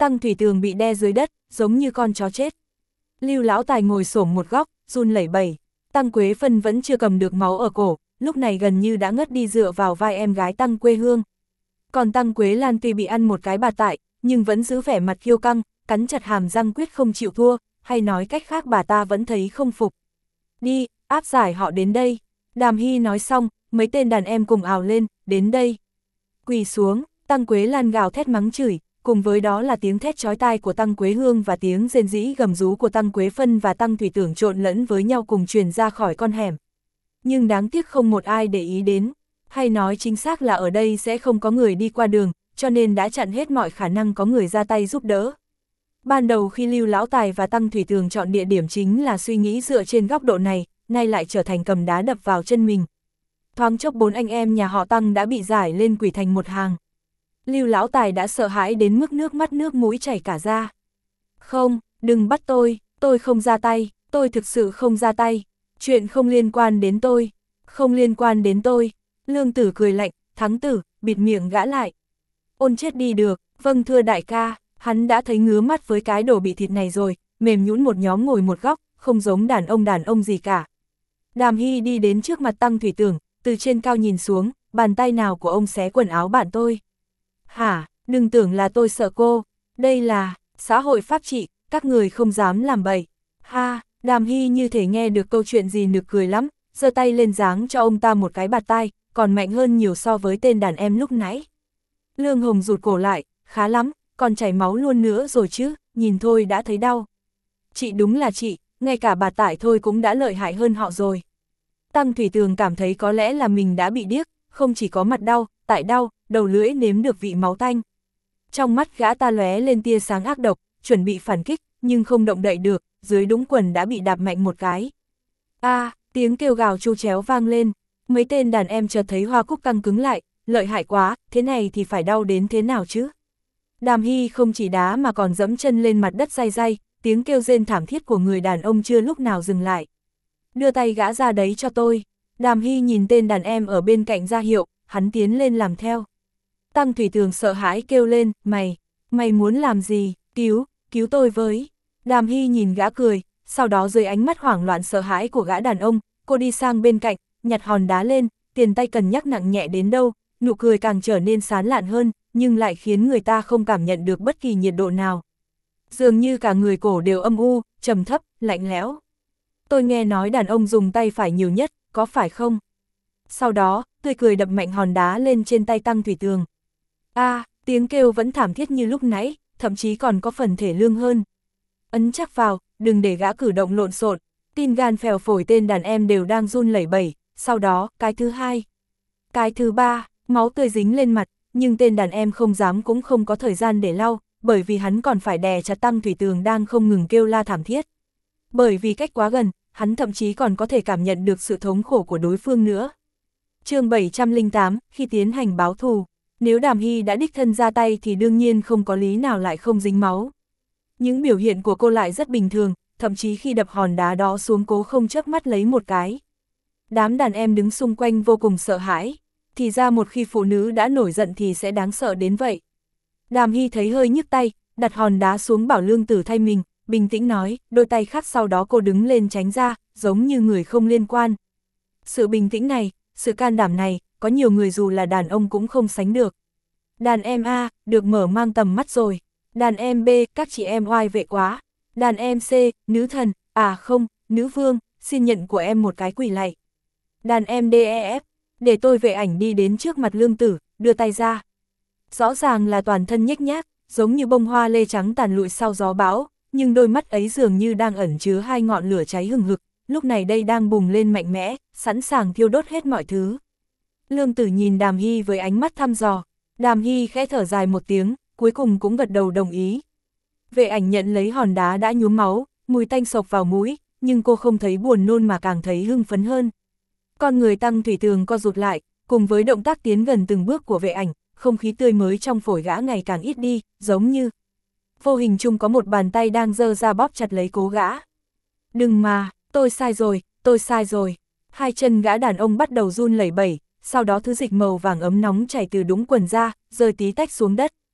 Tăng Thủy Tường bị đè dưới đất, giống như con chó chết. Lưu Lão Tài ngồi xổm một góc, run lẩy bẩy. Tăng Quế Phân vẫn chưa cầm được máu ở cổ, lúc này gần như đã ngất đi dựa vào vai em gái Tăng Quê Hương. Còn Tăng Quế Lan tuy bị ăn một cái bạt tại, nhưng vẫn giữ vẻ mặt kiêu căng, cắn chặt hàm răng quyết không chịu thua, hay nói cách khác bà ta vẫn thấy không phục. Đi, áp giải họ đến đây. Đàm Hy nói xong, mấy tên đàn em cùng ào lên, đến đây. Quỳ xuống, Tăng Quế Lan gào thét mắng chửi, cùng với đó là tiếng thét chói tai của Tăng Quế Hương và tiếng rên rỉ gầm rú của Tăng Quế Phân và Tăng Thủy Tưởng trộn lẫn với nhau cùng truyền ra khỏi con hẻm. Nhưng đáng tiếc không một ai để ý đến, hay nói chính xác là ở đây sẽ không có người đi qua đường, cho nên đã chặn hết mọi khả năng có người ra tay giúp đỡ. Ban đầu khi Lưu Lão Tài và Tăng Thủy Tường chọn địa điểm chính là suy nghĩ dựa trên góc độ này, nay lại trở thành cầm đá đập vào chân mình. Thoáng chốc bốn anh em nhà họ Tăng đã bị giải lên quỳ thành một hàng. Lưu Lão Tài đã sợ hãi đến mức nước mắt nước mũi chảy cả ra. Không, đừng bắt tôi, tôi không ra tay, tôi thực sự không ra tay, chuyện không liên quan đến tôi, không liên quan đến tôi. Lương Tử cười lạnh, Thắng Tử, bịt miệng gã lại. Ôn chết đi được, vâng thưa đại ca, hắn đã thấy ngứa mắt với cái đồ bị thịt này rồi, mềm nhũn một nhóm ngồi một góc, không giống đàn ông đàn ông gì cả. Đàm Hy đi đến trước mặt Tăng Thủy Tưởng, từ trên cao nhìn xuống, bàn tay nào của ông xé quần áo bạn tôi. Hả, đừng tưởng là tôi sợ cô, đây là xã hội pháp trị, các người không dám làm bậy. Ha, Đàm Hy như thể nghe được câu chuyện gì nực cười lắm, giơ tay lên giáng cho ông ta một cái bạt tai, còn mạnh hơn nhiều so với tên đàn em lúc nãy. Lương Hồng rụt cổ lại, khá lắm, còn chảy máu luôn nữa rồi chứ, nhìn thôi đã thấy đau. Chị đúng là chị, ngay cả bà Tải thôi cũng đã lợi hại hơn họ rồi. Tăng Thủy Tường cảm thấy có lẽ là mình đã bị điếc, không chỉ có mặt đau, tại đau, đầu lưỡi nếm được vị máu tanh. Trong mắt gã ta lóe lên tia sáng ác độc, chuẩn bị phản kích, nhưng không động đậy được, dưới đũng quần đã bị đạp mạnh một cái. A, à, tiếng kêu gào tru chéo vang lên, mấy tên đàn em chợt thấy Hoa Cúc căng cứng lại, lợi hại quá, thế này thì phải đau đến thế nào chứ? Đàm Hy không chỉ đá mà còn dẫm chân lên mặt đất day day, tiếng kêu rên thảm thiết của người đàn ông chưa lúc nào dừng lại. Đưa tay gã ra đấy cho tôi. Đàm Hy nhìn tên đàn em ở bên cạnh ra hiệu, hắn tiến lên làm theo. Tăng Thủy Tường sợ hãi kêu lên, mày, mày muốn làm gì, cứu, cứu tôi với. Đàm Hy nhìn gã cười, sau đó dưới ánh mắt hoảng loạn sợ hãi của gã đàn ông, cô đi sang bên cạnh, nhặt hòn đá lên, tiền tay cần nhắc nặng nhẹ đến đâu, nụ cười càng trở nên sán lạn hơn, nhưng lại khiến người ta không cảm nhận được bất kỳ nhiệt độ nào. Dường như cả người cổ đều âm u, trầm thấp, lạnh lẽo. Tôi nghe nói đàn ông dùng tay phải nhiều nhất, có phải không? Sau đó, tươi cười đập mạnh hòn đá lên trên tay Tăng Thủy Tường. A, à, tiếng kêu vẫn thảm thiết như lúc nãy, thậm chí còn có phần thể lương hơn. Ấn chắc vào, đừng để gã cử động lộn xộn. Tin gan phèo phổi tên đàn em đều đang run lẩy bẩy, sau đó, cái thứ hai. Cái thứ ba, máu tươi dính lên mặt, nhưng tên đàn em không dám cũng không có thời gian để lau, bởi vì hắn còn phải đè chặt Tăng Thủy Tường đang không ngừng kêu la thảm thiết. Bởi vì cách quá gần, hắn thậm chí còn có thể cảm nhận được sự thống khổ của đối phương nữa. Chương bảy trăm lẻ tám, khi tiến hành báo thù, nếu Đàm Hy đã đích thân ra tay thì đương nhiên không có lý nào lại không dính máu. Những biểu hiện của cô lại rất bình thường, thậm chí khi đập hòn đá đó xuống cố không chớp mắt lấy một cái. Đám đàn em đứng xung quanh vô cùng sợ hãi, thì ra một khi phụ nữ đã nổi giận thì sẽ đáng sợ đến vậy. Đàm Hy thấy hơi nhức tay, đặt hòn đá xuống bảo Lương Tử thay mình, bình tĩnh nói, đôi tay khác sau đó cô đứng lên tránh ra, giống như người không liên quan. Sự bình tĩnh này, sự can đảm này, có nhiều người dù là đàn ông cũng không sánh được. Đàn em A, được mở mang tầm mắt rồi. Đàn em B, các chị em oai vệ quá. Đàn em C, nữ thần, à không, nữ vương, xin nhận của em một cái quỳ lạy. Đàn em D, E, F, để tôi vệ ảnh đi đến trước mặt Lương Tử, đưa tay ra. Rõ ràng là toàn thân nhếch nhác, giống như bông hoa lê trắng tàn lụi sau gió bão, nhưng đôi mắt ấy dường như đang ẩn chứa hai ngọn lửa cháy hừng hực, lúc này đây đang bùng lên mạnh mẽ, sẵn sàng thiêu đốt hết mọi thứ. Lương Tử nhìn Đàm Hy với ánh mắt thăm dò, Đàm Hy khẽ thở dài một tiếng, cuối cùng cũng gật đầu đồng ý. Vệ ảnh nhận lấy hòn đá đã nhuốm máu, mùi tanh sộc vào mũi, nhưng cô không thấy buồn nôn mà càng thấy hưng phấn hơn. Con người Tăng Thủy Tường co rụt lại, cùng với động tác tiến gần từng bước của vệ ảnh, không khí tươi mới trong phổi gã ngày càng ít đi, giống như vô hình chung có một bàn tay đang giơ ra bóp chặt lấy cố gã. Đừng mà, tôi sai rồi, tôi sai rồi. Hai chân gã đàn ông bắt đầu run lẩy bẩy, sau đó thứ dịch màu vàng ấm nóng chảy từ đũng quần ra, rơi tí tách xuống đất.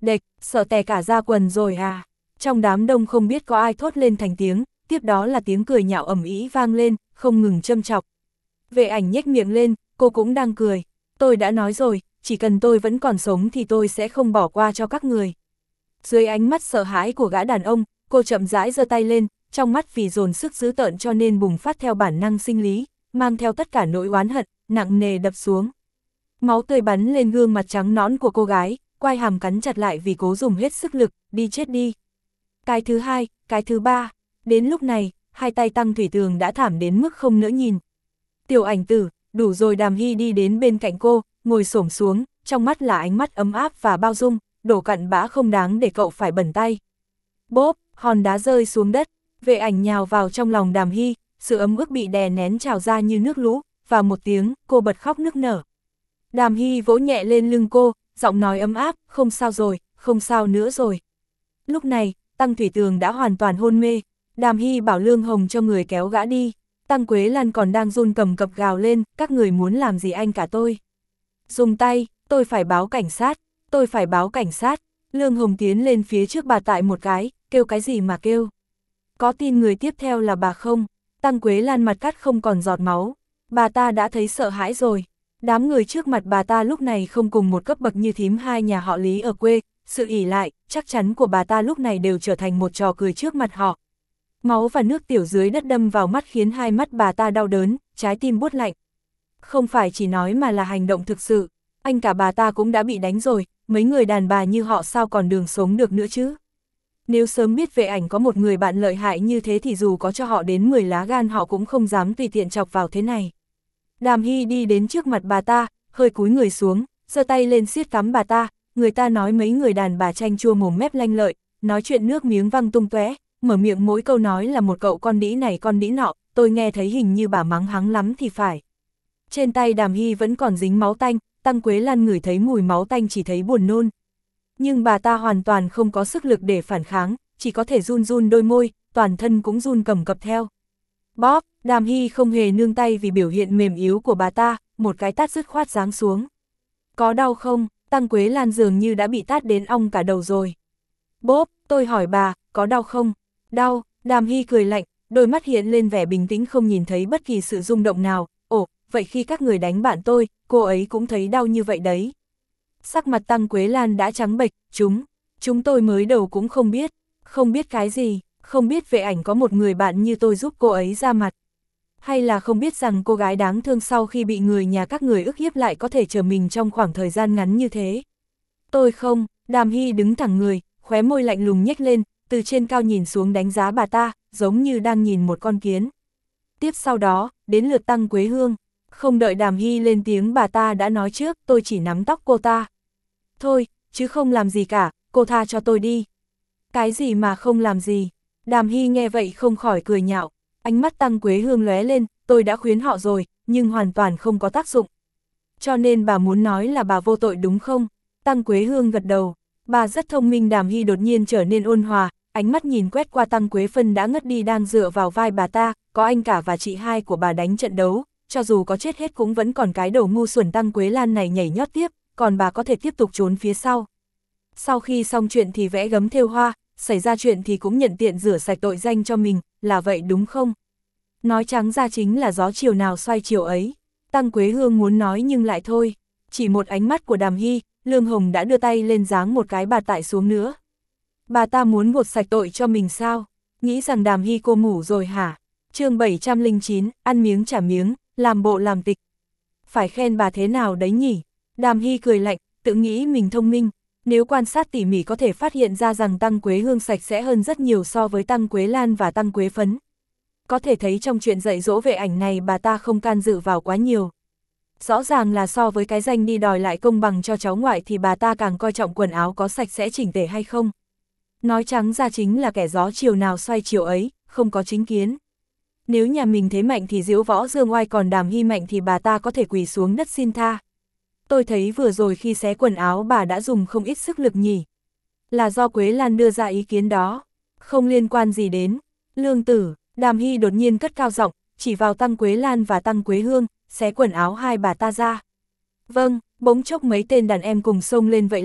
Đệch, sợ tè cả ra quần rồi à. Trong đám đông không biết có ai thốt lên thành tiếng, tiếp đó là tiếng cười nhạo ầm ĩ vang lên, không ngừng châm chọc. Vệ ảnh nhếch miệng lên, cô cũng đang cười. Tôi đã nói rồi, chỉ cần tôi vẫn còn sống thì tôi sẽ không bỏ qua cho các người. Dưới ánh mắt sợ hãi của gã đàn ông, cô chậm rãi giơ tay lên, trong mắt vì dồn sức dữ tợn cho nên bùng phát theo bản năng sinh lý, mang theo tất cả nỗi oán hận, nặng nề đập xuống. Máu tươi bắn lên gương mặt trắng nõn của cô gái, quai hàm cắn chặt lại vì cố dùng hết sức lực, đi chết đi. Cái thứ hai, cái thứ ba, đến lúc này, hai tay Tăng Thủy Tường đã thảm đến mức không nỡ nhìn. Tiểu Ảnh Tử, đủ rồi. Đàm Hy đi đến bên cạnh cô, ngồi xổm xuống, trong mắt là ánh mắt ấm áp và bao dung, đổ cặn bã không đáng để cậu phải bẩn tay. Bốp, hòn đá rơi xuống đất, Vệ Ảnh nhào vào trong lòng Đàm Hy, sự ấm ức bị đè nén trào ra như nước lũ, và một tiếng, cô bật khóc nức nở. Đàm Hy vỗ nhẹ lên lưng cô, giọng nói ấm áp, không sao rồi, không sao nữa rồi. Lúc này, Tăng Thủy Tường đã hoàn toàn hôn mê, Đàm Hy bảo Lương Hồng cho người kéo gã đi. Tăng Quế Lan còn đang run cầm cập gào lên, các người muốn làm gì anh cả tôi? Dùng tay, tôi phải báo cảnh sát, tôi phải báo cảnh sát. Lương Hồng tiến lên phía trước bà tại một cái, kêu cái gì mà kêu? Có tin người tiếp theo là bà không? Tăng Quế Lan mặt cắt không còn giọt máu, bà ta đã thấy sợ hãi rồi. Đám người trước mặt bà ta lúc này không cùng một cấp bậc như thím hai nhà họ Lý ở quê, sự ỷ lại, chắc chắn của bà ta lúc này đều trở thành một trò cười trước mặt họ. Máu và nước tiểu dưới đất đâm vào mắt khiến hai mắt bà ta đau đớn, trái tim buốt lạnh. Không phải chỉ nói mà là hành động thực sự, anh cả bà ta cũng đã bị đánh rồi, mấy người đàn bà như họ sao còn đường sống được nữa chứ. Nếu sớm biết Vệ Ảnh có một người bạn lợi hại như thế thì dù có cho họ đến mười lá gan họ cũng không dám tùy tiện chọc vào thế này. Đàm Hy đi đến trước mặt bà ta, hơi cúi người xuống, giơ tay lên siết cắm bà ta, người ta nói mấy người đàn bà chanh chua mồm mép lanh lợi, nói chuyện nước miếng văng tung tóe, mở miệng mỗi câu nói là một cậu con đĩ này con đĩ nọ, tôi nghe thấy hình như bà mắng hắng lắm thì phải. Trên tay Đàm Hy vẫn còn dính máu tanh, Tăng Quế Lan ngửi thấy mùi máu tanh chỉ thấy buồn nôn. Nhưng bà ta hoàn toàn không có sức lực để phản kháng, chỉ có thể run run đôi môi, toàn thân cũng run cầm cập theo. Bóp, Đàm Hy không hề nương tay vì biểu hiện mềm yếu của bà ta, một cái tát dứt khoát giáng xuống. Có đau không? Tăng Quế Lan dường như đã bị tát đến ong cả đầu rồi. Bốp, tôi hỏi bà, có đau không? Đau, Đàm Hy cười lạnh, đôi mắt hiện lên vẻ bình tĩnh không nhìn thấy bất kỳ sự rung động nào. Ồ, vậy khi các người đánh bạn tôi, cô ấy cũng thấy đau như vậy đấy. Sắc mặt Tăng Quế Lan đã trắng bệch, chúng, chúng tôi mới đầu cũng không biết, không biết cái gì, không biết Vệ Ảnh có một người bạn như tôi giúp cô ấy ra mặt. Hay là không biết rằng cô gái đáng thương sau khi bị người nhà các người ức hiếp lại có thể chờ mình trong khoảng thời gian ngắn như thế. Tôi không, Đàm Hy đứng thẳng người, khóe môi lạnh lùng nhếch lên, từ trên cao nhìn xuống đánh giá bà ta, giống như đang nhìn một con kiến. Tiếp sau đó, đến lượt Tăng Quế Hương, không đợi Đàm Hy lên tiếng bà ta đã nói trước, tôi chỉ nắm tóc cô ta. Thôi, chứ không làm gì cả, cô tha cho tôi đi. Cái gì mà không làm gì? Đàm Hy nghe vậy không khỏi cười nhạo, ánh mắt Tăng Quế Hương lóe lên, tôi đã khuyến họ rồi, nhưng hoàn toàn không có tác dụng. Cho nên bà muốn nói là bà vô tội đúng không? Tăng Quế Hương gật đầu, bà rất thông minh. Đàm Hy đột nhiên trở nên ôn hòa, ánh mắt nhìn quét qua Tăng Quế Phân đã ngất đi đang dựa vào vai bà ta, có anh cả và chị hai của bà đánh trận đấu, cho dù có chết hết cũng vẫn còn cái đầu ngu xuẩn Tăng Quế Lan này nhảy nhót tiếp, còn bà có thể tiếp tục trốn phía sau. Sau khi xong chuyện thì vẽ gấm thêu hoa, xảy ra chuyện thì cũng nhận tiện rửa sạch tội danh cho mình, là vậy đúng không? Nói trắng ra chính là gió chiều nào xoay chiều ấy. Tăng Quế Hương muốn nói nhưng lại thôi. Chỉ một ánh mắt của Đàm Hy, Lương Hồng đã đưa tay lên giáng một cái bà tại xuống nữa. Bà ta muốn gột sạch tội cho mình sao? Nghĩ rằng Đàm Hy cô ngủ rồi hả? Chương bảy trăm lẻ chín, ăn miếng trả miếng, làm bộ làm tịch. Phải khen bà thế nào đấy nhỉ? Đàm Hy cười lạnh, tự nghĩ mình thông minh. Nếu quan sát tỉ mỉ có thể phát hiện ra rằng Tăng Quế Hương sạch sẽ hơn rất nhiều so với Tăng Quế Lan và Tăng Quế Phấn. Có thể thấy trong chuyện dạy dỗ Vệ Ảnh này bà ta không can dự vào quá nhiều. Rõ ràng là so với cái danh đi đòi lại công bằng cho cháu ngoại thì bà ta càng coi trọng quần áo có sạch sẽ chỉnh tề hay không. Nói trắng ra chính là kẻ gió chiều nào xoay chiều ấy, không có chính kiến. Nếu nhà mình thế mạnh thì diễu võ dương oai, còn Đàm Hy mạnh thì bà ta có thể quỳ xuống đất xin tha. Tôi thấy vừa rồi khi xé quần áo bà đã dùng không ít sức lực nhỉ. Là do Quế Lan đưa ra ý kiến đó, không liên quan gì đến Lương Tử. Đàm Hy đột nhiên cất cao giọng, chỉ vào Tăng Quế Lan và Tăng Quế Hương, xé quần áo hai bà ta ra. Vâng, bỗng chốc mấy tên đàn em cùng xông lên vậy lại,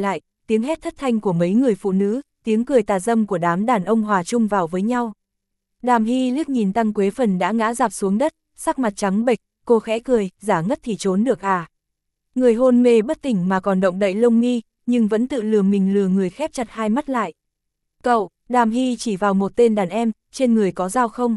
tiếng hét thất thanh của mấy người phụ nữ, tiếng cười tà dâm của đám đàn ông hòa chung vào với nhau. Đàm Hy liếc nhìn Tăng Quế Phần đã ngã rạp xuống đất, sắc mặt trắng bệch, cô khẽ cười, giả ngất thì trốn được à. Người hôn mê bất tỉnh mà còn động đậy lông mi, nhưng vẫn tự lừa mình lừa người, khép chặt hai mắt lại. Cậu, Đàm Hy chỉ vào một tên đàn em, trên người có dao không?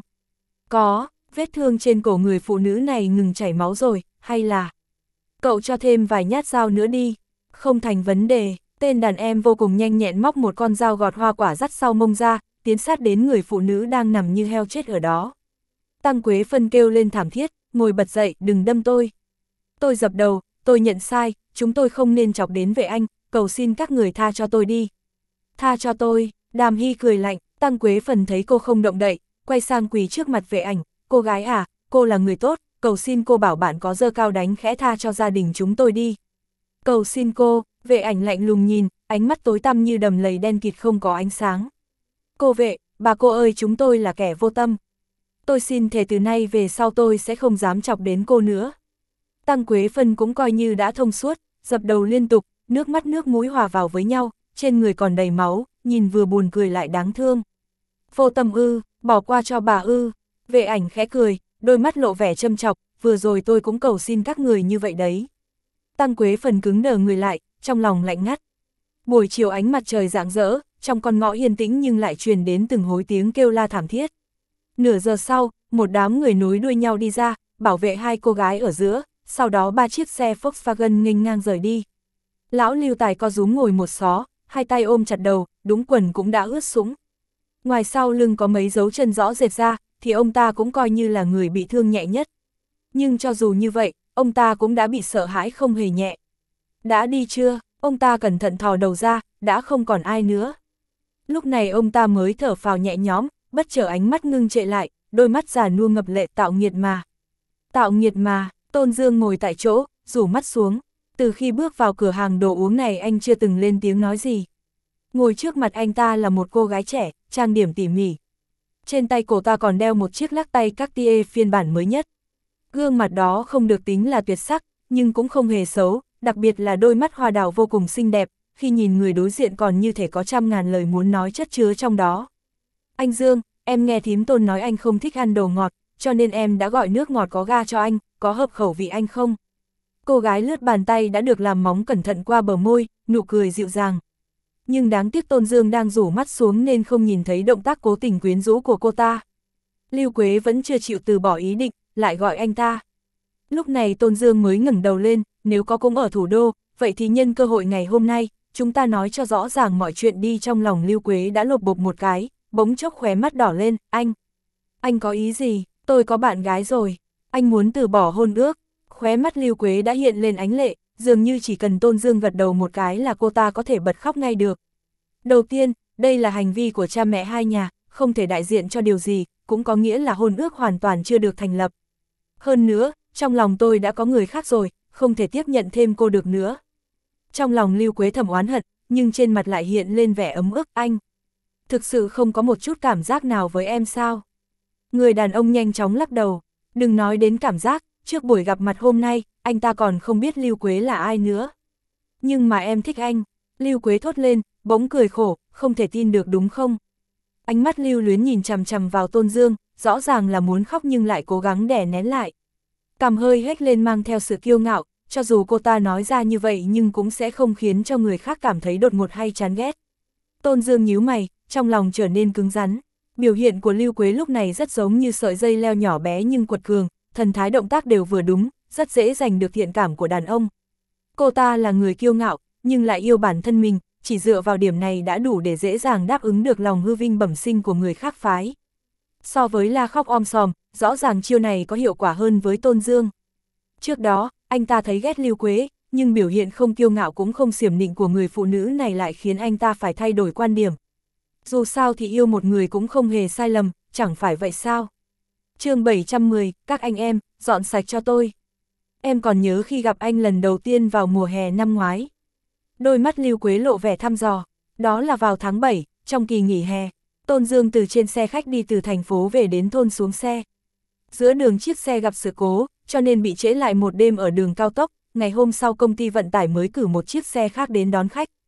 Có, vết thương trên cổ người phụ nữ này ngừng chảy máu rồi, hay là... Cậu cho thêm vài nhát dao nữa đi. Không thành vấn đề, tên đàn em vô cùng nhanh nhẹn móc một con dao gọt hoa quả dắt sau mông ra, tiến sát đến người phụ nữ đang nằm như heo chết ở đó. Tăng Quế Phân kêu lên thảm thiết, ngồi bật dậy, đừng đâm tôi. Tôi dập đầu, tôi nhận sai, chúng tôi không nên chọc đến vệ anh, cầu xin các người tha cho tôi đi. Tha cho tôi, Đàm Hy cười lạnh, Tăng Quế Phần thấy cô không động đậy, quay sang quỳ trước mặt vệ ảnh, cô gái à, cô là người tốt, cầu xin cô bảo bạn có dơ cao đánh khẽ tha cho gia đình chúng tôi đi. Cầu xin cô, vệ ảnh lạnh lùng nhìn, ánh mắt tối tăm như đầm lầy đen kịt không có ánh sáng. Cô vệ, bà cô ơi, chúng tôi là kẻ vô tâm. Tôi xin thề từ nay về sau tôi sẽ không dám chọc đến cô nữa. Tăng Quế Phân cũng coi như đã thông suốt, dập đầu liên tục, nước mắt nước mũi hòa vào với nhau, trên người còn đầy máu, nhìn vừa buồn cười lại đáng thương. Vô tâm ư, bỏ qua cho bà ư, vệ ảnh khẽ cười, đôi mắt lộ vẻ châm chọc, vừa rồi tôi cũng cầu xin các người như vậy đấy. Tăng Quế Phần cứng đờ người lại, trong lòng lạnh ngắt. Buổi chiều ánh mặt trời rạng rỡ, trong con ngõ yên tĩnh nhưng lại truyền đến từng hối tiếng kêu la thảm thiết. Nửa giờ sau, một đám người nối đuôi nhau đi ra, bảo vệ hai cô gái ở giữa, sau đó ba chiếc xe Volkswagen nghênh ngang rời đi. Lão Lưu Tài co rúm ngồi một xó, hai tay ôm chặt đầu, đúng quần cũng đã ướt sũng. Ngoài sau lưng có mấy dấu chân rõ rệt ra, thì ông ta cũng coi như là người bị thương nhẹ nhất. Nhưng cho dù như vậy, ông ta cũng đã bị sợ hãi không hề nhẹ. Đã đi chưa? Ông ta cẩn thận thò đầu ra, đã không còn ai nữa. Lúc này ông ta mới thở phào nhẹ nhõm, bất chợt ánh mắt ngưng trệ lại, đôi mắt già nua ngập lệ. Tạo nghiệt mà. Tạo nghiệt mà, Tôn Dương ngồi tại chỗ, rủ mắt xuống. Từ khi bước vào cửa hàng đồ uống này anh chưa từng lên tiếng nói gì. Ngồi trước mặt anh ta là một cô gái trẻ, trang điểm tỉ mỉ. Trên tay cô ta còn đeo một chiếc lắc tay Cartier phiên bản mới nhất. Gương mặt đó không được tính là tuyệt sắc, nhưng cũng không hề xấu, đặc biệt là đôi mắt hoa đào vô cùng xinh đẹp, khi nhìn người đối diện còn như thể có trăm ngàn lời muốn nói chất chứa trong đó. Anh Dương, em nghe thím Tôn nói anh không thích ăn đồ ngọt, cho nên em đã gọi nước ngọt có ga cho anh, có hợp khẩu vị anh không? Cô gái lướt bàn tay đã được làm móng cẩn thận qua bờ môi, nụ cười dịu dàng. Nhưng đáng tiếc Tôn Dương đang rủ mắt xuống nên không nhìn thấy động tác cố tình quyến rũ của cô ta. Lưu Quế vẫn chưa chịu từ bỏ ý định, lại gọi anh ta. Lúc này Tôn Dương mới ngẩng đầu lên, nếu có cũng ở thủ đô, vậy thì nhân cơ hội ngày hôm nay, chúng ta nói cho rõ ràng mọi chuyện đi. Trong lòng Lưu Quế đã lột bột một cái, bỗng chốc khóe mắt đỏ lên, anh. Anh có ý gì? Tôi có bạn gái rồi. Anh muốn từ bỏ hôn ước. Khóe mắt Lưu Quế đã hiện lên ánh lệ, dường như chỉ cần Tôn Dương gật đầu một cái là cô ta có thể bật khóc ngay được. Đầu tiên, đây là hành vi của cha mẹ hai nhà, không thể đại diện cho điều gì, cũng có nghĩa là hôn ước hoàn toàn chưa được thành lập. Hơn nữa, trong lòng tôi đã có người khác rồi, không thể tiếp nhận thêm cô được nữa. Trong lòng Lưu Quế thầm oán hận, nhưng trên mặt lại hiện lên vẻ ấm ức. Anh thực sự không có một chút cảm giác nào với em sao? Người đàn ông nhanh chóng lắc đầu, đừng nói đến cảm giác, trước buổi gặp mặt hôm nay, anh ta còn không biết Lưu Quế là ai nữa. Nhưng mà em thích anh, Lưu Quế thốt lên, bỗng cười khổ, không thể tin được đúng không? Ánh mắt lưu luyến nhìn chằm chằm vào Tôn Dương, rõ ràng là muốn khóc nhưng lại cố gắng đè nén lại. Cằm hơi hếch lên mang theo sự kiêu ngạo, cho dù cô ta nói ra như vậy nhưng cũng sẽ không khiến cho người khác cảm thấy đột ngột hay chán ghét. Tôn Dương nhíu mày, trong lòng trở nên cứng rắn. Biểu hiện của Lưu Quế lúc này rất giống như sợi dây leo nhỏ bé nhưng quật cường, thần thái động tác đều vừa đúng, rất dễ giành được thiện cảm của đàn ông. Cô ta là người kiêu ngạo, nhưng lại yêu bản thân mình, chỉ dựa vào điểm này đã đủ để dễ dàng đáp ứng được lòng hư vinh bẩm sinh của người khác phái. So với la khóc om sòm, rõ ràng chiêu này có hiệu quả hơn với Tôn Dương. Trước đó, anh ta thấy ghét Lưu Quế, nhưng biểu hiện không kiêu ngạo cũng không xiểm nịnh của người phụ nữ này lại khiến anh ta phải thay đổi quan điểm. Dù sao thì yêu một người cũng không hề sai lầm, chẳng phải vậy sao? Chương bảy trăm mười, các anh em, dọn sạch cho tôi. Em còn nhớ khi gặp anh lần đầu tiên vào mùa hè năm ngoái. Đôi mắt Lưu Quế lộ vẻ thăm dò, đó là vào tháng bảy, trong kỳ nghỉ hè. Tôn Dương từ trên xe khách đi từ thành phố về đến thôn xuống xe. Giữa đường chiếc xe gặp sự cố, cho nên bị trễ lại một đêm ở đường cao tốc, ngày hôm sau công ty vận tải mới cử một chiếc xe khác đến đón khách.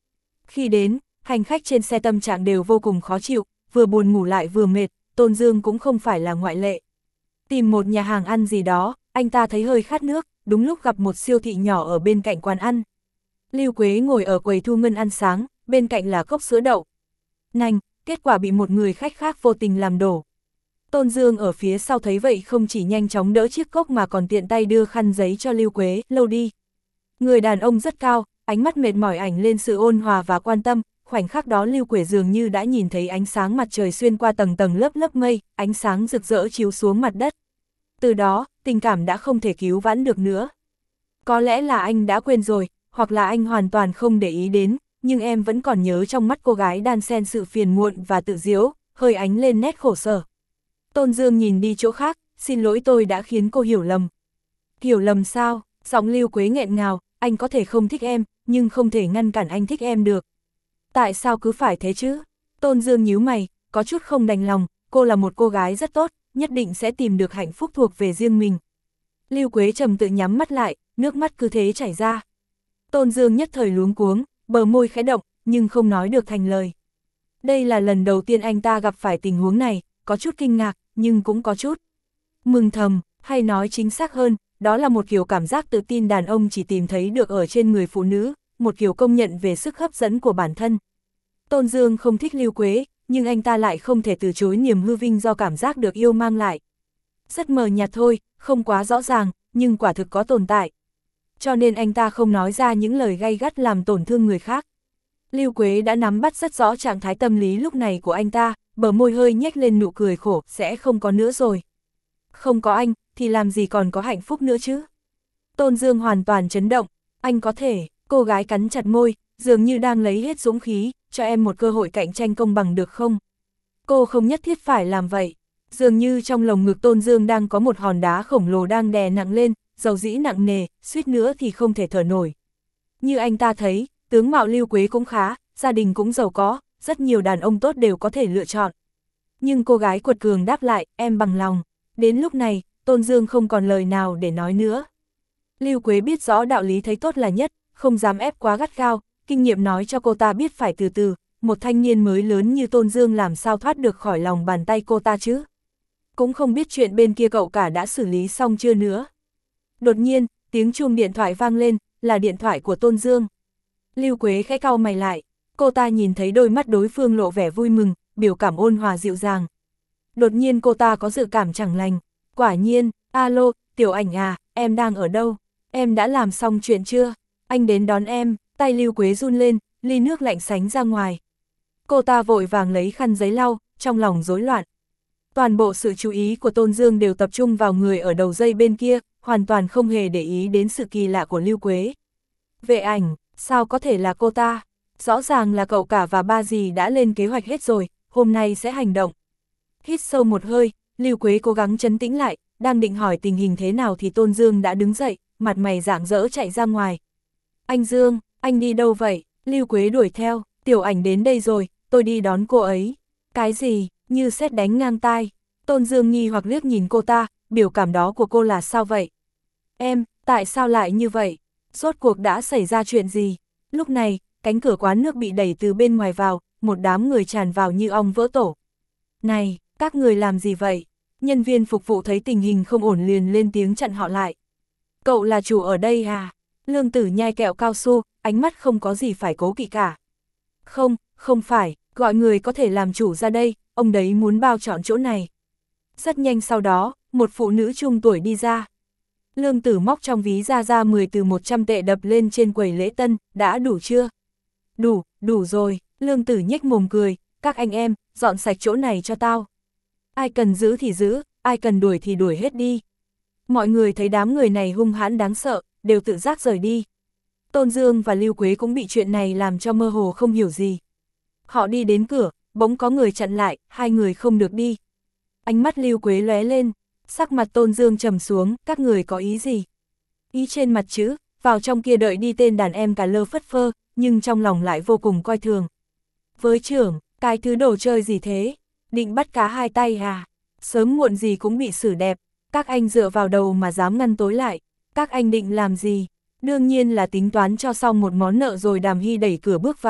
Khi đến, hành khách trên xe tâm trạng đều vô cùng khó chịu, vừa buồn ngủ lại vừa mệt, Tôn Dương cũng không phải là ngoại lệ. Tìm một nhà hàng ăn gì đó, anh ta thấy hơi khát nước, đúng lúc gặp một siêu thị nhỏ ở bên cạnh quán ăn. Lưu Quế ngồi ở quầy thu ngân ăn sáng, bên cạnh là cốc sữa đậu nành, kết quả bị một người khách khác vô tình làm đổ. Tôn Dương ở phía sau thấy vậy không chỉ nhanh chóng đỡ chiếc cốc mà còn tiện tay đưa khăn giấy cho Lưu Quế, lâu đi. Người đàn ông rất cao, ánh mắt mệt mỏi ảnh lên sự ôn hòa và quan tâm, khoảnh khắc đó Lưu Quế dường như đã nhìn thấy ánh sáng mặt trời xuyên qua tầng tầng lớp lớp mây, ánh sáng rực rỡ chiếu xuống mặt đất. Từ đó, tình cảm đã không thể cứu vãn được nữa. Có lẽ là anh đã quên rồi, hoặc là anh hoàn toàn không để ý đến, nhưng em vẫn còn nhớ trong mắt cô gái đan xen sự phiền muộn và tự diễu, hơi ánh lên nét khổ sở. Tôn Dương nhìn đi chỗ khác, xin lỗi tôi đã khiến cô hiểu lầm. Hiểu lầm sao? Giọng Lưu Quế nghẹn ngào, anh có thể không thích em, nhưng không thể ngăn cản anh thích em được. Tại sao cứ phải thế chứ? Tôn Dương nhíu mày, có chút không đành lòng, cô là một cô gái rất tốt, nhất định sẽ tìm được hạnh phúc thuộc về riêng mình. Lưu Quế trầm tự nhắm mắt lại, nước mắt cứ thế chảy ra. Tôn Dương nhất thời luống cuống, bờ môi khẽ động, nhưng không nói được thành lời. Đây là lần đầu tiên anh ta gặp phải tình huống này, có chút kinh ngạc, nhưng cũng có chút mừng thầm, hay nói chính xác hơn, đó là một kiểu cảm giác tự tin đàn ông chỉ tìm thấy được ở trên người phụ nữ, một kiểu công nhận về sức hấp dẫn của bản thân. Tôn Dương không thích Lưu Quế, nhưng anh ta lại không thể từ chối niềm hư vinh do cảm giác được yêu mang lại. Rất mờ nhạt thôi, không quá rõ ràng, nhưng quả thực có tồn tại. Cho nên anh ta không nói ra những lời gay gắt làm tổn thương người khác. Lưu Quế đã nắm bắt rất rõ trạng thái tâm lý lúc này của anh ta, bờ môi hơi nhếch lên nụ cười khổ, sẽ không có nữa rồi. Không có anh, thì làm gì còn có hạnh phúc nữa chứ? Tôn Dương hoàn toàn chấn động, anh có thể, cô gái cắn chặt môi, dường như đang lấy hết dũng khí, cho em một cơ hội cạnh tranh công bằng được không? Cô không nhất thiết phải làm vậy. Dường như trong lồng ngực Tôn Dương đang có một hòn đá khổng lồ đang đè nặng lên, dầu dĩ nặng nề, suýt nữa thì không thể thở nổi. Như anh ta thấy, tướng mạo Lưu Quế cũng khá, gia đình cũng giàu có, rất nhiều đàn ông tốt đều có thể lựa chọn. Nhưng cô gái quật cường đáp lại, em bằng lòng. Đến lúc này, Tôn Dương không còn lời nào để nói nữa. Lưu Quế biết rõ đạo lý thấy tốt là nhất, không dám ép quá gắt gao, kinh nghiệm nói cho cô ta biết phải từ từ, một thanh niên mới lớn như Tôn Dương làm sao thoát được khỏi lòng bàn tay cô ta chứ. Cũng không biết chuyện bên kia cậu cả đã xử lý xong chưa nữa. Đột nhiên, tiếng chuông điện thoại vang lên, là điện thoại của Tôn Dương. Lưu Quế khẽ cau mày lại, cô ta nhìn thấy đôi mắt đối phương lộ vẻ vui mừng, biểu cảm ôn hòa dịu dàng. Đột nhiên cô ta có dự cảm chẳng lành, quả nhiên, alo, Tiểu Ảnh à, em đang ở đâu? Em đã làm xong chuyện chưa? Anh đến đón em, tay Lưu Quế run lên, ly nước lạnh sánh ra ngoài. Cô ta vội vàng lấy khăn giấy lau, trong lòng rối loạn. Toàn bộ sự chú ý của Tôn Dương đều tập trung vào người ở đầu dây bên kia, hoàn toàn không hề để ý đến sự kỳ lạ của Lưu Quế. Vệ Ảnh, sao có thể là cô ta? Rõ ràng là cậu cả và ba dì đã lên kế hoạch hết rồi, hôm nay sẽ hành động. Hít sâu một hơi, Lưu Quế cố gắng trấn tĩnh lại, đang định hỏi tình hình thế nào thì Tôn Dương đã đứng dậy, mặt mày rạng rỡ chạy ra ngoài. Anh Dương, anh đi đâu vậy? Lưu Quế đuổi theo, Tiểu Ảnh đến đây rồi, tôi đi đón cô ấy. Cái gì? Như sét đánh ngang tai. Tôn Dương nghi hoặc liếc nhìn cô ta, biểu cảm đó của cô là sao vậy? Em, tại sao lại như vậy? Rốt cuộc đã xảy ra chuyện gì? Lúc này, cánh cửa quán nước bị đẩy từ bên ngoài vào, một đám người tràn vào như ong vỡ tổ. Này, các người làm gì vậy? Nhân viên phục vụ thấy tình hình không ổn liền lên tiếng chặn họ lại. Cậu là chủ ở đây à? Lương Tử nhai kẹo cao su, ánh mắt không có gì phải cố kỵ cả. Không, không phải, gọi người có thể làm chủ ra đây, ông đấy muốn bao trọn chỗ này. Rất nhanh sau đó, một phụ nữ trung tuổi đi ra. Lương Tử móc trong ví ra ra mười từ một trăm tệ đập lên trên quầy lễ tân, đã đủ chưa? Đủ, đủ rồi, Lương Tử nhếch mồm cười, các anh em, dọn sạch chỗ này cho tao. Ai cần giữ thì giữ, ai cần đuổi thì đuổi hết đi. Mọi người thấy đám người này hung hãn đáng sợ, đều tự giác rời đi. Tôn Dương và Lưu Quế cũng bị chuyện này làm cho mơ hồ không hiểu gì. Họ đi đến cửa, bỗng có người chặn lại, hai người không được đi. Ánh mắt Lưu Quế lóe lên, sắc mặt Tôn Dương trầm xuống, các người có ý gì? Ý trên mặt chữ, vào trong kia đợi đi tên đàn em cả lơ phất phơ, nhưng trong lòng lại vô cùng coi thường. Với trưởng, cái thứ đồ chơi gì thế? Định bắt cá hai tay à? Sớm muộn gì cũng bị xử đẹp, các anh dựa vào đầu mà dám ngăn tối lại. Các anh định làm gì? Đương nhiên là tính toán cho xong một món nợ rồi. Đàm Hy đẩy cửa bước vào,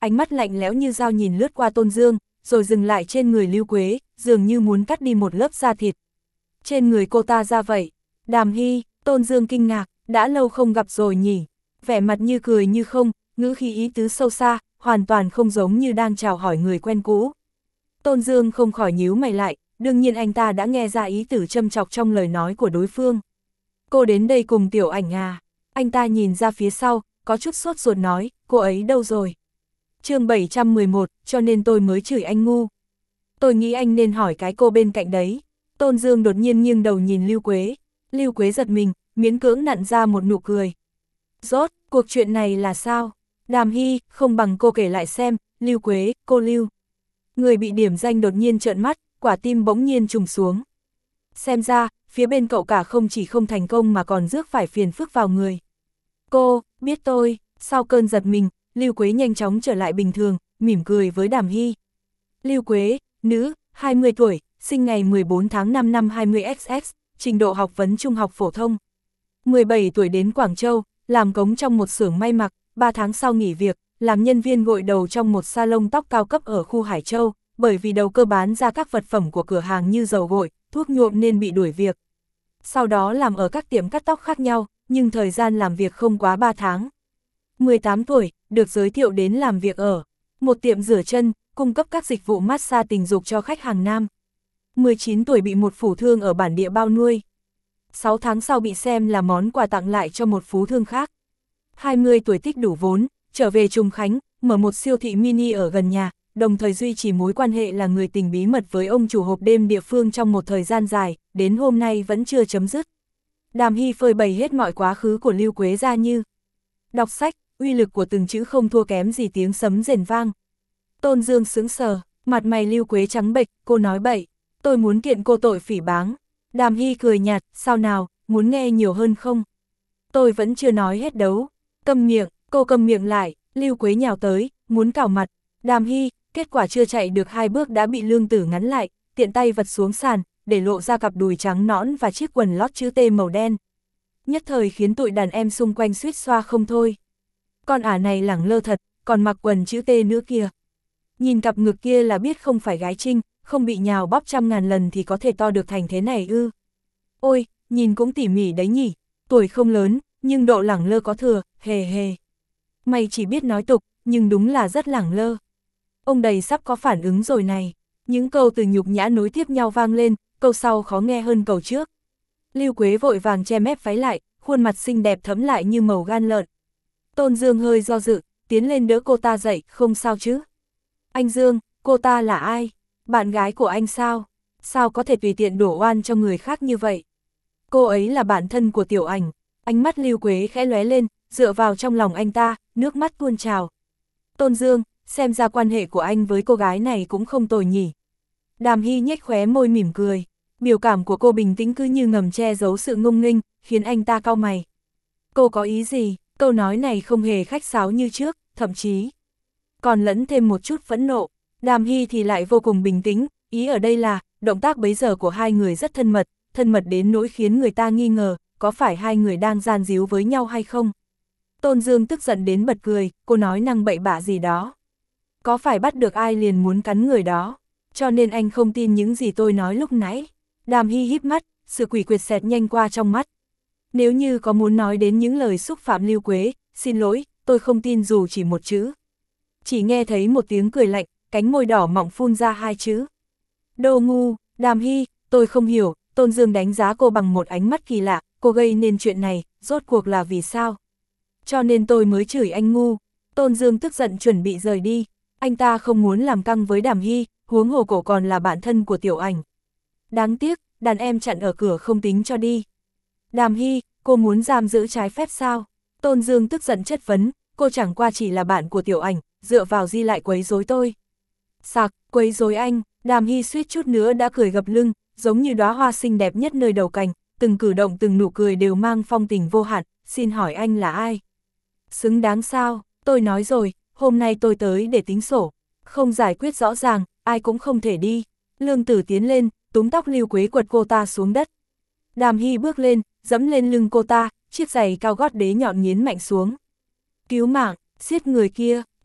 ánh mắt lạnh lẽo như dao nhìn lướt qua Tôn Dương, rồi dừng lại trên người Lưu Quế, dường như muốn cắt đi một lớp da thịt. Trên người cô ta ra vậy. Đàm Hy, Tôn Dương kinh ngạc, đã lâu không gặp rồi nhỉ. Vẻ mặt như cười như không, ngữ khí ý tứ sâu xa, hoàn toàn không giống như đang chào hỏi người quen cũ. Tôn Dương không khỏi nhíu mày lại, đương nhiên anh ta đã nghe ra ý tử châm chọc trong lời nói của đối phương. Cô đến đây cùng Tiểu Ảnh à? Anh ta nhìn ra phía sau, có chút sốt ruột nói, cô ấy đâu rồi? chương bảy trăm mười một, cho nên tôi mới chửi anh ngu. Tôi nghĩ anh nên hỏi cái cô bên cạnh đấy. Tôn Dương đột nhiên nghiêng đầu nhìn Lưu Quế. Lưu Quế giật mình, miễn cưỡng nặn ra một nụ cười. Rốt, cuộc chuyện này là sao? Đàm Hy, không bằng cô kể lại xem. Lưu Quế, cô Lưu. Người bị điểm danh đột nhiên trợn mắt, quả tim bỗng nhiên trùng xuống. Xem ra, phía bên cậu cả không chỉ không thành công mà còn rước phải phiền phức vào người. Cô, biết tôi. Sau cơn giật mình, Lưu Quế nhanh chóng trở lại bình thường, mỉm cười với Đàm Hy. Lưu Quế, nữ, hai mươi tuổi, sinh ngày mười bốn tháng năm năm hai mươi xx, trình độ học vấn trung học phổ thông. mười bảy tuổi đến Quảng Châu, làm cống trong một xưởng may mặc, ba tháng sau nghỉ việc, làm nhân viên gội đầu trong một salon tóc cao cấp ở khu Hải Châu, bởi vì đầu cơ bán ra các vật phẩm của cửa hàng như dầu gội, thuốc nhuộm nên bị đuổi việc. Sau đó làm ở các tiệm cắt tóc khác nhau, nhưng thời gian làm việc không quá ba tháng. mười tám tuổi, được giới thiệu đến làm việc ở một tiệm rửa chân, cung cấp các dịch vụ massage tình dục cho khách hàng nam. mười chín tuổi bị một phú thương ở bản địa bao nuôi. sáu tháng sau bị xem là món quà tặng lại cho một phú thương khác. hai mươi tuổi tích đủ vốn, trở về Trùng Khánh, mở một siêu thị mini ở gần nhà, đồng thời duy trì mối quan hệ là người tình bí mật với ông chủ hộp đêm địa phương trong một thời gian dài, đến hôm nay vẫn chưa chấm dứt. Đàm Hy phơi bày hết mọi quá khứ của Lưu Quế ra như đọc sách, uy lực của từng chữ không thua kém gì tiếng sấm rền vang. Tôn Dương sững sờ, mặt mày Lưu Quế trắng bệch, cô nói bậy, tôi muốn kiện cô tội phỉ báng. Đàm Hy cười nhạt, sao nào, muốn nghe nhiều hơn không? Tôi vẫn chưa nói hết đấu. Câm miệng, cô câm miệng lại, Lưu Quế nhào tới, muốn cào mặt. Đàm Hy, kết quả chưa chạy được hai bước đã bị Lương Tử ngắn lại, tiện tay vật xuống sàn, để lộ ra cặp đùi trắng nõn và chiếc quần lót chữ T màu đen. Nhất thời khiến tụi đàn em xung quanh suýt xoa không thôi. Con ả này lẳng lơ thật, còn mặc quần chữ T nữa kìa. Nhìn cặp ngực kia là biết không phải gái trinh, không bị nhào bóp trăm ngàn lần thì có thể to được thành thế này ư. Ôi, nhìn cũng tỉ mỉ đấy nhỉ, tuổi không lớn, nhưng độ lẳng lơ có thừa, hề hề. Mày chỉ biết nói tục, nhưng đúng là rất lẳng lơ. Ông đầy sắp có phản ứng rồi này. Những câu từ nhục nhã nối tiếp nhau vang lên, câu sau khó nghe hơn câu trước. Lưu Quế vội vàng che mép váy lại, khuôn mặt xinh đẹp thẫm lại như màu gan lợn. Tôn Dương hơi do dự, tiến lên đỡ cô ta dậy, không sao chứ. Anh Dương, cô ta là ai? Bạn gái của anh sao? Sao có thể tùy tiện đổ oan cho người khác như vậy? Cô ấy là bạn thân của Tiểu Ảnh. Ánh mắt Lưu Quế khẽ lóe lên, dựa vào trong lòng anh ta, nước mắt tuôn trào. Tôn Dương, xem ra quan hệ của anh với cô gái này cũng không tồi nhỉ. Đàm Hy nhếch khóe môi mỉm cười. Biểu cảm của cô bình tĩnh cứ như ngầm che giấu sự ngông nghênh, khiến anh ta cau mày. Cô có ý gì? Câu nói này không hề khách sáo như trước, thậm chí còn lẫn thêm một chút phẫn nộ. Đàm Hy thì lại vô cùng bình tĩnh, ý ở đây là, động tác bấy giờ của hai người rất thân mật, thân mật đến nỗi khiến người ta nghi ngờ, có phải hai người đang gian díu với nhau hay không? Tôn Dương tức giận đến bật cười, cô nói năng bậy bạ gì đó. Có phải bắt được ai liền muốn cắn người đó, cho nên anh không tin những gì tôi nói lúc nãy. Đàm Hy híp mắt, sự quỷ quyệt xẹt nhanh qua trong mắt. Nếu như có muốn nói đến những lời xúc phạm Lưu Quế, xin lỗi, tôi không tin dù chỉ một chữ. Chỉ nghe thấy một tiếng cười lạnh, cánh môi đỏ mọng phun ra hai chữ. Đồ ngu. Đàm Hy, tôi không hiểu. Tôn Dương đánh giá cô bằng một ánh mắt kỳ lạ, cô gây nên chuyện này, rốt cuộc là vì sao? Cho nên tôi mới chửi anh ngu. Tôn Dương tức giận chuẩn bị rời đi. Anh ta không muốn làm căng với Đàm Hy, huống hồ cổ còn là bạn thân của Tiểu Ảnh. Đáng tiếc, đàn em chặn ở cửa không tính cho đi. Đàm Hy, cô muốn giam giữ trái phép sao? Tôn Dương tức giận chất vấn, cô chẳng qua chỉ là bạn của Tiểu Ảnh, dựa vào gì lại quấy rối tôi. Sặc, quấy rối anh. Đàm Hy suýt chút nữa đã cười gập lưng, giống như đóa hoa xinh đẹp nhất nơi đầu cành, từng cử động từng nụ cười đều mang phong tình vô hạn, xin hỏi anh là ai? Xứng đáng sao? Tôi nói rồi, hôm nay tôi tới để tính sổ, không giải quyết rõ ràng, ai cũng không thể đi. Lương Tử tiến lên, túm tóc Lưu Quế quật cô ta xuống đất. Đàm Hy bước lên, dẫm lên lưng cô ta, chiếc giày cao gót đế nhọn nghiến mạnh xuống. Cứu mạng, giết người kia.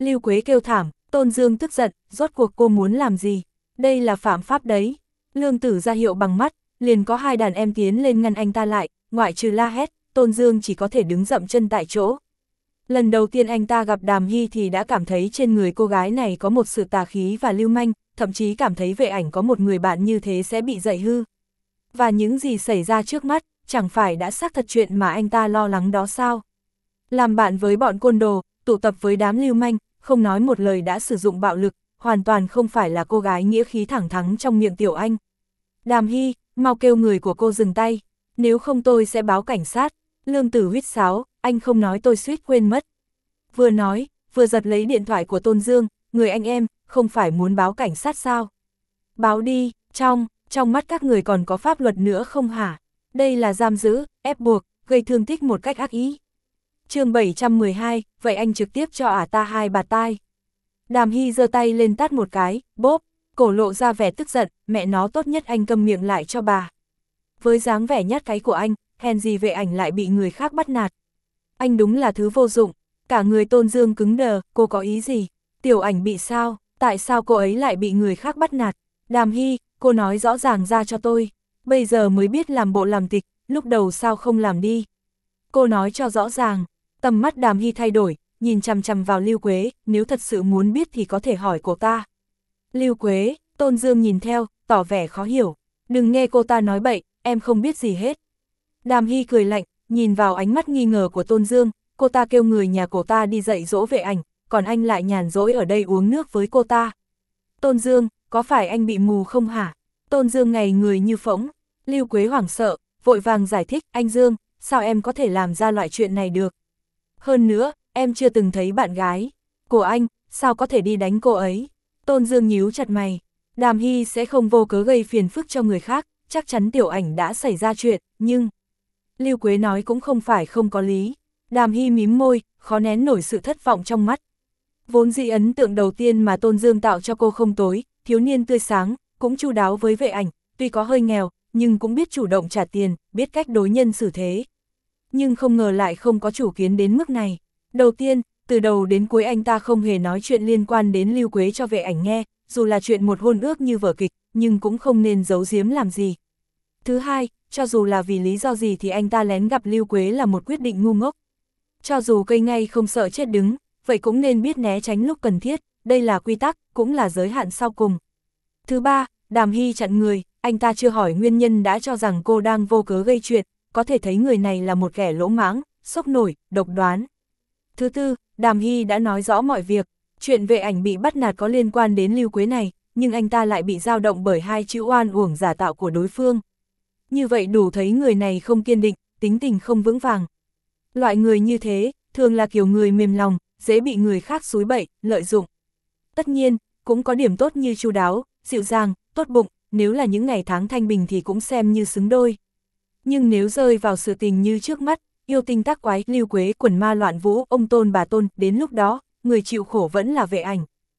Lưu Quế kêu thảm, Tôn Dương tức giận, rốt cuộc cô muốn làm gì? Đây là phạm pháp đấy. Lương Tử ra hiệu bằng mắt, liền có hai đàn em tiến lên ngăn anh ta lại, ngoại trừ la hét, Tôn Dương chỉ có thể đứng dậm chân tại chỗ. Lần đầu tiên anh ta gặp Đàm Hy thì đã cảm thấy trên người cô gái này có một sự tà khí và lưu manh, thậm chí cảm thấy Vệ Ảnh có một người bạn như thế sẽ bị dạy hư. Và những gì xảy ra trước mắt, chẳng phải đã xác thật chuyện mà anh ta lo lắng đó sao? Làm bạn với bọn côn đồ, tụ tập với đám lưu manh, không nói một lời đã sử dụng bạo lực, hoàn toàn không phải là cô gái nghĩa khí thẳng thắn trong miệng Tiểu Anh. Đàm Hy, mau kêu người của cô dừng tay, nếu không tôi sẽ báo cảnh sát. Lương Tử huýt sáo, anh không nói tôi suýt quên mất. Vừa nói, vừa giật lấy điện thoại của Tôn Dương, người anh em, không phải muốn báo cảnh sát sao? Báo đi, trong, trong mắt các người còn có pháp luật nữa không hả? Đây là giam giữ, ép buộc, gây thương tích một cách ác ý. Chương bảy trăm mười hai, vậy anh trực tiếp cho ả ta hai bạt tai. Đàm Hy giơ tay lên tát một cái, bốp, cổ lộ ra vẻ tức giận, mẹ nó tốt nhất anh câm miệng lại cho bà. Với dáng vẻ nhát cái của anh, hèn gì Vệ Ảnh lại bị người khác bắt nạt. Anh đúng là thứ vô dụng, cả người Tôn Dương cứng đờ, cô có ý gì? Tiểu Ảnh bị sao? Tại sao cô ấy lại bị người khác bắt nạt? Đàm Hy, cô nói rõ ràng ra cho tôi, bây giờ mới biết làm bộ làm tịch, lúc đầu sao không làm đi? Cô nói cho rõ ràng. Tầm mắt Đàm Hy thay đổi, nhìn chằm chằm vào Lưu Quế, nếu thật sự muốn biết thì có thể hỏi cô ta. Lưu Quế, Tôn Dương nhìn theo, tỏ vẻ khó hiểu. Đừng nghe cô ta nói bậy, em không biết gì hết. Đàm Hy cười lạnh, nhìn vào ánh mắt nghi ngờ của Tôn Dương, cô ta kêu người nhà cô ta đi dạy dỗ Vệ Ảnh, còn anh lại nhàn rỗi ở đây uống nước với cô ta. Tôn Dương, có phải anh bị mù không hả? Tôn Dương ngày người như phỗng. Lưu Quế hoảng sợ, vội vàng giải thích, anh Dương, sao em có thể làm ra loại chuyện này được? Hơn nữa, em chưa từng thấy bạn gái của anh, sao có thể đi đánh cô ấy? Tôn Dương nhíu chặt mày. Đàm Hy sẽ không vô cớ gây phiền phức cho người khác, chắc chắn Tiểu Ảnh đã xảy ra chuyện, nhưng... Lưu Quế nói cũng không phải không có lý. Đàm Hy mím môi, khó nén nổi sự thất vọng trong mắt. Vốn dĩ ấn tượng đầu tiên mà Tôn Dương tạo cho cô không tối, thiếu niên tươi sáng, cũng chu đáo với Vệ Ảnh, tuy có hơi nghèo, nhưng cũng biết chủ động trả tiền, biết cách đối nhân xử thế. Nhưng không ngờ lại không có chủ kiến đến mức này. Đầu tiên, từ đầu đến cuối anh ta không hề nói chuyện liên quan đến Lưu Quế cho Vệ Ảnh nghe, dù là chuyện một hôn ước như vở kịch, nhưng cũng không nên giấu giếm làm gì. Thứ hai, cho dù là vì lý do gì thì anh ta lén gặp Lưu Quế là một quyết định ngu ngốc. Cho dù cây ngay không sợ chết đứng, vậy cũng nên biết né tránh lúc cần thiết, đây là quy tắc, cũng là giới hạn sau cùng. Thứ ba, Đàm Hy chặn người, anh ta chưa hỏi nguyên nhân đã cho rằng cô đang vô cớ gây chuyện, có thể thấy người này là một kẻ lỗ mãng, sốc nổi, độc đoán. Thứ tư, Đàm Hy đã nói rõ mọi việc, chuyện Vệ Ảnh bị bắt nạt có liên quan đến Lưu Quế này, nhưng anh ta lại bị dao động bởi hai chữ oan uổng giả tạo của đối phương. Như vậy đủ thấy người này không kiên định, tính tình không vững vàng. Loại người như thế, thường là kiểu người mềm lòng, dễ bị người khác xúi bậy, lợi dụng. Tất nhiên, cũng có điểm tốt như chu đáo, dịu dàng, tốt bụng, nếu là những ngày tháng thanh bình thì cũng xem như xứng đôi. Nhưng nếu rơi vào sự tình như trước mắt, yêu tinh tác quái, Lưu Quế, quần ma loạn vũ, ông Tôn bà Tôn, đến lúc đó, người chịu khổ vẫn là Vệ Ảnh.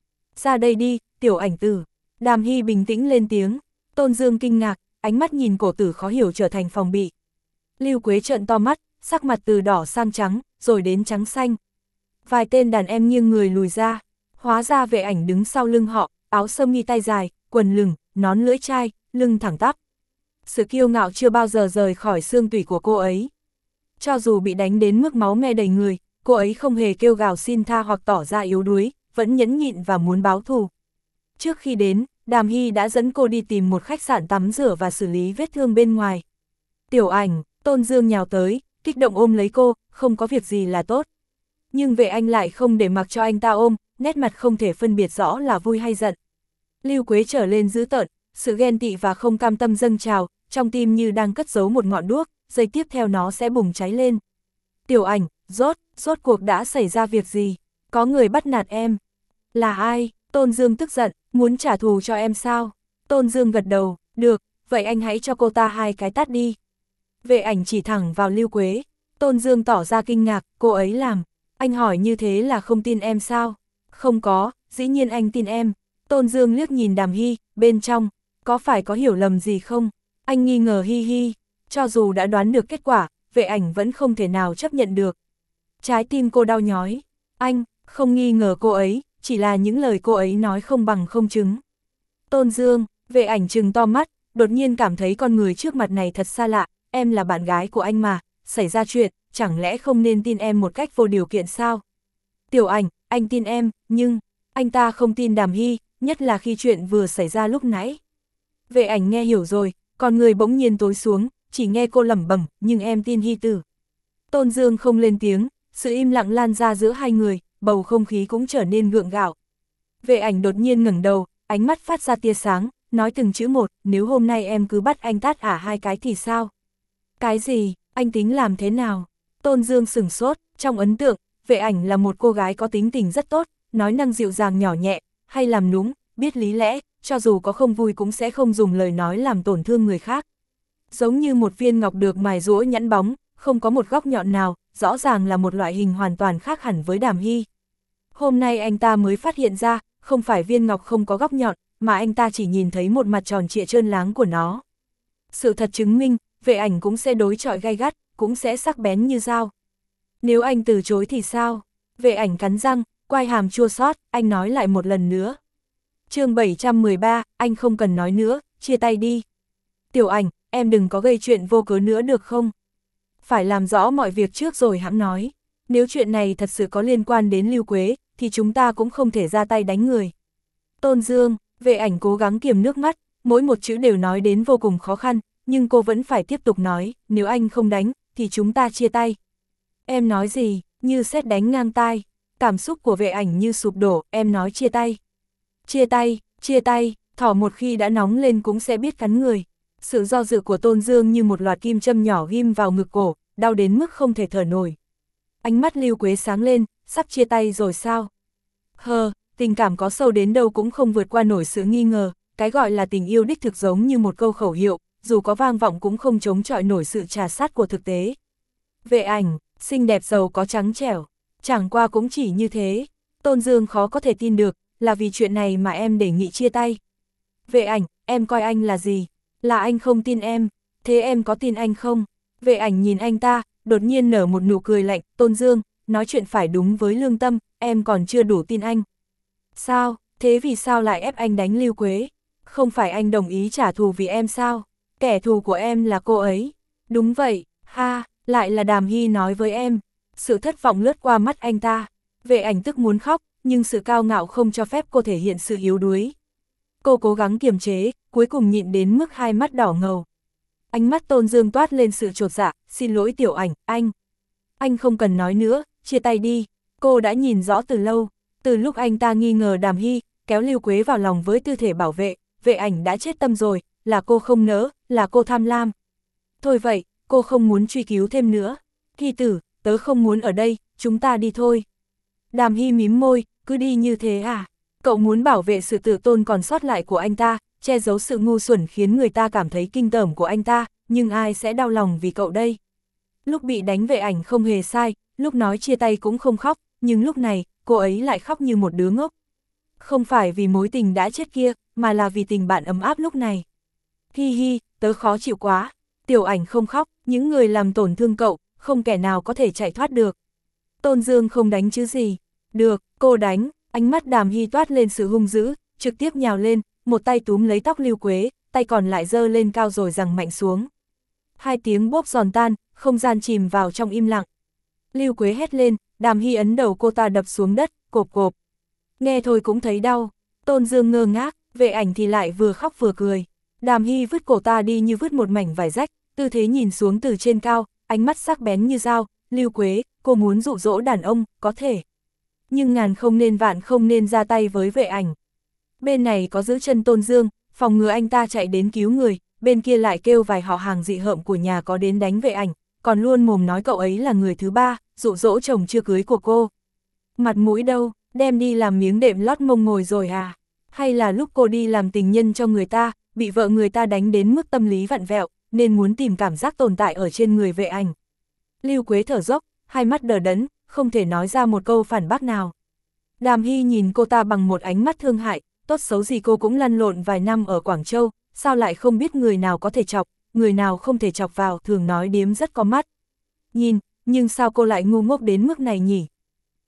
Ra đây đi, Tiểu Ảnh tử. Đàm Hy bình tĩnh lên tiếng. Tôn Dương kinh ngạc, ánh mắt nhìn cổ tử khó hiểu trở thành phòng bị. Lưu Quế trợn to mắt, sắc mặt từ đỏ sang trắng, rồi đến trắng xanh. Vài tên đàn em nghiêng người lùi ra, hóa ra Vệ Ảnh đứng sau lưng họ, áo sơ mi tay dài, quần lửng, nón lưỡi chai, lưng thẳng tắp. Sự kiêu ngạo chưa bao giờ rời khỏi xương tủy của cô ấy. Cho dù bị đánh đến mức máu me đầy người, cô ấy không hề kêu gào xin tha hoặc tỏ ra yếu đuối, vẫn nhẫn nhịn và muốn báo thù. Trước khi đến, Đàm Hy đã dẫn cô đi tìm một khách sạn tắm rửa và xử lý vết thương bên ngoài. Tiểu Ảnh, Tôn Dương nhào tới, kích động ôm lấy cô, không có việc gì là tốt. Nhưng Vệ Anh lại không để mặc cho anh ta ôm, nét mặt không thể phân biệt rõ là vui hay giận. Lưu Quế trở lên dữ tợn, sự ghen tị và không cam tâm dâng trào, trong tim như đang cất giấu một ngọn đuốc, giây tiếp theo nó sẽ bùng cháy lên. Tiểu Ảnh, rốt, rốt cuộc đã xảy ra việc gì? Có người bắt nạt em. Là ai? Tôn Dương tức giận, muốn trả thù cho em sao? Tôn Dương gật đầu, được, vậy anh hãy cho cô ta hai cái tát đi. Vệ Ảnh chỉ thẳng vào Lưu Quế. Tôn Dương tỏ ra kinh ngạc, cô ấy làm. Anh hỏi như thế là không tin em sao? Không có, dĩ nhiên anh tin em. Tôn Dương liếc nhìn Đàm Hy, bên trong, có phải có hiểu lầm gì không? Anh nghi ngờ hi hi, cho dù đã đoán được kết quả, Vệ Ảnh vẫn không thể nào chấp nhận được. Trái tim cô đau nhói, anh, Không nghi ngờ cô ấy, chỉ là những lời cô ấy nói không bằng không chứng. Tôn Dương, Vệ Ảnh trừng to mắt, đột nhiên cảm thấy con người trước mặt này thật xa lạ, em là bạn gái của anh mà, xảy ra chuyện, chẳng lẽ không nên tin em một cách vô điều kiện sao? Tiểu Ảnh, anh tin em, nhưng, anh ta không tin Đàm Hy, nhất là khi chuyện vừa xảy ra lúc nãy. Vệ Ảnh nghe hiểu rồi, con người bỗng nhiên tối xuống, chỉ nghe cô lẩm bẩm, nhưng em tin Hy Tử. Tôn Dương không lên tiếng, sự im lặng lan ra giữa hai người, bầu không khí cũng trở nên gượng gạo. Vệ Ảnh đột nhiên ngẩng đầu, ánh mắt phát ra tia sáng, nói từng chữ một, nếu hôm nay em cứ bắt anh tát ả hai cái thì sao? Cái gì, anh tính làm thế nào? Tôn Dương sửng sốt, trong ấn tượng, Vệ Ảnh là một cô gái có tính tình rất tốt, nói năng dịu dàng nhỏ nhẹ, hay làm nũng, biết lý lẽ, cho dù có không vui cũng sẽ không dùng lời nói làm tổn thương người khác. Giống như một viên ngọc được mài rũa nhẵn bóng, không có một góc nhọn nào, rõ ràng là một loại hình hoàn toàn khác hẳn với Đàm Hy. Hôm nay anh ta mới phát hiện ra, không phải viên ngọc không có góc nhọn, mà anh ta chỉ nhìn thấy một mặt tròn trịa trơn láng của nó. Sự thật chứng minh, Vệ Ảnh cũng sẽ đối chọi gay gắt, cũng sẽ sắc bén như dao. Nếu anh từ chối thì sao? Vệ Ảnh cắn răng, quai hàm chua xót, anh nói lại một lần nữa. chương bảy trăm mười ba, anh không cần nói nữa, chia tay đi. Tiểu Ảnh, em đừng có gây chuyện vô cớ nữa được không? Phải làm rõ mọi việc trước rồi hãng nói. Nếu chuyện này thật sự có liên quan đến Lưu Quế, thì chúng ta cũng không thể ra tay đánh người. Tôn Dương, Vệ Ảnh cố gắng kiềm nước mắt, mỗi một chữ đều nói đến vô cùng khó khăn, nhưng cô vẫn phải tiếp tục nói, nếu anh không đánh, thì chúng ta chia tay. Em nói gì, như sét đánh ngang tai, cảm xúc của Vệ Ảnh như sụp đổ, em nói chia tay. Chia tay, chia tay, thỏ một khi đã nóng lên cũng sẽ biết cắn người. Sự do dự của Tôn Dương như một loạt kim châm nhỏ ghim vào ngực cổ, đau đến mức không thể thở nổi. Ánh mắt Lưu Quế sáng lên, sắp chia tay rồi sao? Hờ, tình cảm có sâu đến đâu cũng không vượt qua nổi sự nghi ngờ, cái gọi là tình yêu đích thực giống như một câu khẩu hiệu, dù có vang vọng cũng không chống chọi nổi sự trà sát của thực tế. Vệ Ảnh, xinh đẹp giàu có trắng trẻo, chẳng qua cũng chỉ như thế. Tôn Dương khó có thể tin được, là vì chuyện này mà em đề nghị chia tay. Vệ Ảnh, em coi anh là gì? Là anh không tin em, thế em có tin anh không? Vệ Ảnh nhìn anh ta, đột nhiên nở một nụ cười lạnh, Tôn Dương, nói chuyện phải đúng với lương tâm, em còn chưa đủ tin anh. Sao, thế vì sao lại ép anh đánh Lưu Quế? Không phải anh đồng ý trả thù vì em sao? Kẻ thù của em là cô ấy. Đúng vậy, ha, lại là Đàm Hy nói với em. Sự thất vọng lướt qua mắt anh ta. Vệ Ảnh tức muốn khóc, nhưng sự cao ngạo không cho phép cô thể hiện sự yếu đuối. Cô cố gắng kiềm chế, cuối cùng nhịn đến mức hai mắt đỏ ngầu. Ánh mắt Tôn Dương toát lên sự chột dạ, xin lỗi Tiểu Ảnh, anh. Anh không cần nói nữa, chia tay đi. Cô đã nhìn rõ từ lâu, từ lúc anh ta nghi ngờ Đàm Hy, kéo Lưu Quế vào lòng với tư thể bảo vệ, Vệ Ảnh đã chết tâm rồi, là cô không nỡ, là cô tham lam. Thôi vậy, cô không muốn truy cứu thêm nữa. Hy Tử, tớ không muốn ở đây, chúng ta đi thôi. Đàm Hy mím môi, cứ đi như thế à? Cậu muốn bảo vệ sự tự tôn còn sót lại của anh ta, che giấu sự ngu xuẩn khiến người ta cảm thấy kinh tởm của anh ta, nhưng ai sẽ đau lòng vì cậu đây? Lúc bị đánh Vệ Ảnh không hề sai, lúc nói chia tay cũng không khóc, nhưng lúc này, cô ấy lại khóc như một đứa ngốc. Không phải vì mối tình đã chết kia, mà là vì tình bạn ấm áp lúc này. Hi hi, tớ khó chịu quá. Tiểu Ảnh không khóc, những người làm tổn thương cậu, không kẻ nào có thể chạy thoát được. Tôn Dương không đánh chứ gì. Được, cô đánh. Ánh mắt Đàm Hy toát lên sự hung dữ, trực tiếp nhào lên, một tay túm lấy tóc Lưu Quế, tay còn lại giơ lên cao rồi giằng mạnh xuống. Hai tiếng bốp giòn tan, không gian chìm vào trong im lặng. Lưu Quế hét lên, Đàm Hy ấn đầu cô ta đập xuống đất, cộp cộp. Nghe thôi cũng thấy đau. Tôn Dương ngơ ngác, Vệ Ảnh thì lại vừa khóc vừa cười. Đàm Hy vứt cổ ta đi như vứt một mảnh vải rách, tư thế nhìn xuống từ trên cao, ánh mắt sắc bén như dao. Lưu Quế, cô muốn dụ dỗ đàn ông, có thể. Nhưng ngàn không nên vạn không nên ra tay với Vệ Ảnh. Bên này có giữ chân Tôn Dương, phòng ngừa anh ta chạy đến cứu người, bên kia lại kêu vài họ hàng dị hợm của nhà có đến đánh Vệ Ảnh, còn luôn mồm nói cậu ấy là người thứ ba, dụ dỗ chồng chưa cưới của cô. Mặt mũi đâu, đem đi làm miếng đệm lót mông ngồi rồi à? Hay là lúc cô đi làm tình nhân cho người ta, bị vợ người ta đánh đến mức tâm lý vặn vẹo, nên muốn tìm cảm giác tồn tại ở trên người Vệ Ảnh. Lưu Quế thở dốc, hai mắt đờ đẫn, không thể nói ra một câu phản bác nào. Đàm Hy nhìn cô ta bằng một ánh mắt thương hại, tốt xấu gì cô cũng lăn lộn vài năm ở Quảng Châu, sao lại không biết người nào có thể chọc, người nào không thể chọc vào, thường nói điếm rất có mắt. Nhìn, nhưng sao cô lại ngu ngốc đến mức này nhỉ?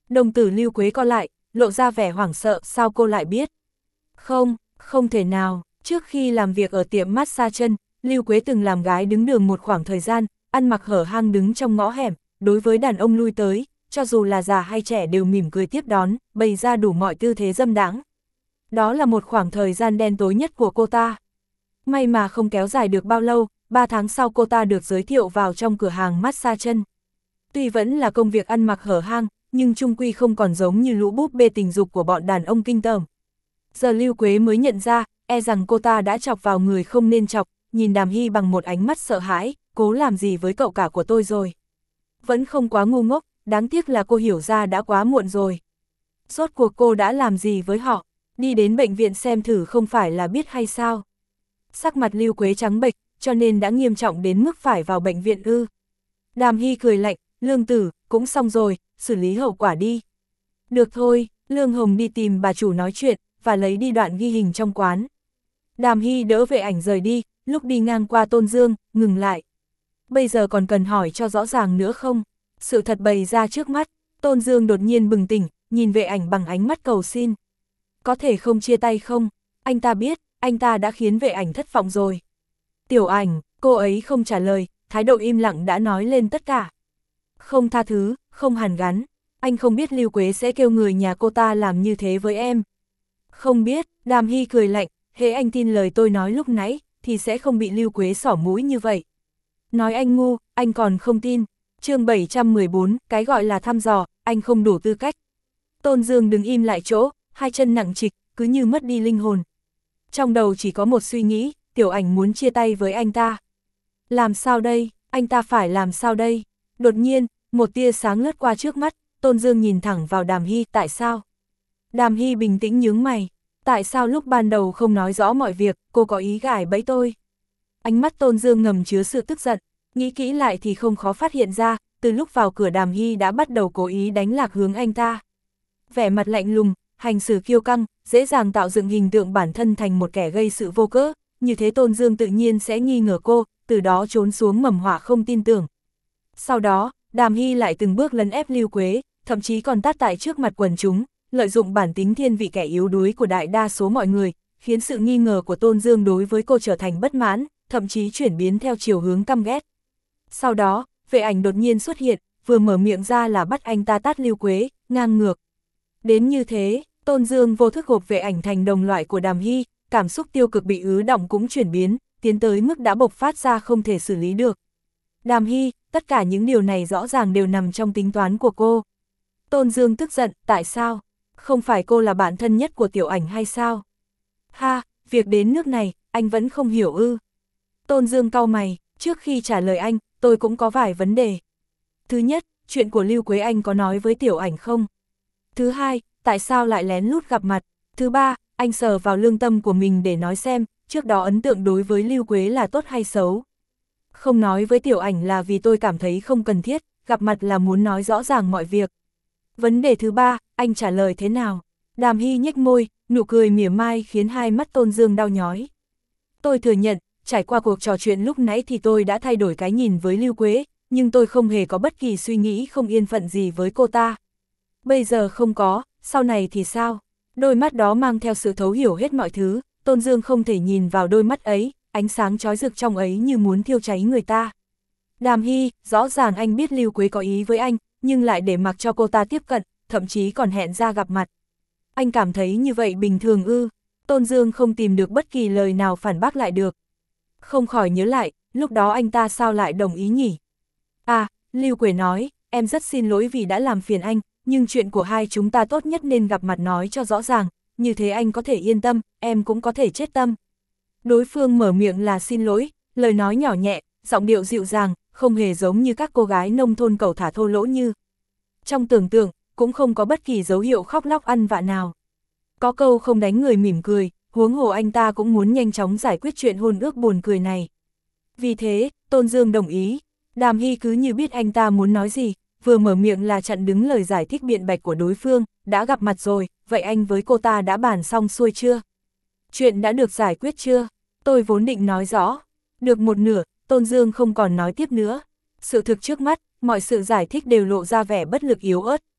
Đồng tử Lưu Quế co lại, lộ ra vẻ hoảng sợ, sao cô lại biết? Không, không thể nào, trước khi làm việc ở tiệm massage chân, Lưu Quế từng làm gái đứng đường một khoảng thời gian, ăn mặc hở hang đứng trong ngõ hẻm, đối với đàn ông lui tới, cho dù là già hay trẻ đều mỉm cười tiếp đón, bày ra đủ mọi tư thế dâm đãng. Đó là một khoảng thời gian đen tối nhất của cô ta. May mà không kéo dài được bao lâu, ba tháng sau cô ta được giới thiệu vào trong cửa hàng massage chân. Tuy vẫn là công việc ăn mặc hở hang, nhưng chung quy không còn giống như lũ búp bê tình dục của bọn đàn ông kinh tởm. Giờ Lưu Quế mới nhận ra, e rằng cô ta đã chọc vào người không nên chọc, nhìn Đàm Hy bằng một ánh mắt sợ hãi, cố làm gì với cậu cả của tôi rồi. Vẫn không quá ngu ngốc, đáng tiếc là cô hiểu ra đã quá muộn rồi. Rốt cuộc cô đã làm gì với họ, đi đến bệnh viện xem thử không phải là biết hay sao. Sắc mặt Lưu Quế trắng bệch, cho nên đã nghiêm trọng đến mức phải vào bệnh viện ư. Đàm Hy cười lạnh, Lương Tử, cũng xong rồi, xử lý hậu quả đi. Được thôi, Lương Hồng đi tìm bà chủ nói chuyện, và lấy đi đoạn ghi hình trong quán. Đàm Hy đỡ Vệ Ảnh rời đi, lúc đi ngang qua Tôn Dương, ngừng lại. Bây giờ còn cần hỏi cho rõ ràng nữa không? Sự thật bày ra trước mắt, Tôn Dương đột nhiên bừng tỉnh, nhìn Vệ Ảnh bằng ánh mắt cầu xin. Có thể không chia tay không? Anh ta biết, anh ta đã khiến Vệ Ảnh thất vọng rồi. Tiểu Ảnh, cô ấy không trả lời, thái độ im lặng đã nói lên tất cả. Không tha thứ, không hàn gắn, anh không biết Lưu Quế sẽ kêu người nhà cô ta làm như thế với em. Không biết, Đàm Hy cười lạnh, hễ anh tin lời tôi nói lúc nãy, thì sẽ không bị Lưu Quế xỏ mũi như vậy. Nói anh ngu, anh còn không tin. Chương bảy trăm mười bốn, cái gọi là thăm dò, anh không đủ tư cách. Tôn Dương đứng im lại chỗ, hai chân nặng trịch, cứ như mất đi linh hồn. Trong đầu chỉ có một suy nghĩ, Tiểu Ảnh muốn chia tay với anh ta. Làm sao đây, anh ta phải làm sao đây? Đột nhiên, một tia sáng lướt qua trước mắt, Tôn Dương nhìn thẳng vào Đàm Hy, tại sao? Đàm Hy bình tĩnh nhướng mày, tại sao lúc ban đầu không nói rõ mọi việc, cô có ý gài bẫy tôi? Ánh mắt Tôn Dương ngầm chứa sự tức giận, nghĩ kỹ lại thì không khó phát hiện ra, từ lúc vào cửa Đàm Hy đã bắt đầu cố ý đánh lạc hướng anh ta. Vẻ mặt lạnh lùng, hành xử kiêu căng, dễ dàng tạo dựng hình tượng bản thân thành một kẻ gây sự vô cớ, như thế Tôn Dương tự nhiên sẽ nghi ngờ cô, từ đó trốn xuống mầm họa không tin tưởng. Sau đó, Đàm Hy lại từng bước lấn ép Lưu Quế, thậm chí còn tát tại trước mặt quần chúng, lợi dụng bản tính thiên vị kẻ yếu đuối của đại đa số mọi người, khiến sự nghi ngờ của Tôn Dương đối với cô trở thành bất mãn, thậm chí chuyển biến theo chiều hướng căm ghét. Sau đó, Vệ Ảnh đột nhiên xuất hiện, vừa mở miệng ra là bắt anh ta tát Lưu Quế, ngang ngược. Đến như thế, Tôn Dương vô thức gộp Vệ Ảnh thành đồng loại của Đàm Hy, cảm xúc tiêu cực bị ứ đọng cũng chuyển biến, tiến tới mức đã bộc phát ra không thể xử lý được. Đàm Hy, tất cả những điều này rõ ràng đều nằm trong tính toán của cô. Tôn Dương tức giận, tại sao? Không phải cô là bạn thân nhất của Tiểu Ảnh hay sao? Ha, việc đến nước này, anh vẫn không hiểu ư. Tôn Dương cau mày, trước khi trả lời anh, tôi cũng có vài vấn đề. Thứ nhất, chuyện của Lưu Quế anh có nói với Tiểu Ảnh không? Thứ hai, tại sao lại lén lút gặp mặt? Thứ ba, anh sờ vào lương tâm của mình để nói xem, trước đó ấn tượng đối với Lưu Quế là tốt hay xấu? Không nói với Tiểu Ảnh là vì tôi cảm thấy không cần thiết, gặp mặt là muốn nói rõ ràng mọi việc. Vấn đề thứ ba, anh trả lời thế nào? Đàm Hy nhếch môi, nụ cười mỉa mai khiến hai mắt Tôn Dương đau nhói. Tôi thừa nhận, trải qua cuộc trò chuyện lúc nãy thì tôi đã thay đổi cái nhìn với Lưu Quế, nhưng tôi không hề có bất kỳ suy nghĩ không yên phận gì với cô ta. Bây giờ không có, sau này thì sao? Đôi mắt đó mang theo sự thấu hiểu hết mọi thứ, Tôn Dương không thể nhìn vào đôi mắt ấy, ánh sáng chói rực trong ấy như muốn thiêu cháy người ta. Đàm Hy, rõ ràng anh biết Lưu Quế có ý với anh, nhưng lại để mặc cho cô ta tiếp cận, thậm chí còn hẹn ra gặp mặt. Anh cảm thấy như vậy bình thường ư? Tôn Dương không tìm được bất kỳ lời nào phản bác lại được. Không khỏi nhớ lại, lúc đó anh ta sao lại đồng ý nhỉ? À, Lưu Quế nói, em rất xin lỗi vì đã làm phiền anh, nhưng chuyện của hai chúng ta tốt nhất nên gặp mặt nói cho rõ ràng, như thế anh có thể yên tâm, em cũng có thể chết tâm. Đối phương mở miệng là xin lỗi, lời nói nhỏ nhẹ, giọng điệu dịu dàng, không hề giống như các cô gái nông thôn cẩu thả thô lỗ như. Trong tưởng tượng, cũng không có bất kỳ dấu hiệu khóc lóc ăn vạ nào. Có câu không đánh người mỉm cười, huống hồ anh ta cũng muốn nhanh chóng giải quyết chuyện hôn ước buồn cười này. Vì thế, Tôn Dương đồng ý. Đàm Hy cứ như biết anh ta muốn nói gì, vừa mở miệng là chặn đứng lời giải thích biện bạch của đối phương, đã gặp mặt rồi, vậy anh với cô ta đã bàn xong xuôi chưa? Chuyện đã được giải quyết chưa? Tôi vốn định nói rõ. Được một nửa, Tôn Dương không còn nói tiếp nữa. Sự thực trước mắt, mọi sự giải thích đều lộ ra vẻ bất lực yếu ớt.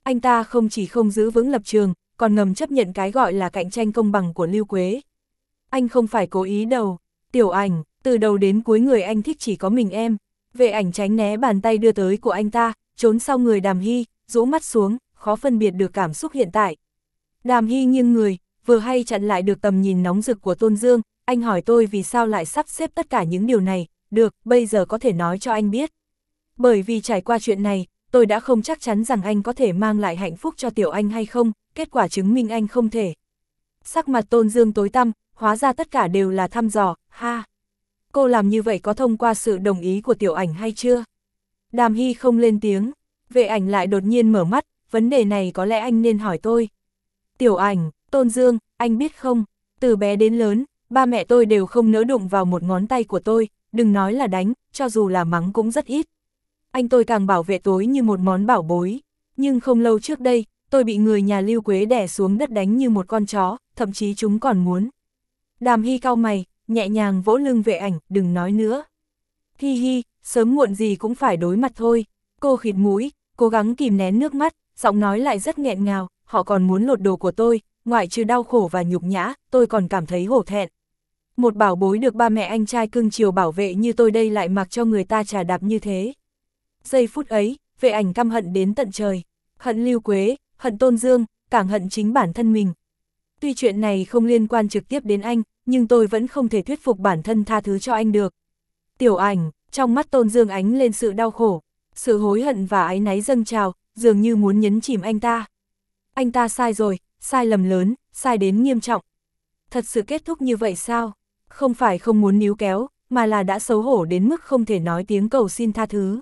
Anh ta không chỉ không giữ vững lập trường, còn ngầm chấp nhận cái gọi là cạnh tranh công bằng của Lưu Quế. Anh không phải cố ý đâu. Tiểu Ảnh, từ đầu đến cuối người anh thích chỉ có mình em. Vệ Ảnh tránh né bàn tay đưa tới của anh ta, trốn sau người Đàm Hy, rũ mắt xuống, khó phân biệt được cảm xúc hiện tại. Đàm Hy nghiêng người, vừa hay chặn lại được tầm nhìn nóng rực của Tôn Dương. Anh hỏi tôi vì sao lại sắp xếp tất cả những điều này. Được, bây giờ có thể nói cho anh biết. Bởi vì trải qua chuyện này, tôi đã không chắc chắn rằng anh có thể mang lại hạnh phúc cho Tiểu Anh hay không, kết quả chứng minh anh không thể. Sắc mặt Tôn Dương tối tăm, hóa ra tất cả đều là thăm dò, ha. Cô làm như vậy có thông qua sự đồng ý của Tiểu Ảnh hay chưa? Đàm Hy không lên tiếng, Vệ Ảnh lại đột nhiên mở mắt, vấn đề này có lẽ anh nên hỏi tôi. Tiểu Ảnh, Tôn Dương, anh biết không, từ bé đến lớn, ba mẹ tôi đều không nỡ đụng vào một ngón tay của tôi, đừng nói là đánh, cho dù là mắng cũng rất ít. Anh tôi càng bảo vệ tôi như một món bảo bối, nhưng không lâu trước đây, tôi bị người nhà Lưu Quế đè xuống đất đánh như một con chó, thậm chí chúng còn muốn. Đàm Hy cau mày, nhẹ nhàng vỗ lưng Vệ Ảnh, đừng nói nữa. Hi hi, sớm muộn gì cũng phải đối mặt thôi. Cô khịt mũi, cố gắng kìm nén nước mắt, giọng nói lại rất nghẹn ngào, họ còn muốn lột đồ của tôi, ngoại trừ đau khổ và nhục nhã, tôi còn cảm thấy hổ thẹn. Một bảo bối được ba mẹ anh trai cưng chiều bảo vệ như tôi đây lại mặc cho người ta trà đạp như thế. Giây phút ấy, Vệ Ảnh căm hận đến tận trời, hận Lưu Quế, hận Tôn Dương, càng hận chính bản thân mình. Tuy chuyện này không liên quan trực tiếp đến anh, nhưng tôi vẫn không thể thuyết phục bản thân tha thứ cho anh được. Tiểu Ảnh, trong mắt Tôn Dương ánh lên sự đau khổ, sự hối hận và áy náy dâng trào, dường như muốn nhấn chìm anh ta. Anh ta sai rồi, sai lầm lớn, sai đến nghiêm trọng. Thật sự kết thúc như vậy sao? Không phải không muốn níu kéo, mà là đã xấu hổ đến mức không thể nói tiếng cầu xin tha thứ.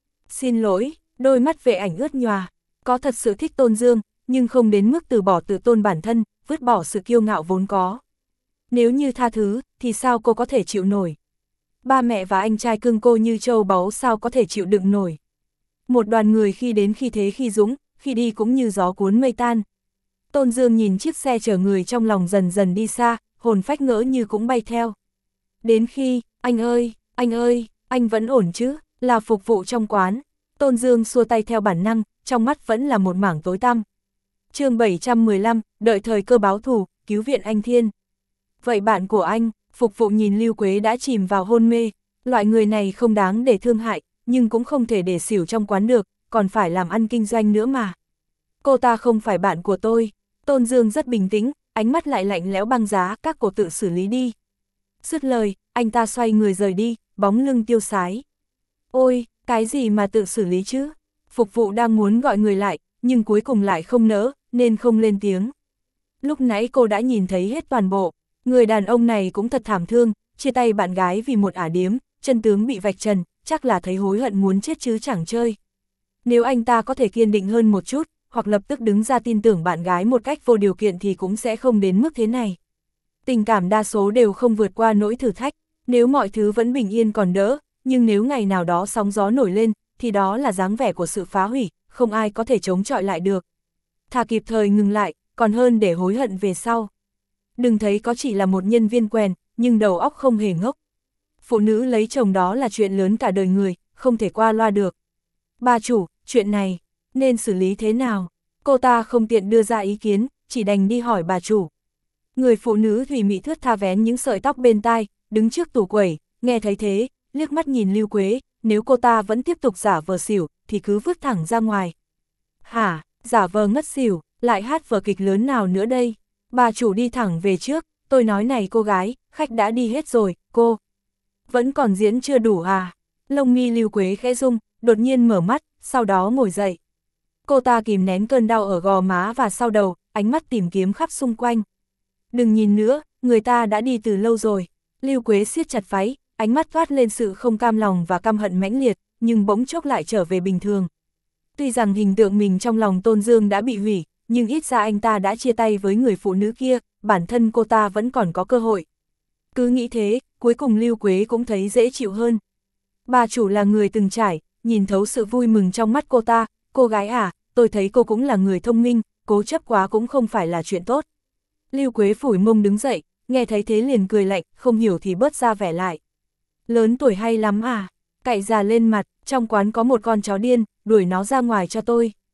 Xin lỗi, đôi mắt Vệ Ảnh ướt nhòa, có thật sự thích Tôn Dương, nhưng không đến mức từ bỏ tự tôn bản thân, vứt bỏ sự kiêu ngạo vốn có. Nếu như tha thứ, thì sao cô có thể chịu nổi? Ba mẹ và anh trai cưng cô như châu báu sao có thể chịu đựng nổi? Một đoàn người khi đến khi thế khi dũng, khi đi cũng như gió cuốn mây tan. Tôn Dương nhìn chiếc xe chở người trong lòng dần dần đi xa, hồn phách ngỡ như cũng bay theo. Đến khi, anh ơi, anh ơi, anh vẫn ổn chứ, là phục vụ trong quán. Tôn Dương xua tay theo bản năng, trong mắt vẫn là một mảng tối tăm. Chương bảy trăm mười lăm, đợi thời cơ báo thù, cứu viện anh Thiên. Vậy bạn của anh, phục vụ nhìn Lưu Quế đã chìm vào hôn mê, loại người này không đáng để thương hại, nhưng cũng không thể để xỉu trong quán được, còn phải làm ăn kinh doanh nữa mà. Cô ta không phải bạn của tôi. Tôn Dương rất bình tĩnh, ánh mắt lại lạnh lẽo băng giá, các cô tự xử lý đi. Dứt lời, anh ta xoay người rời đi, bóng lưng tiêu sái. Ôi, cái gì mà tự xử lý chứ? Phục vụ đang muốn gọi người lại, nhưng cuối cùng lại không nỡ, nên không lên tiếng. Lúc nãy cô đã nhìn thấy hết toàn bộ, người đàn ông này cũng thật thảm thương, chia tay bạn gái vì một ả điếm, chân tướng bị vạch trần, chắc là thấy hối hận muốn chết chứ chẳng chơi. Nếu anh ta có thể kiên định hơn một chút, hoặc lập tức đứng ra tin tưởng bạn gái một cách vô điều kiện thì cũng sẽ không đến mức thế này. Tình cảm đa số đều không vượt qua nỗi thử thách, nếu mọi thứ vẫn bình yên còn đỡ, nhưng nếu ngày nào đó sóng gió nổi lên, thì đó là dáng vẻ của sự phá hủy, không ai có thể chống chọi lại được. Thà kịp thời ngừng lại, còn hơn để hối hận về sau. Đừng thấy có chỉ là một nhân viên quèn, nhưng đầu óc không hề ngốc. Phụ nữ lấy chồng đó là chuyện lớn cả đời người, không thể qua loa được. Bà chủ, chuyện này, nên xử lý thế nào? Cô ta không tiện đưa ra ý kiến, chỉ đành đi hỏi bà chủ. Người phụ nữ thủy mị thướt tha vén những sợi tóc bên tai, đứng trước tủ quẩy, nghe thấy thế, liếc mắt nhìn Lưu Quế, nếu cô ta vẫn tiếp tục giả vờ xỉu, thì cứ vứt thẳng ra ngoài. Hả, giả vờ ngất xỉu, lại hát vở kịch lớn nào nữa đây? Bà chủ đi thẳng về trước, tôi nói này cô gái, khách đã đi hết rồi, cô. Vẫn còn diễn chưa đủ à? Lông mi Lưu Quế khẽ rung, đột nhiên mở mắt, sau đó ngồi dậy. Cô ta kìm nén cơn đau ở gò má và sau đầu, ánh mắt tìm kiếm khắp xung quanh. Đừng nhìn nữa, người ta đã đi từ lâu rồi. Lưu Quế siết chặt váy, ánh mắt toát lên sự không cam lòng và căm hận mãnh liệt, nhưng bỗng chốc lại trở về bình thường. Tuy rằng hình tượng mình trong lòng Tôn Dương đã bị hủy, nhưng ít ra anh ta đã chia tay với người phụ nữ kia, bản thân cô ta vẫn còn có cơ hội. Cứ nghĩ thế, cuối cùng Lưu Quế cũng thấy dễ chịu hơn. Bà chủ là người từng trải, nhìn thấu sự vui mừng trong mắt cô ta, cô gái à, tôi thấy cô cũng là người thông minh, cố chấp quá cũng không phải là chuyện tốt. Lưu Quế phủi mông đứng dậy, nghe thấy thế liền cười lạnh, không hiểu thì bớt ra vẻ lại. Lớn tuổi hay lắm à, cạy già lên mặt, trong quán có một con chó điên, đuổi nó ra ngoài cho tôi.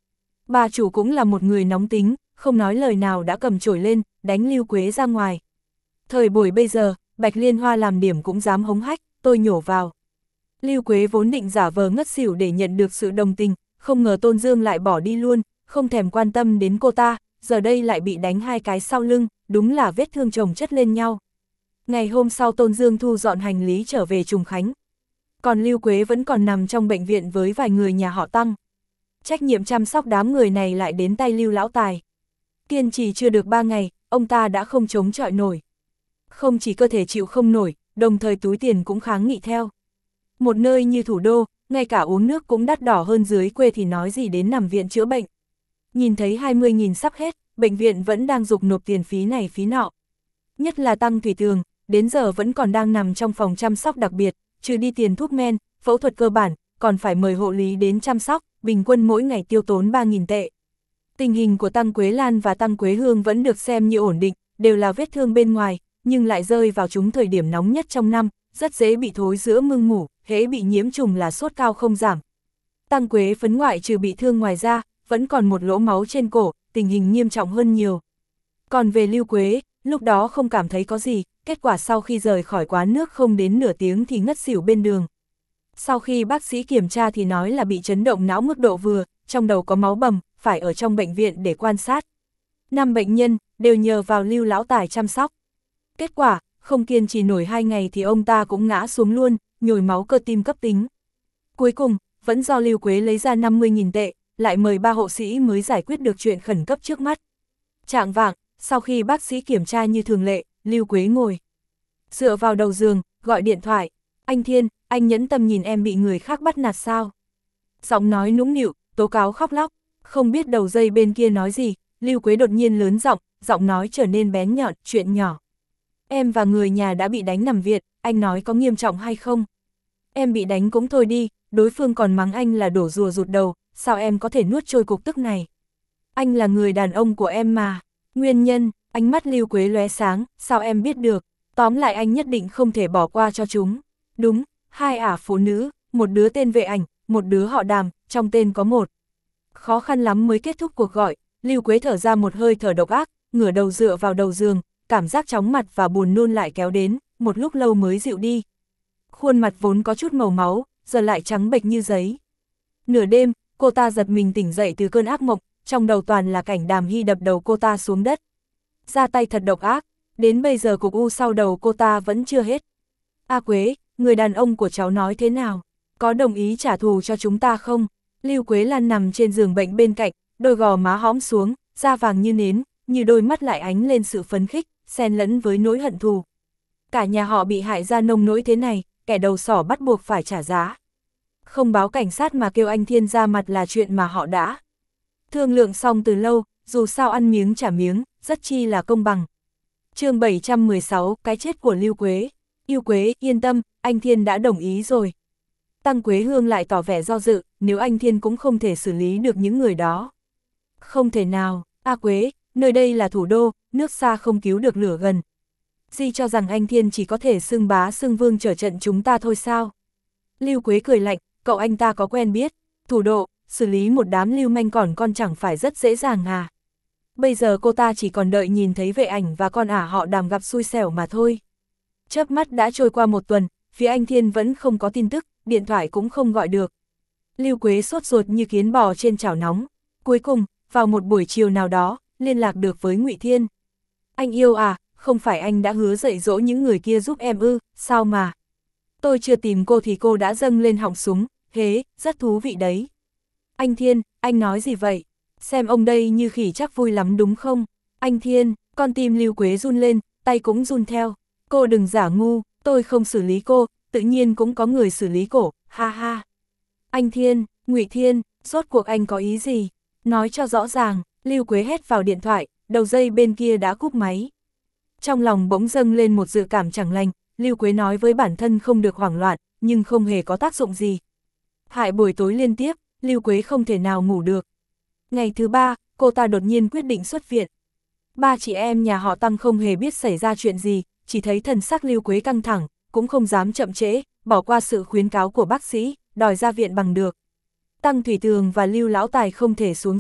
Bà chủ cũng là một người nóng tính, không nói lời nào đã cầm chổi lên, đánh Lưu Quế ra ngoài. Thời buổi bây giờ, Bạch Liên Hoa làm điểm cũng dám hống hách, tôi nhổ vào. Lưu Quế vốn định giả vờ ngất xỉu để nhận được sự đồng tình, không ngờ Tôn Dương lại bỏ đi luôn, không thèm quan tâm đến cô ta, giờ đây lại bị đánh hai cái sau lưng, đúng là vết thương chồng chất lên nhau. Ngày hôm sau Tôn Dương thu dọn hành lý trở về Trùng Khánh. Còn Lưu Quế vẫn còn nằm trong bệnh viện với vài người nhà họ Tăng. Trách nhiệm chăm sóc đám người này lại đến tay Lưu Lão Tài. Kiên trì chưa được ba ngày, ông ta đã không chống chọi nổi. Không chỉ cơ thể chịu không nổi, đồng thời túi tiền cũng kháng nghị theo. Một nơi như thủ đô, ngay cả uống nước cũng đắt đỏ hơn dưới quê thì nói gì đến nằm viện chữa bệnh. Nhìn thấy hai mươi nghìn sắp hết, bệnh viện vẫn đang giục nộp tiền phí này phí nọ. Nhất là Tăng Thủy Tường, đến giờ vẫn còn đang nằm trong phòng chăm sóc đặc biệt, trừ đi tiền thuốc men, phẫu thuật cơ bản, còn phải mời hộ lý đến chăm sóc, bình quân mỗi ngày tiêu tốn ba nghìn tệ. Tình hình của Tăng Quế Lan và Tăng Quế Hương vẫn được xem như ổn định, đều là vết thương bên ngoài, nhưng lại rơi vào chúng thời điểm nóng nhất trong năm, rất dễ bị thối giữa mưng mủ, hễ bị nhiễm trùng là sốt cao không giảm. Tăng Quế Phấn ngoại trừ bị thương ngoài ra, vẫn còn một lỗ máu trên cổ, tình hình nghiêm trọng hơn nhiều. Còn về Lưu Quế, lúc đó không cảm thấy có gì, kết quả sau khi rời khỏi quán nước không đến nửa tiếng thì ngất xỉu bên đường. Sau khi bác sĩ kiểm tra thì nói là bị chấn động não mức độ vừa, trong đầu có máu bầm, phải ở trong bệnh viện để quan sát. Năm bệnh nhân, đều nhờ vào Lưu Lão Tài chăm sóc. Kết quả, không kiên trì nổi hai ngày thì ông ta cũng ngã xuống luôn, nhồi máu cơ tim cấp tính. Cuối cùng, vẫn do Lưu Quế lấy ra năm mươi nghìn tệ, lại mời ba hộ sĩ mới giải quyết được chuyện khẩn cấp trước mắt. Chạng vạng, sau khi bác sĩ kiểm tra như thường lệ, Lưu Quế ngồi dựa vào đầu giường, gọi điện thoại. Anh Thiên, anh nhẫn tâm nhìn em bị người khác bắt nạt sao? Giọng nói nũng nịu, tố cáo khóc lóc. Không biết đầu dây bên kia nói gì, Lưu Quế đột nhiên lớn giọng, giọng nói trở nên bén nhọn, chuyện nhỏ. Em và người nhà đã bị đánh nằm viện, anh nói có nghiêm trọng hay không? Em bị đánh cũng thôi đi, đối phương còn mắng anh là đổ rùa rụt đầu, sao em có thể nuốt trôi cục tức này? Anh là người đàn ông của em mà. Nguyên nhân, ánh mắt Lưu Quế lóe sáng, sao em biết được? Tóm lại anh nhất định không thể bỏ qua cho chúng. Đúng, hai ả phụ nữ, một đứa tên Vệ Ảnh, một đứa họ Đàm, trong tên có một. Khó khăn lắm mới kết thúc cuộc gọi, Lưu Quế thở ra một hơi thở độc ác, ngửa đầu dựa vào đầu giường, cảm giác chóng mặt và buồn nôn lại kéo đến, một lúc lâu mới dịu đi. Khuôn mặt vốn có chút màu máu, giờ lại trắng bệch như giấy. Nửa đêm, cô ta giật mình tỉnh dậy từ cơn ác mộng, trong đầu toàn là cảnh Đàm Hy đập đầu cô ta xuống đất. Ra tay thật độc ác, đến bây giờ cục u sau đầu cô ta vẫn chưa hết. A Quế, người đàn ông của cháu nói thế nào? Có đồng ý trả thù cho chúng ta không? Lưu Quế Lan nằm trên giường bệnh bên cạnh, đôi gò má hõm xuống, da vàng như nến, như đôi mắt lại ánh lên sự phấn khích, xen lẫn với nỗi hận thù. Cả nhà họ bị hại ra nông nỗi thế này, kẻ đầu sỏ bắt buộc phải trả giá. Không báo cảnh sát mà kêu anh Thiên ra mặt là chuyện mà họ đã thương lượng xong từ lâu, dù sao ăn miếng trả miếng, rất chi là công bằng. Chương bảy trăm mười sáu, cái chết của Lưu Quế. Yêu Quế, yên tâm, anh Thiên đã đồng ý rồi. Tăng Quế Hương lại tỏ vẻ do dự, nếu anh Thiên cũng không thể xử lý được những người đó. Không thể nào, A Quế, nơi đây là thủ đô, nước xa không cứu được lửa gần. Di cho rằng anh Thiên chỉ có thể xưng bá xưng vương trở trận chúng ta thôi sao? Lưu Quế cười lạnh, cậu anh ta có quen biết, thủ đô, xử lý một đám lưu manh còn con chẳng phải rất dễ dàng à. Bây giờ cô ta chỉ còn đợi nhìn thấy Vệ Ảnh và con ả họ Đàm gặp xui xẻo mà thôi. Chớp mắt đã trôi qua một tuần, phía anh Thiên vẫn không có tin tức, điện thoại cũng không gọi được. Lưu Quế sốt ruột như kiến bò trên chảo nóng. Cuối cùng, vào một buổi chiều nào đó, liên lạc được với Ngụy Thiên. Anh yêu à, không phải anh đã hứa dạy dỗ những người kia giúp em ư, sao mà? Tôi chưa tìm cô thì cô đã dâng lên họng súng, hế, rất thú vị đấy. Anh Thiên, anh nói gì vậy? Xem ông đây như khỉ chắc vui lắm đúng không? Anh Thiên, con tim Lưu Quế run lên, tay cũng run theo. Cô đừng giả ngu, tôi không xử lý cô, tự nhiên cũng có người xử lý cổ, ha ha. Anh Thiên, Ngụy Thiên, rốt cuộc anh có ý gì? Nói cho rõ ràng, Lưu Quế hét vào điện thoại, đầu dây bên kia đã cúp máy. Trong lòng bỗng dâng lên một dự cảm chẳng lành, Lưu Quế nói với bản thân không được hoảng loạn, nhưng không hề có tác dụng gì. Hại buổi tối liên tiếp, Lưu Quế không thể nào ngủ được. Ngày thứ ba, cô ta đột nhiên quyết định xuất viện. Ba chị em nhà họ Tăng không hề biết xảy ra chuyện gì, chỉ thấy thần sắc Lưu Quế căng thẳng, cũng không dám chậm trễ, bỏ qua sự khuyến cáo của bác sĩ, đòi ra viện bằng được. Tăng Thủy Tường và Lưu Lão Tài không thể xuống giường,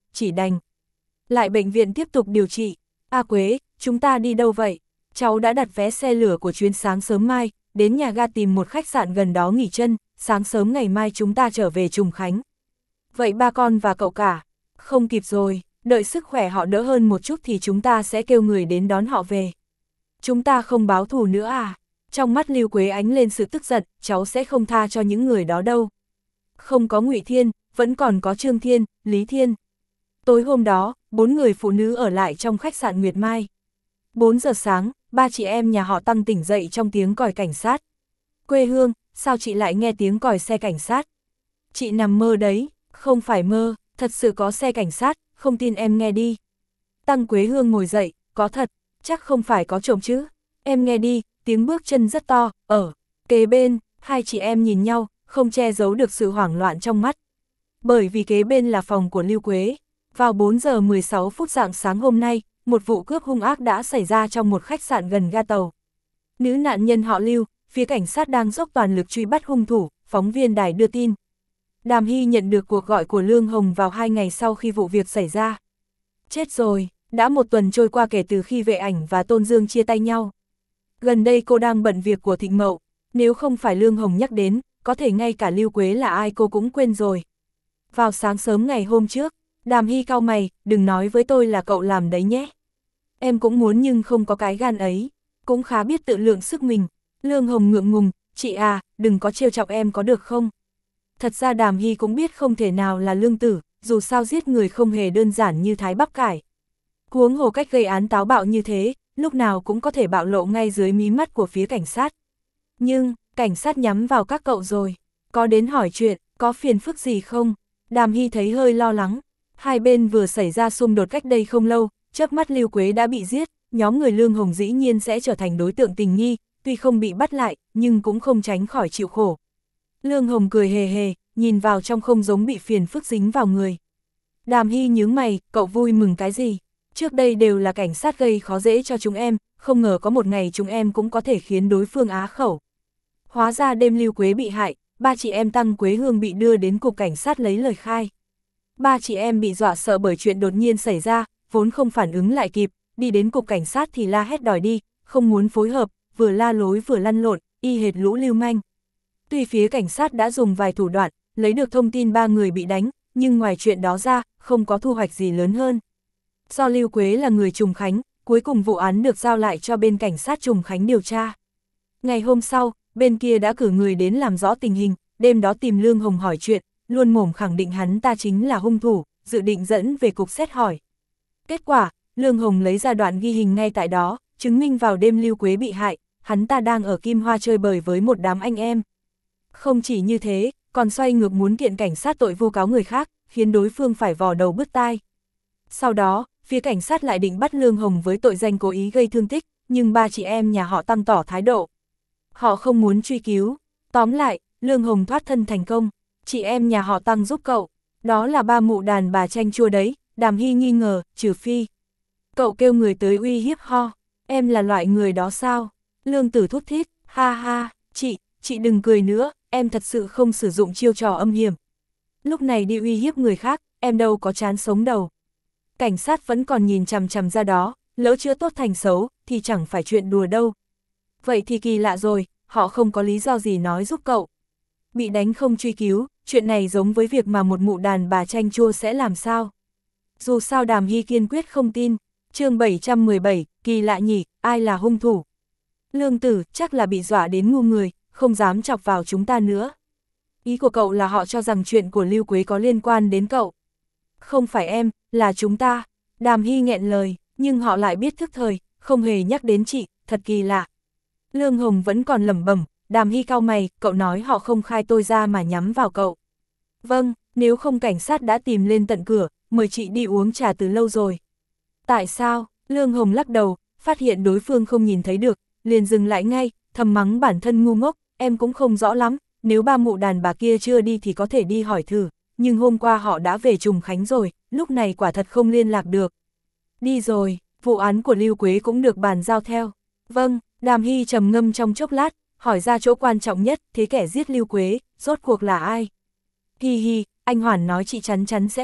chỉ đành lại bệnh viện tiếp tục điều trị. A Quế, chúng ta đi đâu vậy? Cháu đã đặt vé xe lửa của chuyến sáng sớm mai, đến nhà ga tìm một khách sạn gần đó nghỉ chân, sáng sớm ngày mai chúng ta trở về Trùng Khánh. Vậy ba con và cậu cả? Không kịp rồi, đợi sức khỏe họ đỡ hơn một chút thì chúng ta sẽ kêu người đến đón họ về. Chúng ta không báo thù nữa à? Trong mắt Lưu Quế ánh lên sự tức giận, cháu sẽ không tha cho những người đó đâu. Không có Ngụy Thiên, vẫn còn có Trương Thiên, Lý Thiên. Tối hôm đó, bốn người phụ nữ ở lại trong khách sạn Nguyệt Mai. bốn giờ sáng, ba chị em nhà họ Tăng tỉnh dậy trong tiếng còi cảnh sát. Quê Hương, sao chị lại nghe tiếng còi xe cảnh sát? Chị nằm mơ đấy, không phải mơ, thật sự có xe cảnh sát, không tin em nghe đi. Tăng Quế Hương ngồi dậy, có thật, chắc không phải có trộm chứ. Em nghe đi, tiếng bước chân rất to, ở kế bên, hai chị em nhìn nhau, không che giấu được sự hoảng loạn trong mắt. Bởi vì kế bên là phòng của Lưu Quế. Vào bốn giờ mười sáu phút rạng sáng hôm nay, một vụ cướp hung ác đã xảy ra trong một khách sạn gần ga tàu. Nữ nạn nhân họ Lưu, phía cảnh sát đang dốc toàn lực truy bắt hung thủ, phóng viên đài đưa tin. Đàm Hy nhận được cuộc gọi của Lương Hồng vào hai ngày sau khi vụ việc xảy ra. Chết rồi, đã một tuần trôi qua kể từ khi Vệ Ảnh và Tôn Dương chia tay nhau. Gần đây cô đang bận việc của Thịnh Mậu, nếu không phải Lương Hồng nhắc đến, có thể ngay cả Lưu Quế là ai cô cũng quên rồi. Vào sáng sớm ngày hôm trước, Đàm Hy cau mày, đừng nói với tôi là cậu làm đấy nhé. Em cũng muốn nhưng không có cái gan ấy, cũng khá biết tự lượng sức mình. Lương Hồng ngượng ngùng, chị à, đừng có trêu chọc em có được không? Thật ra Đàm Hy cũng biết không thể nào là Lương Tử, dù sao giết người không hề đơn giản như thái bắp cải. Huống hồ cách gây án táo bạo như thế, lúc nào cũng có thể bạo lộ ngay dưới mí mắt của phía cảnh sát. Nhưng, cảnh sát nhắm vào các cậu rồi, có đến hỏi chuyện, có phiền phức gì không? Đàm Hy thấy hơi lo lắng, hai bên vừa xảy ra xung đột cách đây không lâu, chớp mắt Lưu Quế đã bị giết, nhóm người Lương Hồng dĩ nhiên sẽ trở thành đối tượng tình nghi, tuy không bị bắt lại, nhưng cũng không tránh khỏi chịu khổ. Lương Hồng cười hề hề, nhìn vào trong không giống bị phiền phức dính vào người. Đàm Hy nhướng mày, cậu vui mừng cái gì? Trước đây đều là cảnh sát gây khó dễ cho chúng em, không ngờ có một ngày chúng em cũng có thể khiến đối phương á khẩu. Hóa ra đêm Lưu Quế bị hại, ba chị em Tăng Quế Hương bị đưa đến cục cảnh sát lấy lời khai. Ba chị em bị dọa sợ bởi chuyện đột nhiên xảy ra, vốn không phản ứng lại kịp, đi đến cục cảnh sát thì la hét đòi đi, không muốn phối hợp, vừa la lối vừa lăn lộn, y hệt lũ lưu manh. Tuy phía cảnh sát đã dùng vài thủ đoạn, lấy được thông tin ba người bị đánh, nhưng ngoài chuyện đó ra, không có thu hoạch gì lớn hơn. Do Lưu Quế là người Trùng Khánh, cuối cùng vụ án được giao lại cho bên cảnh sát Trùng Khánh điều tra. Ngày hôm sau, bên kia đã cử người đến làm rõ tình hình, đêm đó tìm Lương Hồng hỏi chuyện, luôn mồm khẳng định hắn ta chính là hung thủ, dự định dẫn về cục xét hỏi. Kết quả, Lương Hồng lấy ra đoạn ghi hình ngay tại đó, chứng minh vào đêm Lưu Quế bị hại, hắn ta đang ở Kim Hoa chơi bời với một đám anh em. Không chỉ như thế, còn xoay ngược muốn kiện cảnh sát tội vu cáo người khác, khiến đối phương phải vò đầu bứt tai. Sau đó, phía cảnh sát lại định bắt Lương Hồng với tội danh cố ý gây thương tích, nhưng ba chị em nhà họ Tăng tỏ thái độ. Họ không muốn truy cứu. Tóm lại, Lương Hồng thoát thân thành công. Chị em nhà họ Tăng giúp cậu. Đó là ba mụ đàn bà chanh chua đấy. Đàm Hy nghi ngờ, trừ phi. Cậu kêu người tới uy hiếp ho. Em là loại người đó sao? Lương Tử thút thít, ha ha, chị, chị đừng cười nữa, em thật sự không sử dụng chiêu trò âm hiểm. Lúc này đi uy hiếp người khác, em đâu có chán sống đầu. Cảnh sát vẫn còn nhìn chằm chằm ra đó, lỡ chưa tốt thành xấu, thì chẳng phải chuyện đùa đâu. Vậy thì kỳ lạ rồi, họ không có lý do gì nói giúp cậu. Bị đánh không truy cứu, chuyện này giống với việc mà một mụ đàn bà chanh chua sẽ làm sao. Dù sao Đàm Hy kiên quyết không tin. Chương bảy trăm mười bảy, kỳ lạ nhỉ, ai là hung thủ? Lương Tử chắc là bị dọa đến ngu người, không dám chọc vào chúng ta nữa. Ý của cậu là họ cho rằng chuyện của Lưu Quế có liên quan đến cậu. Không phải em, là chúng ta. Đàm Hy nghẹn lời, nhưng họ lại biết thức thời, không hề nhắc đến chị, thật kỳ lạ. Lương Hồng vẫn còn lẩm bẩm, Đàm Hy cau mày, cậu nói họ không khai tôi ra mà nhắm vào cậu. Vâng, nếu không cảnh sát đã tìm lên tận cửa, mời chị đi uống trà từ lâu rồi. Tại sao? Lương Hồng lắc đầu, phát hiện đối phương không nhìn thấy được, liền dừng lại ngay, thầm mắng bản thân ngu ngốc, em cũng không rõ lắm, nếu ba mụ đàn bà kia chưa đi thì có thể đi hỏi thử, nhưng hôm qua họ đã về Trùng Khánh rồi, lúc này quả thật không liên lạc được. Đi rồi, vụ án của Lưu Quế cũng được bàn giao theo. Vâng, Đàm Hy trầm ngâm trong chốc lát, hỏi ra chỗ quan trọng nhất, thế kẻ giết Lưu Quế, rốt cuộc là ai? Hi hi, anh Hoàn nói chị chắn chắn sẽ hỏi,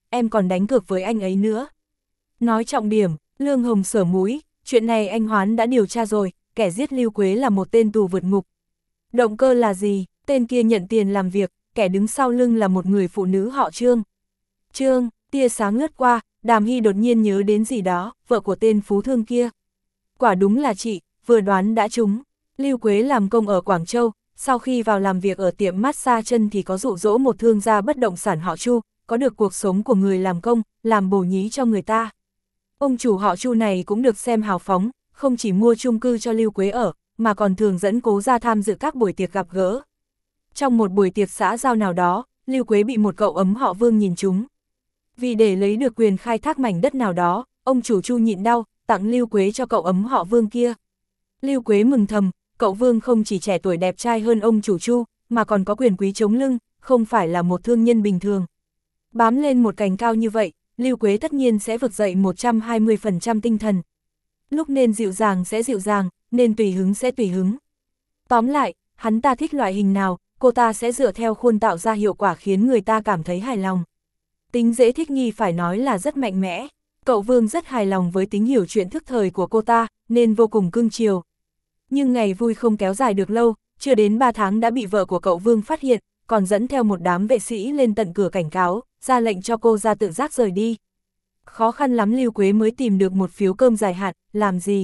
em còn đánh cược với anh ấy nữa. Nói trọng điểm, Lương Hồng sờ mũi, chuyện này anh Hoán đã điều tra rồi, kẻ giết Lưu Quế là một tên tù vượt ngục. Động cơ là gì? Tên kia nhận tiền làm việc, kẻ đứng sau lưng là một người phụ nữ họ Trương. Trương, tia sáng lướt qua, Đàm Hy đột nhiên nhớ đến gì đó, vợ của tên phú thương kia. Quả đúng là chị, vừa đoán đã trúng. Lưu Quế làm công ở Quảng Châu, sau khi vào làm việc ở tiệm massage chân thì có dụ dỗ một thương gia bất động sản họ Chu, có được cuộc sống của người làm công, làm bổ nhí cho người ta. Ông chủ họ Chu này cũng được xem hào phóng, không chỉ mua chung cư cho Lưu Quế ở, mà còn thường dẫn cố ra tham dự các buổi tiệc gặp gỡ. Trong một buổi tiệc xã giao nào đó, Lưu Quế bị một cậu ấm họ Vương nhìn trúng. Vì để lấy được quyền khai thác mảnh đất nào đó, ông chủ Chu nhịn đau, tặng Lưu Quế cho cậu ấm họ Vương kia. Lưu Quế mừng thầm, cậu Vương không chỉ trẻ tuổi đẹp trai hơn ông chủ Chu, mà còn có quyền quý chống lưng, không phải là một thương nhân bình thường. Bám lên một cành cao như vậy, Lưu Quế tất nhiên sẽ vực dậy một trăm hai mươi phần trăm tinh thần. Lúc nên dịu dàng sẽ dịu dàng, nên tùy hứng sẽ tùy hứng. Tóm lại, hắn ta thích loại hình nào, cô ta sẽ dựa theo khuôn tạo ra hiệu quả khiến người ta cảm thấy hài lòng. Tính dễ thích nghi phải nói là rất mạnh mẽ. Cậu Vương rất hài lòng với tính hiểu chuyện thức thời của cô ta, nên vô cùng cưng chiều. Nhưng ngày vui không kéo dài được lâu, chưa đến ba tháng đã bị vợ của cậu Vương phát hiện, còn dẫn theo một đám vệ sĩ lên tận cửa cảnh cáo, ra lệnh cho cô ra tự giác rời đi. Khó khăn lắm Lưu Quế mới tìm được một phiếu cơm dài hạn, làm gì?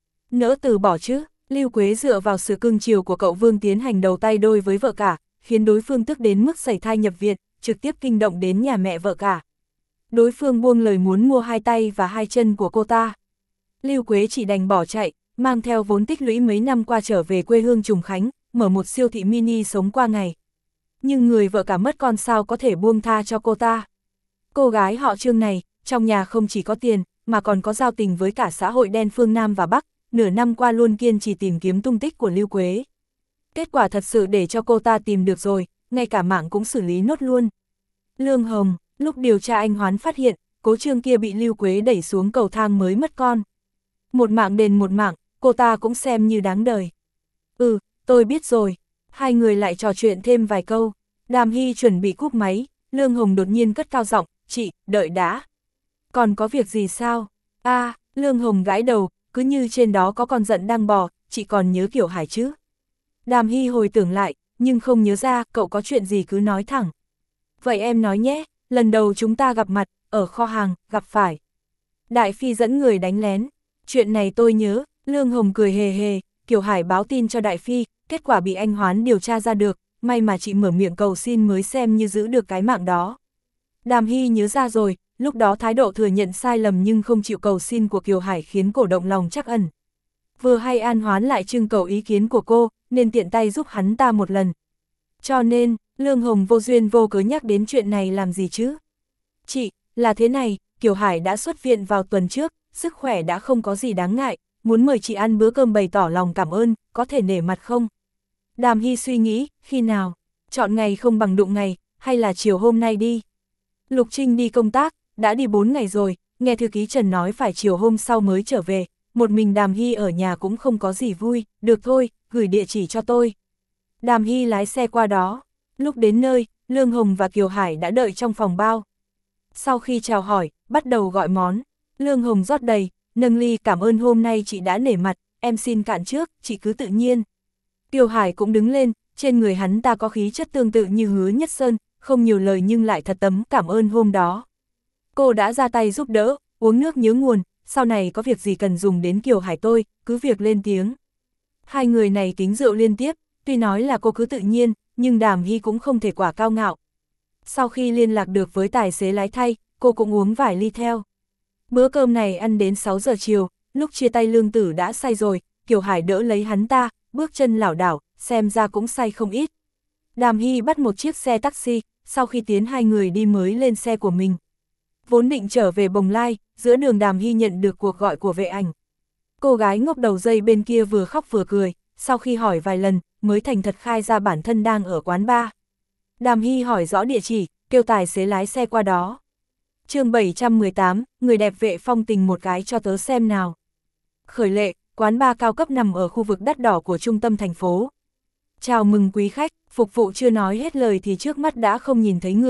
Nỡ từ bỏ chứ? Lưu Quế dựa vào sự cưng chiều của cậu Vương tiến hành đầu tay đôi với vợ cả, khiến đối phương tức đến mức sảy thai nhập viện, trực tiếp kinh động đến nhà mẹ vợ cả. Đối phương buông lời muốn mua hai tay và hai chân của cô ta. Lưu Quế chỉ đành bỏ chạy, mang theo vốn tích lũy mấy năm qua trở về quê hương Trùng Khánh, mở một siêu thị mini sống qua ngày. Nhưng người vợ cả mất con sao có thể buông tha cho cô ta. Cô gái họ Trương này, trong nhà không chỉ có tiền, mà còn có giao tình với cả xã hội đen phương Nam và Bắc, nửa năm qua luôn kiên trì tìm kiếm tung tích của Lưu Quế. Kết quả thật sự để cho cô ta tìm được rồi, ngay cả mạng cũng xử lý nốt luôn. Lương Hồng, lúc điều tra anh Hoán phát hiện, cố Trương kia bị Lưu Quế đẩy xuống cầu thang mới mất con. Một mạng đền một mạng, cô ta cũng xem như đáng đời. Ừ, tôi biết rồi. Hai người lại trò chuyện thêm vài câu. Đàm Hy chuẩn bị cúp máy, Lương Hồng đột nhiên cất cao giọng, chị, đợi đã. Còn có việc gì sao? À, Lương Hồng gãi đầu, cứ như trên đó có con giận đang bò, chị còn nhớ Kiều Hải chứ? Đàm Hy hồi tưởng lại, nhưng không nhớ ra, cậu có chuyện gì cứ nói thẳng. Vậy em nói nhé, lần đầu chúng ta gặp mặt, ở kho hàng, gặp phải. Đại Phi dẫn người đánh lén. Chuyện này tôi nhớ, Lương Hồng cười hề hề, Kiều Hải báo tin cho Đại Phi, kết quả bị anh Hoán điều tra ra được, may mà chị mở miệng cầu xin mới xem như giữ được cái mạng đó. Đàm Hy nhớ ra rồi, lúc đó thái độ thừa nhận sai lầm nhưng không chịu cầu xin của Kiều Hải khiến cổ động lòng trắc ẩn. Vừa hay An Hoán lại trưng cầu ý kiến của cô, nên tiện tay giúp hắn ta một lần. Cho nên, Lương Hồng vô duyên vô cớ nhắc đến chuyện này làm gì chứ? Chị, là thế này, Kiều Hải đã xuất viện vào tuần trước, sức khỏe đã không có gì đáng ngại, muốn mời chị ăn bữa cơm bày tỏ lòng cảm ơn, có thể nể mặt không? Đàm Hy suy nghĩ, khi nào? Chọn ngày không bằng đụng ngày, hay là chiều hôm nay đi? Lục Trinh đi công tác, đã đi bốn ngày rồi, nghe thư ký Trần nói phải chiều hôm sau mới trở về, một mình Đàm Hy ở nhà cũng không có gì vui, được thôi, gửi địa chỉ cho tôi. Đàm Hy lái xe qua đó, lúc đến nơi, Lương Hồng và Kiều Hải đã đợi trong phòng bao. Sau khi chào hỏi, bắt đầu gọi món, Lương Hồng rót đầy, nâng ly cảm ơn hôm nay chị đã nể mặt, em xin cạn trước, chị cứ tự nhiên. Kiều Hải cũng đứng lên, trên người hắn ta có khí chất tương tự như Hứa Nhất Sơn, không nhiều lời nhưng lại thật tấm cảm ơn hôm đó. Cô đã ra tay giúp đỡ, uống nước nhớ nguồn, sau này có việc gì cần dùng đến Kiều Hải tôi, cứ việc lên tiếng. Hai người này kính rượu liên tiếp, tuy nói là cô cứ tự nhiên, nhưng Đàm Hy cũng không thể quả cao ngạo. Sau khi liên lạc được với tài xế lái thay, cô cũng uống vài ly theo. Bữa cơm này ăn đến sáu giờ chiều, lúc chia tay Lương Tử đã say rồi, Kiều Hải đỡ lấy hắn ta, bước chân lảo đảo, xem ra cũng say không ít. Đàm Hy bắt một chiếc xe taxi, sau khi tiến hai người đi mới lên xe của mình. Vốn định trở về Bồng Lai, giữa đường Đàm Hy nhận được cuộc gọi của vệ ảnh. Cô gái ngốc đầu dây bên kia vừa khóc vừa cười, sau khi hỏi vài lần, mới thành thật khai ra bản thân đang ở quán bar. Đàm Hy hỏi rõ địa chỉ, kêu tài xế lái xe qua đó. Chương bảy trăm mười tám, người đẹp vệ phong tình một cái cho tớ xem nào. Khởi lệ, quán bar cao cấp nằm ở khu vực đắt đỏ của trung tâm thành phố. Chào mừng quý khách, phục vụ chưa nói hết lời thì trước mắt đã không nhìn thấy người,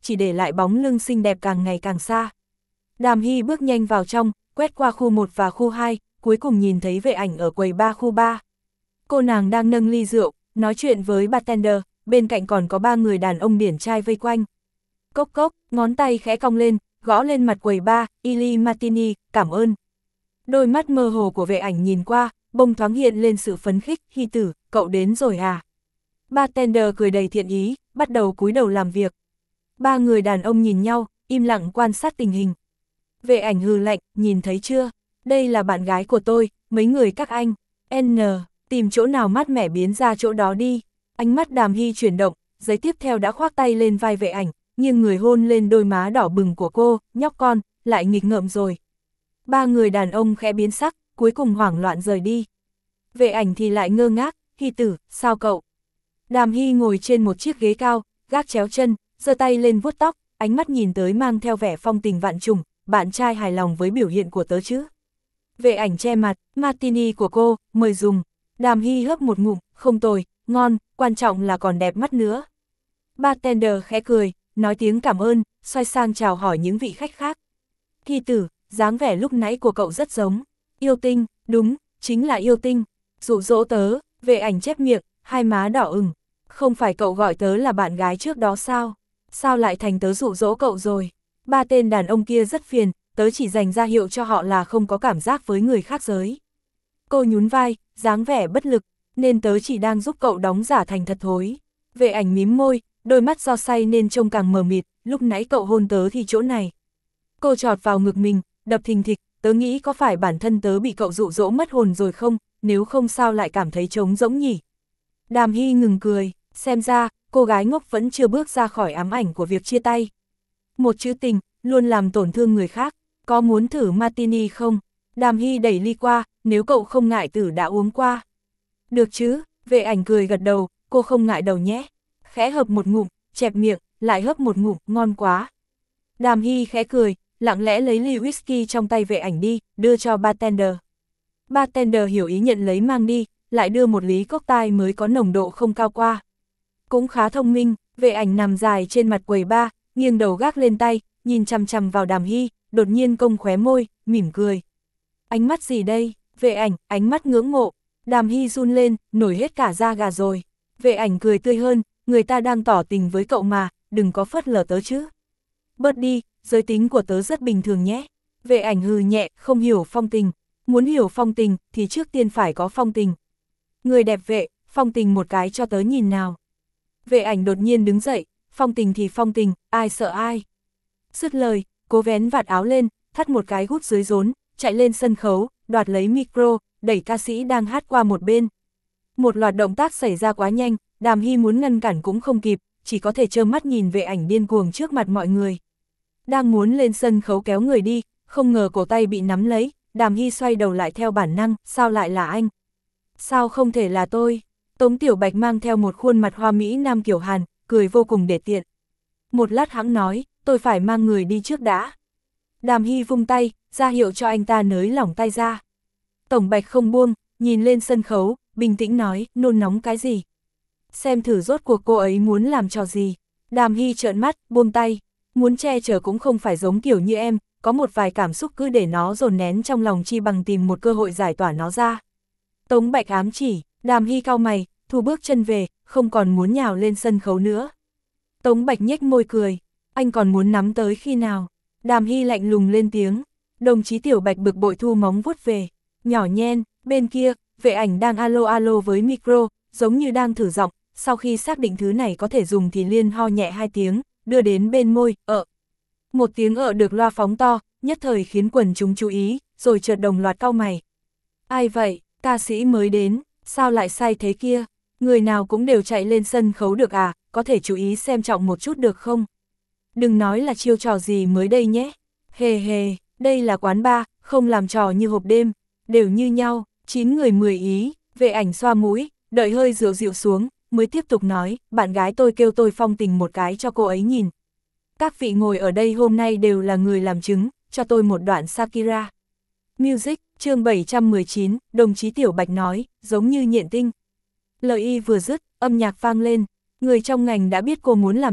chỉ để lại bóng lưng xinh đẹp càng ngày càng xa. Đàm Hy bước nhanh vào trong, quét qua khu một và khu hai, cuối cùng nhìn thấy Vệ Ảnh ở quầy ba khu ba. Cô nàng đang nâng ly rượu, nói chuyện với bartender, bên cạnh còn có ba người đàn ông điển trai vây quanh. Cốc cốc, ngón tay khẽ cong lên, gõ lên mặt quầy ba, Illy Martini, cảm ơn. Đôi mắt mơ hồ của Vệ Ảnh nhìn qua, bông thoáng hiện lên sự phấn khích, Hy tử, cậu đến rồi à? Bartender cười đầy thiện ý, bắt đầu cúi đầu làm việc. Ba người đàn ông nhìn nhau, im lặng quan sát tình hình. Vệ Ảnh hừ lạnh, nhìn thấy chưa? Đây là bạn gái của tôi, mấy người các anh. N, tìm chỗ nào mát mẻ biến ra chỗ đó đi. Ánh mắt Đàm Hy chuyển động, giấy tiếp theo đã khoác tay lên vai Vệ Ảnh, nghiêng người hôn lên đôi má đỏ bừng của cô, nhóc con, lại nghịch ngợm rồi. Ba người đàn ông khẽ biến sắc, cuối cùng hoảng loạn rời đi. Vệ Ảnh thì lại ngơ ngác, Hy tử, sao cậu? Đàm Hy ngồi trên một chiếc ghế cao, gác chéo chân, giơ tay lên vuốt tóc, ánh mắt nhìn tới mang theo vẻ phong tình vạn trùng, bạn trai hài lòng với biểu hiện của tớ chứ? Vệ Ảnh che mặt, martini của cô, mời dùng. Đàm Hy hớp một ngụm, không tồi, ngon, quan trọng là còn đẹp mắt nữa. Bartender khẽ cười, nói tiếng cảm ơn, xoay sang chào hỏi những vị khách khác. Hy tử, dáng vẻ lúc nãy của cậu rất giống. Yêu tinh, đúng, chính là yêu tinh. Dụ dỗ tớ, Vệ Ảnh chép miệng, hai má đỏ ửng. Không phải cậu gọi tớ là bạn gái trước đó sao? Sao lại thành tớ dụ dỗ cậu rồi? Ba tên đàn ông kia rất phiền, tớ chỉ dành ra hiệu cho họ là không có cảm giác với người khác giới. Cô nhún vai, dáng vẻ bất lực, nên tớ chỉ đang giúp cậu đóng giả thành thật thối. Vệ Ảnh mím môi, đôi mắt do say nên trông càng mờ mịt, lúc nãy cậu hôn tớ thì chỗ này. Cô chọt vào ngực mình, đập thình thịch, tớ nghĩ có phải bản thân tớ bị cậu dụ dỗ mất hồn rồi không, nếu không sao lại cảm thấy trống rỗng nhỉ. Đàm Hy ngừng cười, xem ra, cô gái ngốc vẫn chưa bước ra khỏi ám ảnh của việc chia tay. Một chữ tình, luôn làm tổn thương người khác, có muốn thử martini không? Đàm Hy đẩy ly qua, nếu cậu không ngại tử đã uống qua. Được chứ, Vệ Ảnh cười gật đầu, cô không ngại đầu nhé. Khẽ hớp một ngụm, chẹp miệng, lại hớp một ngụm, ngon quá. Đàm Hy khẽ cười, lặng lẽ lấy ly whisky trong tay Vệ Ảnh đi, đưa cho bartender. Bartender hiểu ý nhận lấy mang đi, lại đưa một ly cocktail mới có nồng độ không cao qua. Cũng khá thông minh, Vệ Ảnh nằm dài trên mặt quầy bar, nghiêng đầu gác lên tay, nhìn chằm chằm vào Đàm Hy, đột nhiên cong khóe môi, mỉm cười. Ánh mắt gì đây? Vệ Ảnh, ánh mắt ngưỡng mộ. Đàm Hy run lên, nổi hết cả da gà rồi. Vệ Ảnh cười tươi hơn, người ta đang tỏ tình với cậu mà, đừng có phớt lờ tớ chứ. Bớt đi, giới tính của tớ rất bình thường nhé. Vệ Ảnh hừ nhẹ, không hiểu phong tình. Muốn hiểu phong tình thì trước tiên phải có phong tình. Người đẹp Vệ, phong tình một cái cho tớ nhìn nào. Vệ Ảnh đột nhiên đứng dậy, phong tình thì phong tình, ai sợ ai. Dứt lời, cố vén vạt áo lên, thắt một cái hút dưới rốn, chạy lên sân khấu, đoạt lấy micro, đẩy ca sĩ đang hát qua một bên. Một loạt động tác xảy ra quá nhanh, Đàm Hy muốn ngăn cản cũng không kịp, chỉ có thể trơ mắt nhìn Vệ Ảnh điên cuồng trước mặt mọi người. Đang muốn lên sân khấu kéo người đi, không ngờ cổ tay bị nắm lấy, Đàm Hy xoay đầu lại theo bản năng, sao lại là anh? Sao không thể là tôi? Tống Tiểu Bạch mang theo một khuôn mặt hoa mỹ nam kiểu Hàn, cười vô cùng để tiện. Một lát hãng nói, tôi phải mang người đi trước đã. Đàm Hy vung tay, ra hiệu cho anh ta nới lỏng tay ra. Tổng Bạch không buông, nhìn lên sân khấu, bình tĩnh nói, nôn nóng cái gì? Xem thử rốt cuộc cô ấy muốn làm trò gì. Đàm Hy trợn mắt, buông tay, muốn che chở cũng không phải giống kiểu như em, có một vài cảm xúc cứ để nó dồn nén trong lòng chi bằng tìm một cơ hội giải tỏa nó ra. Tống Bạch ám chỉ, Đàm Hy cau mày, thu bước chân về, không còn muốn nhào lên sân khấu nữa. Tống Bạch nhếch môi cười, anh còn muốn nắm tới khi nào? Đàm Hy lạnh lùng lên tiếng, đồng chí Tiểu Bạch bực bội thu móng vuốt về, nhỏ nhen, bên kia, Vệ Ảnh đang alo alo với micro, giống như đang thử giọng, sau khi xác định thứ này có thể dùng thì liên ho nhẹ hai tiếng, đưa đến bên môi, ợ. Một tiếng ợ được loa phóng to, nhất thời khiến quần chúng chú ý, rồi chợt đồng loạt cau mày. Ai vậy, ca sĩ mới đến, sao lại sai thế kia? Người nào cũng đều chạy lên sân khấu được à, có thể chú ý xem trọng một chút được không? Đừng nói là chiêu trò gì mới đây nhé. Hề hề, đây là quán bar, không làm trò như hộp đêm, đều như nhau, chín người mười ý. Vệ Ảnh xoa mũi, đợi hơi rượu dịu xuống, mới tiếp tục nói, bạn gái tôi kêu tôi phong tình một cái cho cô ấy nhìn. Các vị ngồi ở đây hôm nay đều là người làm chứng, cho tôi một đoạn Shakira. Music, chương bảy trăm mười chín, đồng chí Tiểu Bạch nói, giống như nhện tinh. Lời y vừa dứt, âm nhạc vang lên, người trong ngành đã biết cô muốn làm gì,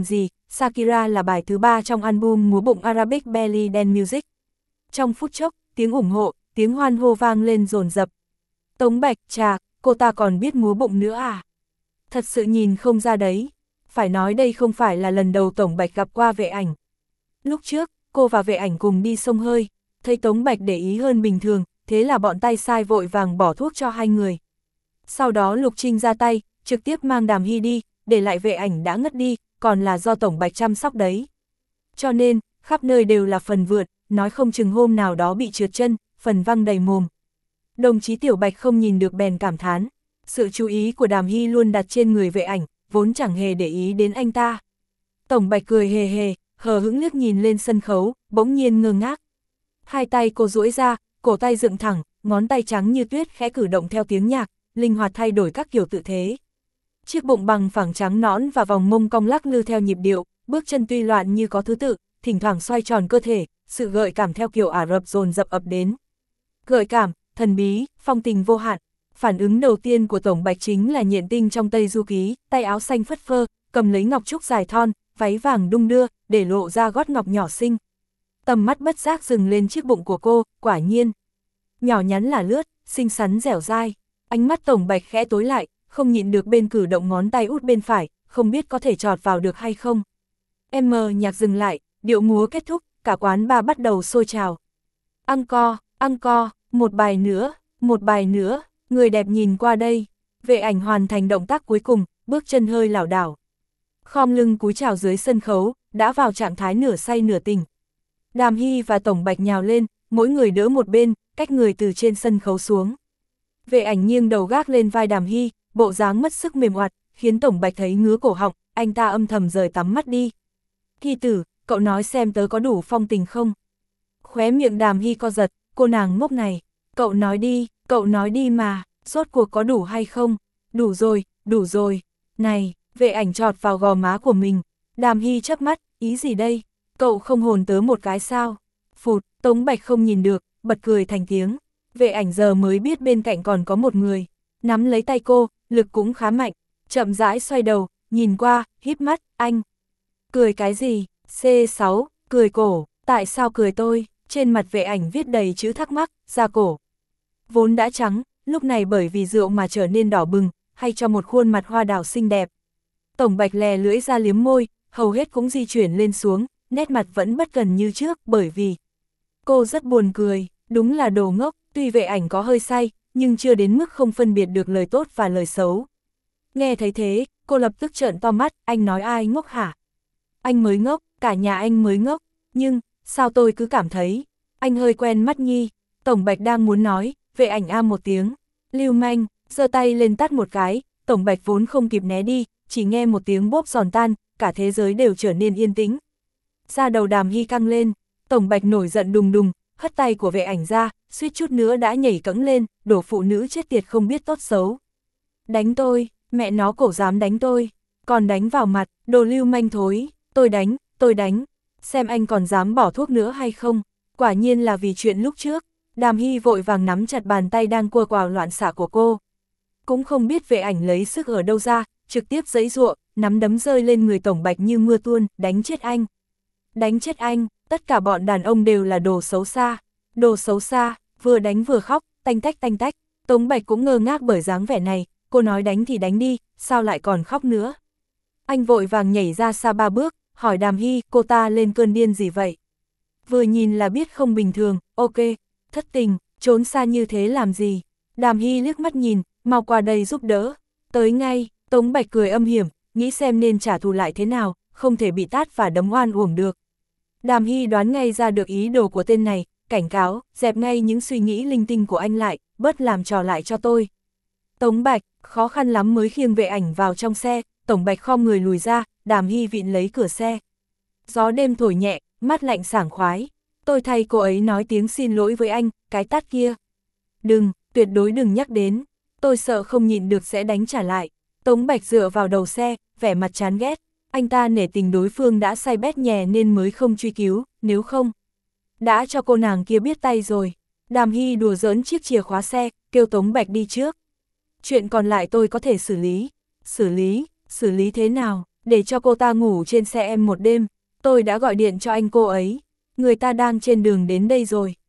Shakira là bài thứ ba trong album múa bụng Arabic Belly Dance Music. Trong phút chốc, tiếng ủng hộ, tiếng hoan hô vang lên dồn dập. Tống Bạch, chà, cô ta còn biết múa bụng nữa à? Thật sự nhìn không ra đấy. Phải nói đây không phải là lần đầu Tống Bạch gặp qua Vệ Ảnh. Lúc trước, cô và Vệ Ảnh cùng đi xông hơi, thấy Tống Bạch để ý hơn bình thường, thế là bọn tay sai vội vàng bỏ thuốc cho hai người. Sau đó Lục Trinh ra tay, trực tiếp mang Đàm Hy đi, để lại Vệ Ảnh đã ngất đi, còn là do Tống Bạch chăm sóc đấy. Cho nên, khắp nơi đều là phần vượt, nói không chừng hôm nào đó bị trượt chân, phần văng đầy mồm. Đồng chí Tiểu Bạch không nhìn được bèn cảm thán, sự chú ý của Đàm Hy luôn đặt trên người Vệ Ảnh, vốn chẳng hề để ý đến anh ta. Tống Bạch cười hề hề, hờ hững liếc nhìn lên sân khấu, bỗng nhiên ngơ ngác. Hai tay cô duỗi ra, cổ tay dựng thẳng, ngón tay trắng như tuyết khẽ cử động theo tiếng nhạc, linh hoạt thay đổi các kiểu tự thế. Chiếc bụng bằng phẳng trắng nõn và vòng mông cong lắc lư theo nhịp điệu, bước chân tuy loạn như có thứ tự, thỉnh thoảng xoay tròn cơ thể, sự gợi cảm theo kiểu Ả Rập dồn dập ập đến. Gợi cảm, thần bí, phong tình vô hạn. Phản ứng đầu tiên của Tống Bạch chính là nhện tinh trong Tây Du Ký, tay áo xanh phất phơ, cầm lấy ngọc trúc dài thon, váy vàng đung đưa, để lộ ra gót ngọc nhỏ xinh. Tầm mắt bất giác dừng lên chiếc bụng của cô, quả nhiên. Nhỏ nhắn là lướt, xinh xắn dẻo dai. Ánh mắt Tống Bạch khẽ tối lại, không nhịn được bên cử động ngón tay út bên phải, không biết có thể chọt vào được hay không. Em mờ nhạc dừng lại, điệu múa kết thúc, cả quán bar bắt đầu sôi trào. Encore, encore, một bài nữa, một bài nữa, người đẹp nhìn qua đây. Vệ Ảnh hoàn thành động tác cuối cùng, bước chân hơi lảo đảo. Khom lưng cúi chào dưới sân khấu, đã vào trạng thái nửa say nửa tỉnh. Đàm Hy và Tống Bạch nhào lên, mỗi người đỡ một bên, cách người từ trên sân khấu xuống. Vệ Ảnh nghiêng đầu gác lên vai Đàm Hy, bộ dáng mất sức mềm oặt, khiến Tống Bạch thấy ngứa cổ họng, anh ta âm thầm rời tắm mắt đi. Hy tử, cậu nói xem tớ có đủ phong tình không? Khóe miệng Đàm Hy co giật, cô nàng ngốc này, cậu nói đi, cậu nói đi mà, rốt cuộc có đủ hay không? Đủ rồi, đủ rồi. Này, Vệ Ảnh chọt vào gò má của mình. Đàm Hy chớp mắt, ý gì đây? Cậu không hồn tớ một cái sao? Phụt, Tống Bạch không nhìn được, bật cười thành tiếng. Vệ Ảnh giờ mới biết bên cạnh còn có một người. Nắm lấy tay cô, lực cũng khá mạnh. Chậm rãi xoay đầu, nhìn qua, híp mắt, anh. Cười cái gì? xê sáu, cười cổ, tại sao cười tôi? Trên mặt Vệ Ảnh viết đầy chữ thắc mắc, da cổ. Vốn đã trắng, lúc này bởi vì rượu mà trở nên đỏ bừng, hay cho một khuôn mặt hoa đào xinh đẹp. Tống Bạch lè lưỡi ra liếm môi, hầu hết cũng di chuyển lên xuống, nét mặt vẫn bất cần như trước bởi vì cô rất buồn cười, đúng là đồ ngốc, tuy Vệ Ảnh có hơi say, nhưng chưa đến mức không phân biệt được lời tốt và lời xấu. Nghe thấy thế, cô lập tức trợn to mắt, anh nói ai ngốc hả? Anh mới ngốc, cả nhà anh mới ngốc, nhưng, sao tôi cứ cảm thấy, anh hơi quen mắt nhi. Tống Bạch đang muốn nói, Vệ Ảnh a một tiếng, lưu manh, giơ tay lên tát một cái, Tống Bạch vốn không kịp né đi, chỉ nghe một tiếng bốp giòn tan, cả thế giới đều trở nên yên tĩnh. Da đầu Đàm Hy căng lên, Tống Bạch nổi giận đùng đùng, hất tay của Vệ Ảnh ra, suýt chút nữa đã nhảy cẫng lên, đổ phụ nữ chết tiệt không biết tốt xấu. Đánh tôi, mẹ nó cổ dám đánh tôi, còn đánh vào mặt, đồ lưu manh thối, tôi đánh, tôi đánh, xem anh còn dám bỏ thuốc nữa hay không, quả nhiên là vì chuyện lúc trước. Đàm Hy vội vàng nắm chặt bàn tay đang cua quào loạn xạ của cô. Cũng không biết Vệ Ảnh lấy sức ở đâu ra, trực tiếp giãy giụa, nắm đấm rơi lên người Tống Bạch như mưa tuôn, đánh chết anh. Đánh chết anh, tất cả bọn đàn ông đều là đồ xấu xa. Đồ xấu xa, vừa đánh vừa khóc, tanh tách tanh tách. Tống Bạch cũng ngơ ngác bởi dáng vẻ này, cô nói đánh thì đánh đi, sao lại còn khóc nữa. Anh vội vàng nhảy ra xa ba bước, hỏi Đàm Hy, cô ta lên cơn điên gì vậy? Vừa nhìn là biết không bình thường, ok, thất tình, trốn xa như thế làm gì? Đàm Hy liếc mắt nhìn, mau qua đây giúp đỡ. Tới ngay, Tống Bạch cười âm hiểm, nghĩ xem nên trả thù lại thế nào, không thể bị tát và đấm oan uổng được. Đàm Hy đoán ngay ra được ý đồ của tên này, cảnh cáo, dẹp ngay những suy nghĩ linh tinh của anh lại, bớt làm trò lại cho tôi. Tống Bạch, khó khăn lắm mới khiêng Vệ Ảnh vào trong xe, Tống Bạch khom người lùi ra, Đàm Hy vịn lấy cửa xe. Gió đêm thổi nhẹ, mát lạnh sảng khoái. Tôi thay cô ấy nói tiếng xin lỗi với anh, cái tát kia. Đừng, tuyệt đối đừng nhắc đến, tôi sợ không nhịn được sẽ đánh trả lại. Tống Bạch dựa vào đầu xe, vẻ mặt chán ghét. Anh ta nể tình đối phương đã say bét nhè nên mới không truy cứu, nếu không đã cho cô nàng kia biết tay rồi. Đàm Hy đùa giỡn chiếc chìa khóa xe, kêu Tống Bạch đi trước. Chuyện còn lại tôi có thể xử lý. Xử lý, xử lý thế nào? để cho cô ta ngủ trên xe em một đêm, tôi đã gọi điện cho anh cô ấy, người ta đang trên đường đến đây rồi.